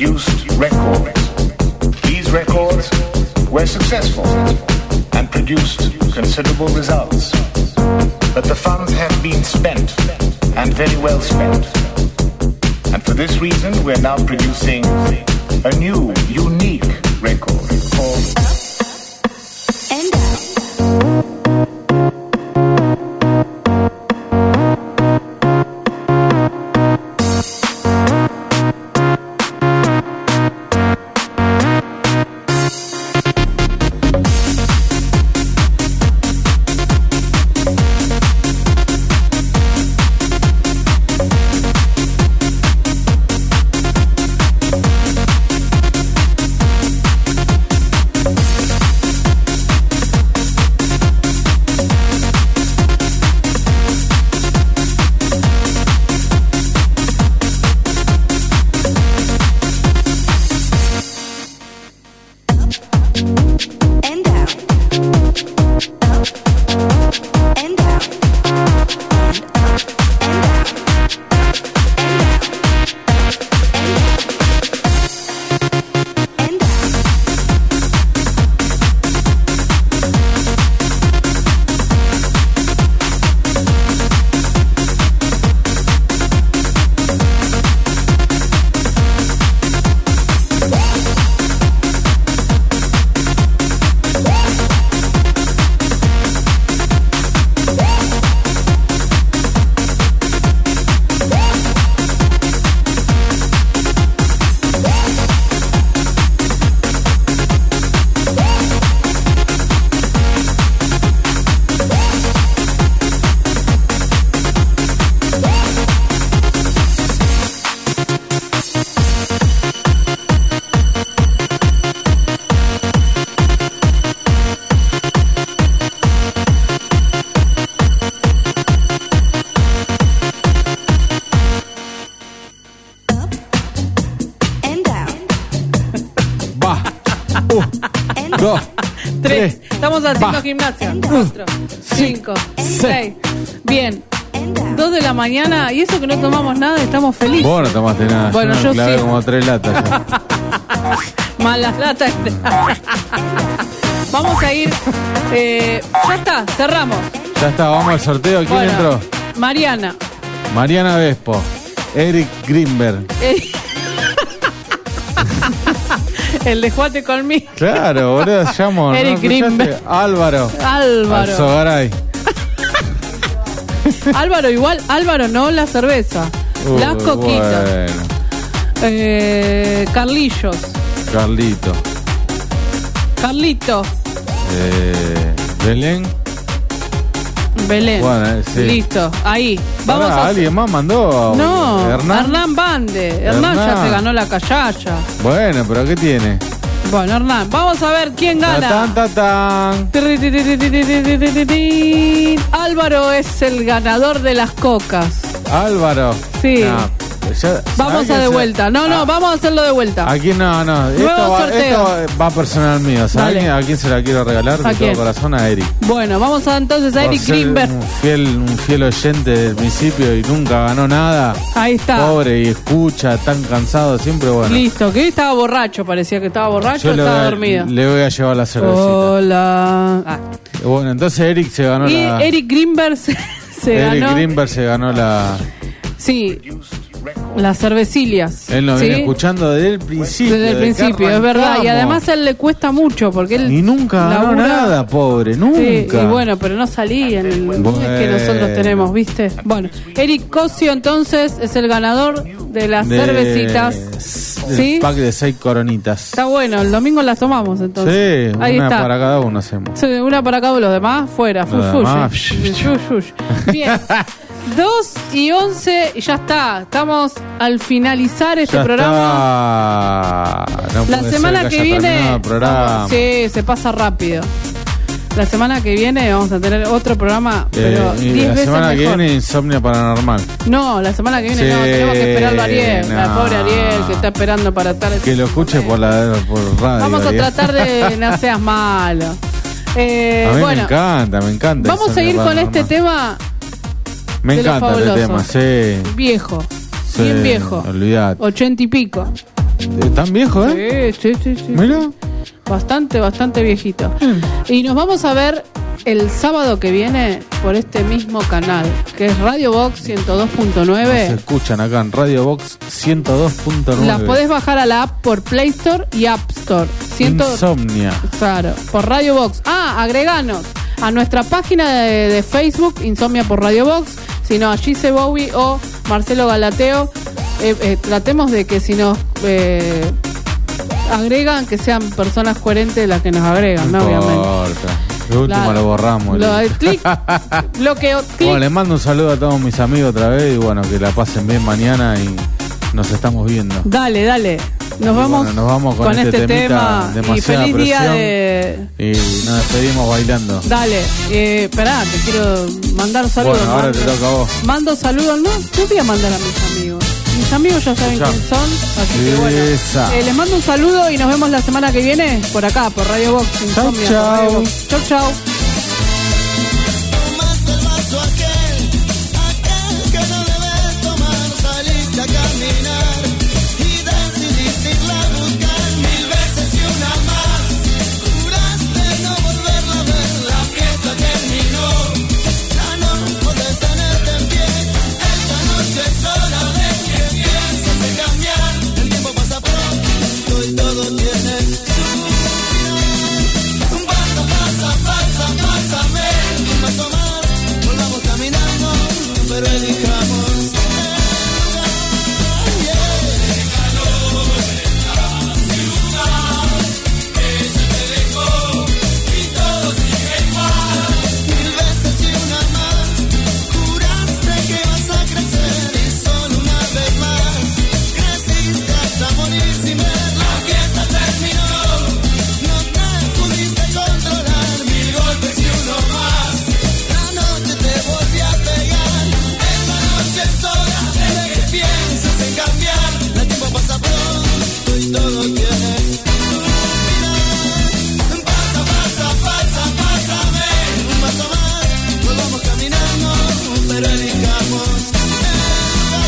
produced records. These records were successful and produced considerable results. But the funds have been spent, and very well spent. And for this reason, we're now producing a new, unique record called And Out. Dos, tres. Estamos haciendo va. Gimnasia. Cuatro, cinco, seis. Bien. Dos de la mañana y eso que no tomamos nada, estamos felices. Vos no tomaste nada. Bueno, yo, yo sí. como tres latas. Más las latas. Vamos a ir. Eh, ya está, cerramos. Ya está, vamos al sorteo. ¿Quién bueno, entró? Mariana. Mariana Vespo. Eric Greenberg. Eh. El de Juate conmigo. Claro, boludo, llamo. Eric ¿no? Greenberg. Álvaro. Álvaro. Alzogaray. Álvaro igual, Álvaro no la cerveza. Uh, las coquitas. Bueno. Eh, Carlillos. Carlito. Carlito. Eh, Belén. Belén. Bueno, eh, sí. Listo, ahí. Vamos Ahora, a... ¿alguien más mandó? No, Hernán. Hernán Bande. Hernán, Hernán ya se ganó la callaya. Bueno, pero ¿qué tiene? Bueno, Hernán, vamos a ver quién gana. Tan, tan, tan. Álvaro es el ganador de las cocas. Álvaro. Sí. No, ya, vamos a de vuelta. No, no, ah, vamos a hacerlo de vuelta. Aquí no, no. Esto va, esto va personal mío. ¿Sabes a quién se la quiero regalar? De todo corazón a Eric. Bueno, vamos a entonces a Eric Greenberg. Un fiel, un fiel oyente del principio y nunca ganó nada. Ahí está. Pobre y escucha, tan cansado siempre. Bueno. Listo, que hoy estaba borracho, parecía que estaba borracho o estaba a, dormido. Le voy a llevar la cervecita. Hola. Ah. Bueno, entonces Eric se ganó y la. Eric Greenberg se, se Eric ganó. Greenberg se ganó la. Sí. Las cervecillas. Él nos ¿sí? viene escuchando desde el principio. Desde el principio, es verdad. Y además a él le cuesta mucho porque él. Y nunca ganó nada, pobre, nunca. Sí, y bueno, pero no salía en el bueno. que nosotros tenemos, ¿viste? Bueno, Eric Cosio entonces es el ganador de las de... cervecitas. Del ¿sí? pack de seis coronitas. Está bueno, el domingo las tomamos entonces. Sí, ahí una está. para cada uno hacemos. Sí, una para cada uno, los demás fuera. Fush, bien. dos y once y ya está. Estamos al finalizar este ya programa. No la semana que, que viene. Programa. Sí, se pasa rápido. La semana que viene vamos a tener otro programa, pero eh, diez la veces semana mejor. que viene Insomnia Paranormal. No, la semana que viene sí, no, tenemos que esperarlo a Ariel, no. la pobre Ariel que está esperando para estar. Que lo escuche por la por radio. Vamos a Ariel. tratar de no seas malo. Eh, a mí bueno, me encanta, me encanta. Vamos a seguir con este tema. Me encanta este tema, sí. Viejo, sí, bien viejo. Olvidate. Ochenta y pico. ¿Tan viejo, eh? Sí, sí, sí, sí. Mira. Bastante, bastante viejito. Y nos vamos a ver el sábado que viene por este mismo canal, que es Radio Box ciento dos punto nueve. Se escuchan acá en Radio Box ciento dos punto nueve. Las podés bajar a la app por Play Store y App Store. Ciento... Insomnia. Claro, por Radio Box. Ah, agreganos a nuestra página de, de Facebook, Insomnia por Radio Box, sino a Gise Bowie o Marcelo Galateo. Eh, eh, tratemos de que si nos eh, agregan, que sean personas coherentes las que nos agregan, no, no obviamente. Importa. Lo último Claro. lo borramos. Lo del clic, bloqueo, clic. Bueno, les mando un saludo a todos mis amigos otra vez y bueno, que la pasen bien mañana y nos estamos viendo. Dale, dale. Nos Y vamos, bueno, nos vamos con, con este, este, tema y demasiada feliz día presión, de... y nos despedimos bailando. Dale, eh, esperá, te quiero mandar saludos. Bueno, ahora mando, te toca a vos. Mando saludos, no, no voy a mandar a mis amigos. Mis amigos ya saben Ya. quién son, así que bueno. Esa. Eh, les mando un saludo y nos vemos la semana que viene por acá, por Radio Box. Insomnia, por chau. Radio Box. Chau, chau. Que no debes tomar, saliste a caminar y decidiste irla a buscar mil veces y una más. Juraste no volverla a ver, la fiesta terminó. Ya no podés tenerte en pie, esta noche es hora de que pienses en cambiar. El tiempo pasa pronto y todo tiene su final. Pasa, pasa, pasa, pásame un paso más, volvamos caminando, pero elijamos el lugar. Yeah. El calor de la ciudad que se te dejó y todo sigue igual. Mil veces y una más juraste que vas a crecer y solo una vez más creciste hasta morir sin ver. La fiesta terminó, no te pudiste controlar. Mil golpes y uno más, la noche te volvió a pegar. Esta noche es hora de que pienses en cambiar. El tiempo pasa pronto y todo tiene su final. Pasa, pasa, pasa, pásame un paso más, volvamos caminando, pero elijamos el lugar.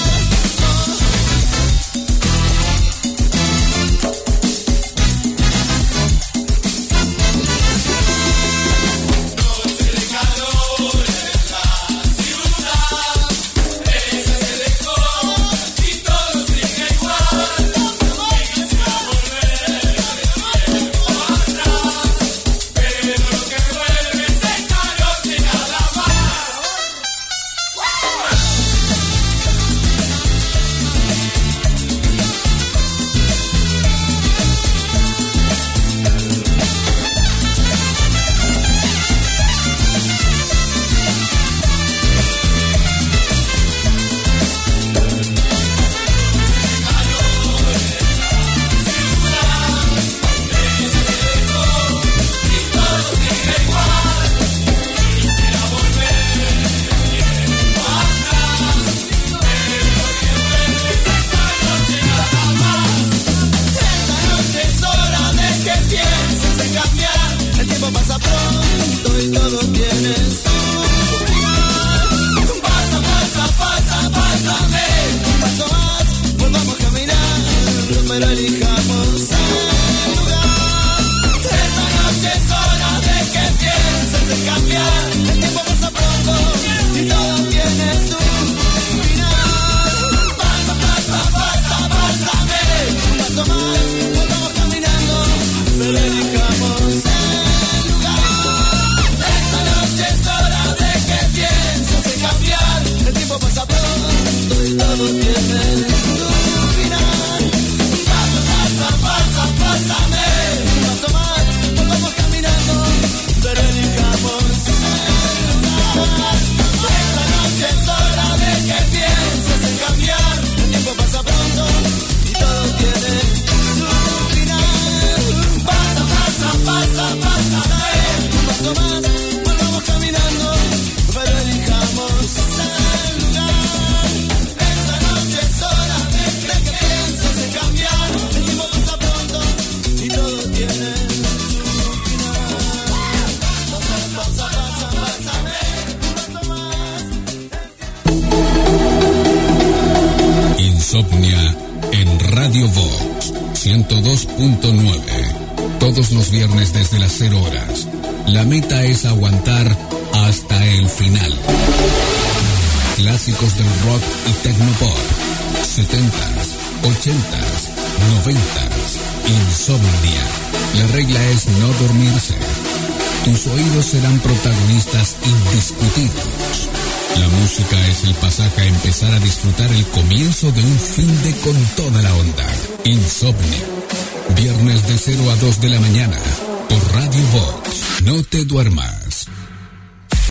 Noche de calor en la ciudad, ese te dejó y todo sigue igual. Quise volver el tiempo atrás, pero lo que vuelve es esta noche nada más. Esta noche es hora de que pienses en cambiar. El tiempo pasa pronto y todo tiene su final. Pasa, pasa, pasa, pásame un paso más, volvamos caminando, pero elijamos el lugar. Esta noche es hora de que pienses en cambiar. El tiempo pasa pronto y todo tiene su final. Pasa, pasa, pasa, pásame un paso más, volvamos caminando, pero elijamos el lugar. Esta noche es hora de que pienses en cambiar. El tiempo pasa pronto y todo tiene su final. Pasa, pasa, pasa, pásame un paso más, volvamos caminando, pero elijamos el lugar. Esta noche es hora de que pienses en cambiar. El tiempo pasa pronto y todo tiene su final. Pasa, pasa, pasa, pásame un paso más, volvamos caminando, pero elijamos el lugar. Esta noche es hora de que pienses en cambiar. El tiempo pasa pronto y todo tiene su final. Pasa, pasa, pasa, pásame un paso más. Insomnia en Radio Radio Vox ciento dos punto nueve. Todos los viernes desde las cero horas. La meta es aguantar hasta el final. Clásicos del rock y tecnopop. setentas, ochentas, noventas. Insomnia. La regla es no dormirse. Tus oídos serán protagonistas indiscutidos. La música es el pasaje a empezar a disfrutar el comienzo de un fin de con toda la onda. Insomnia. Viernes de cero a dos de la mañana. Por Radio Vox. No te duermas.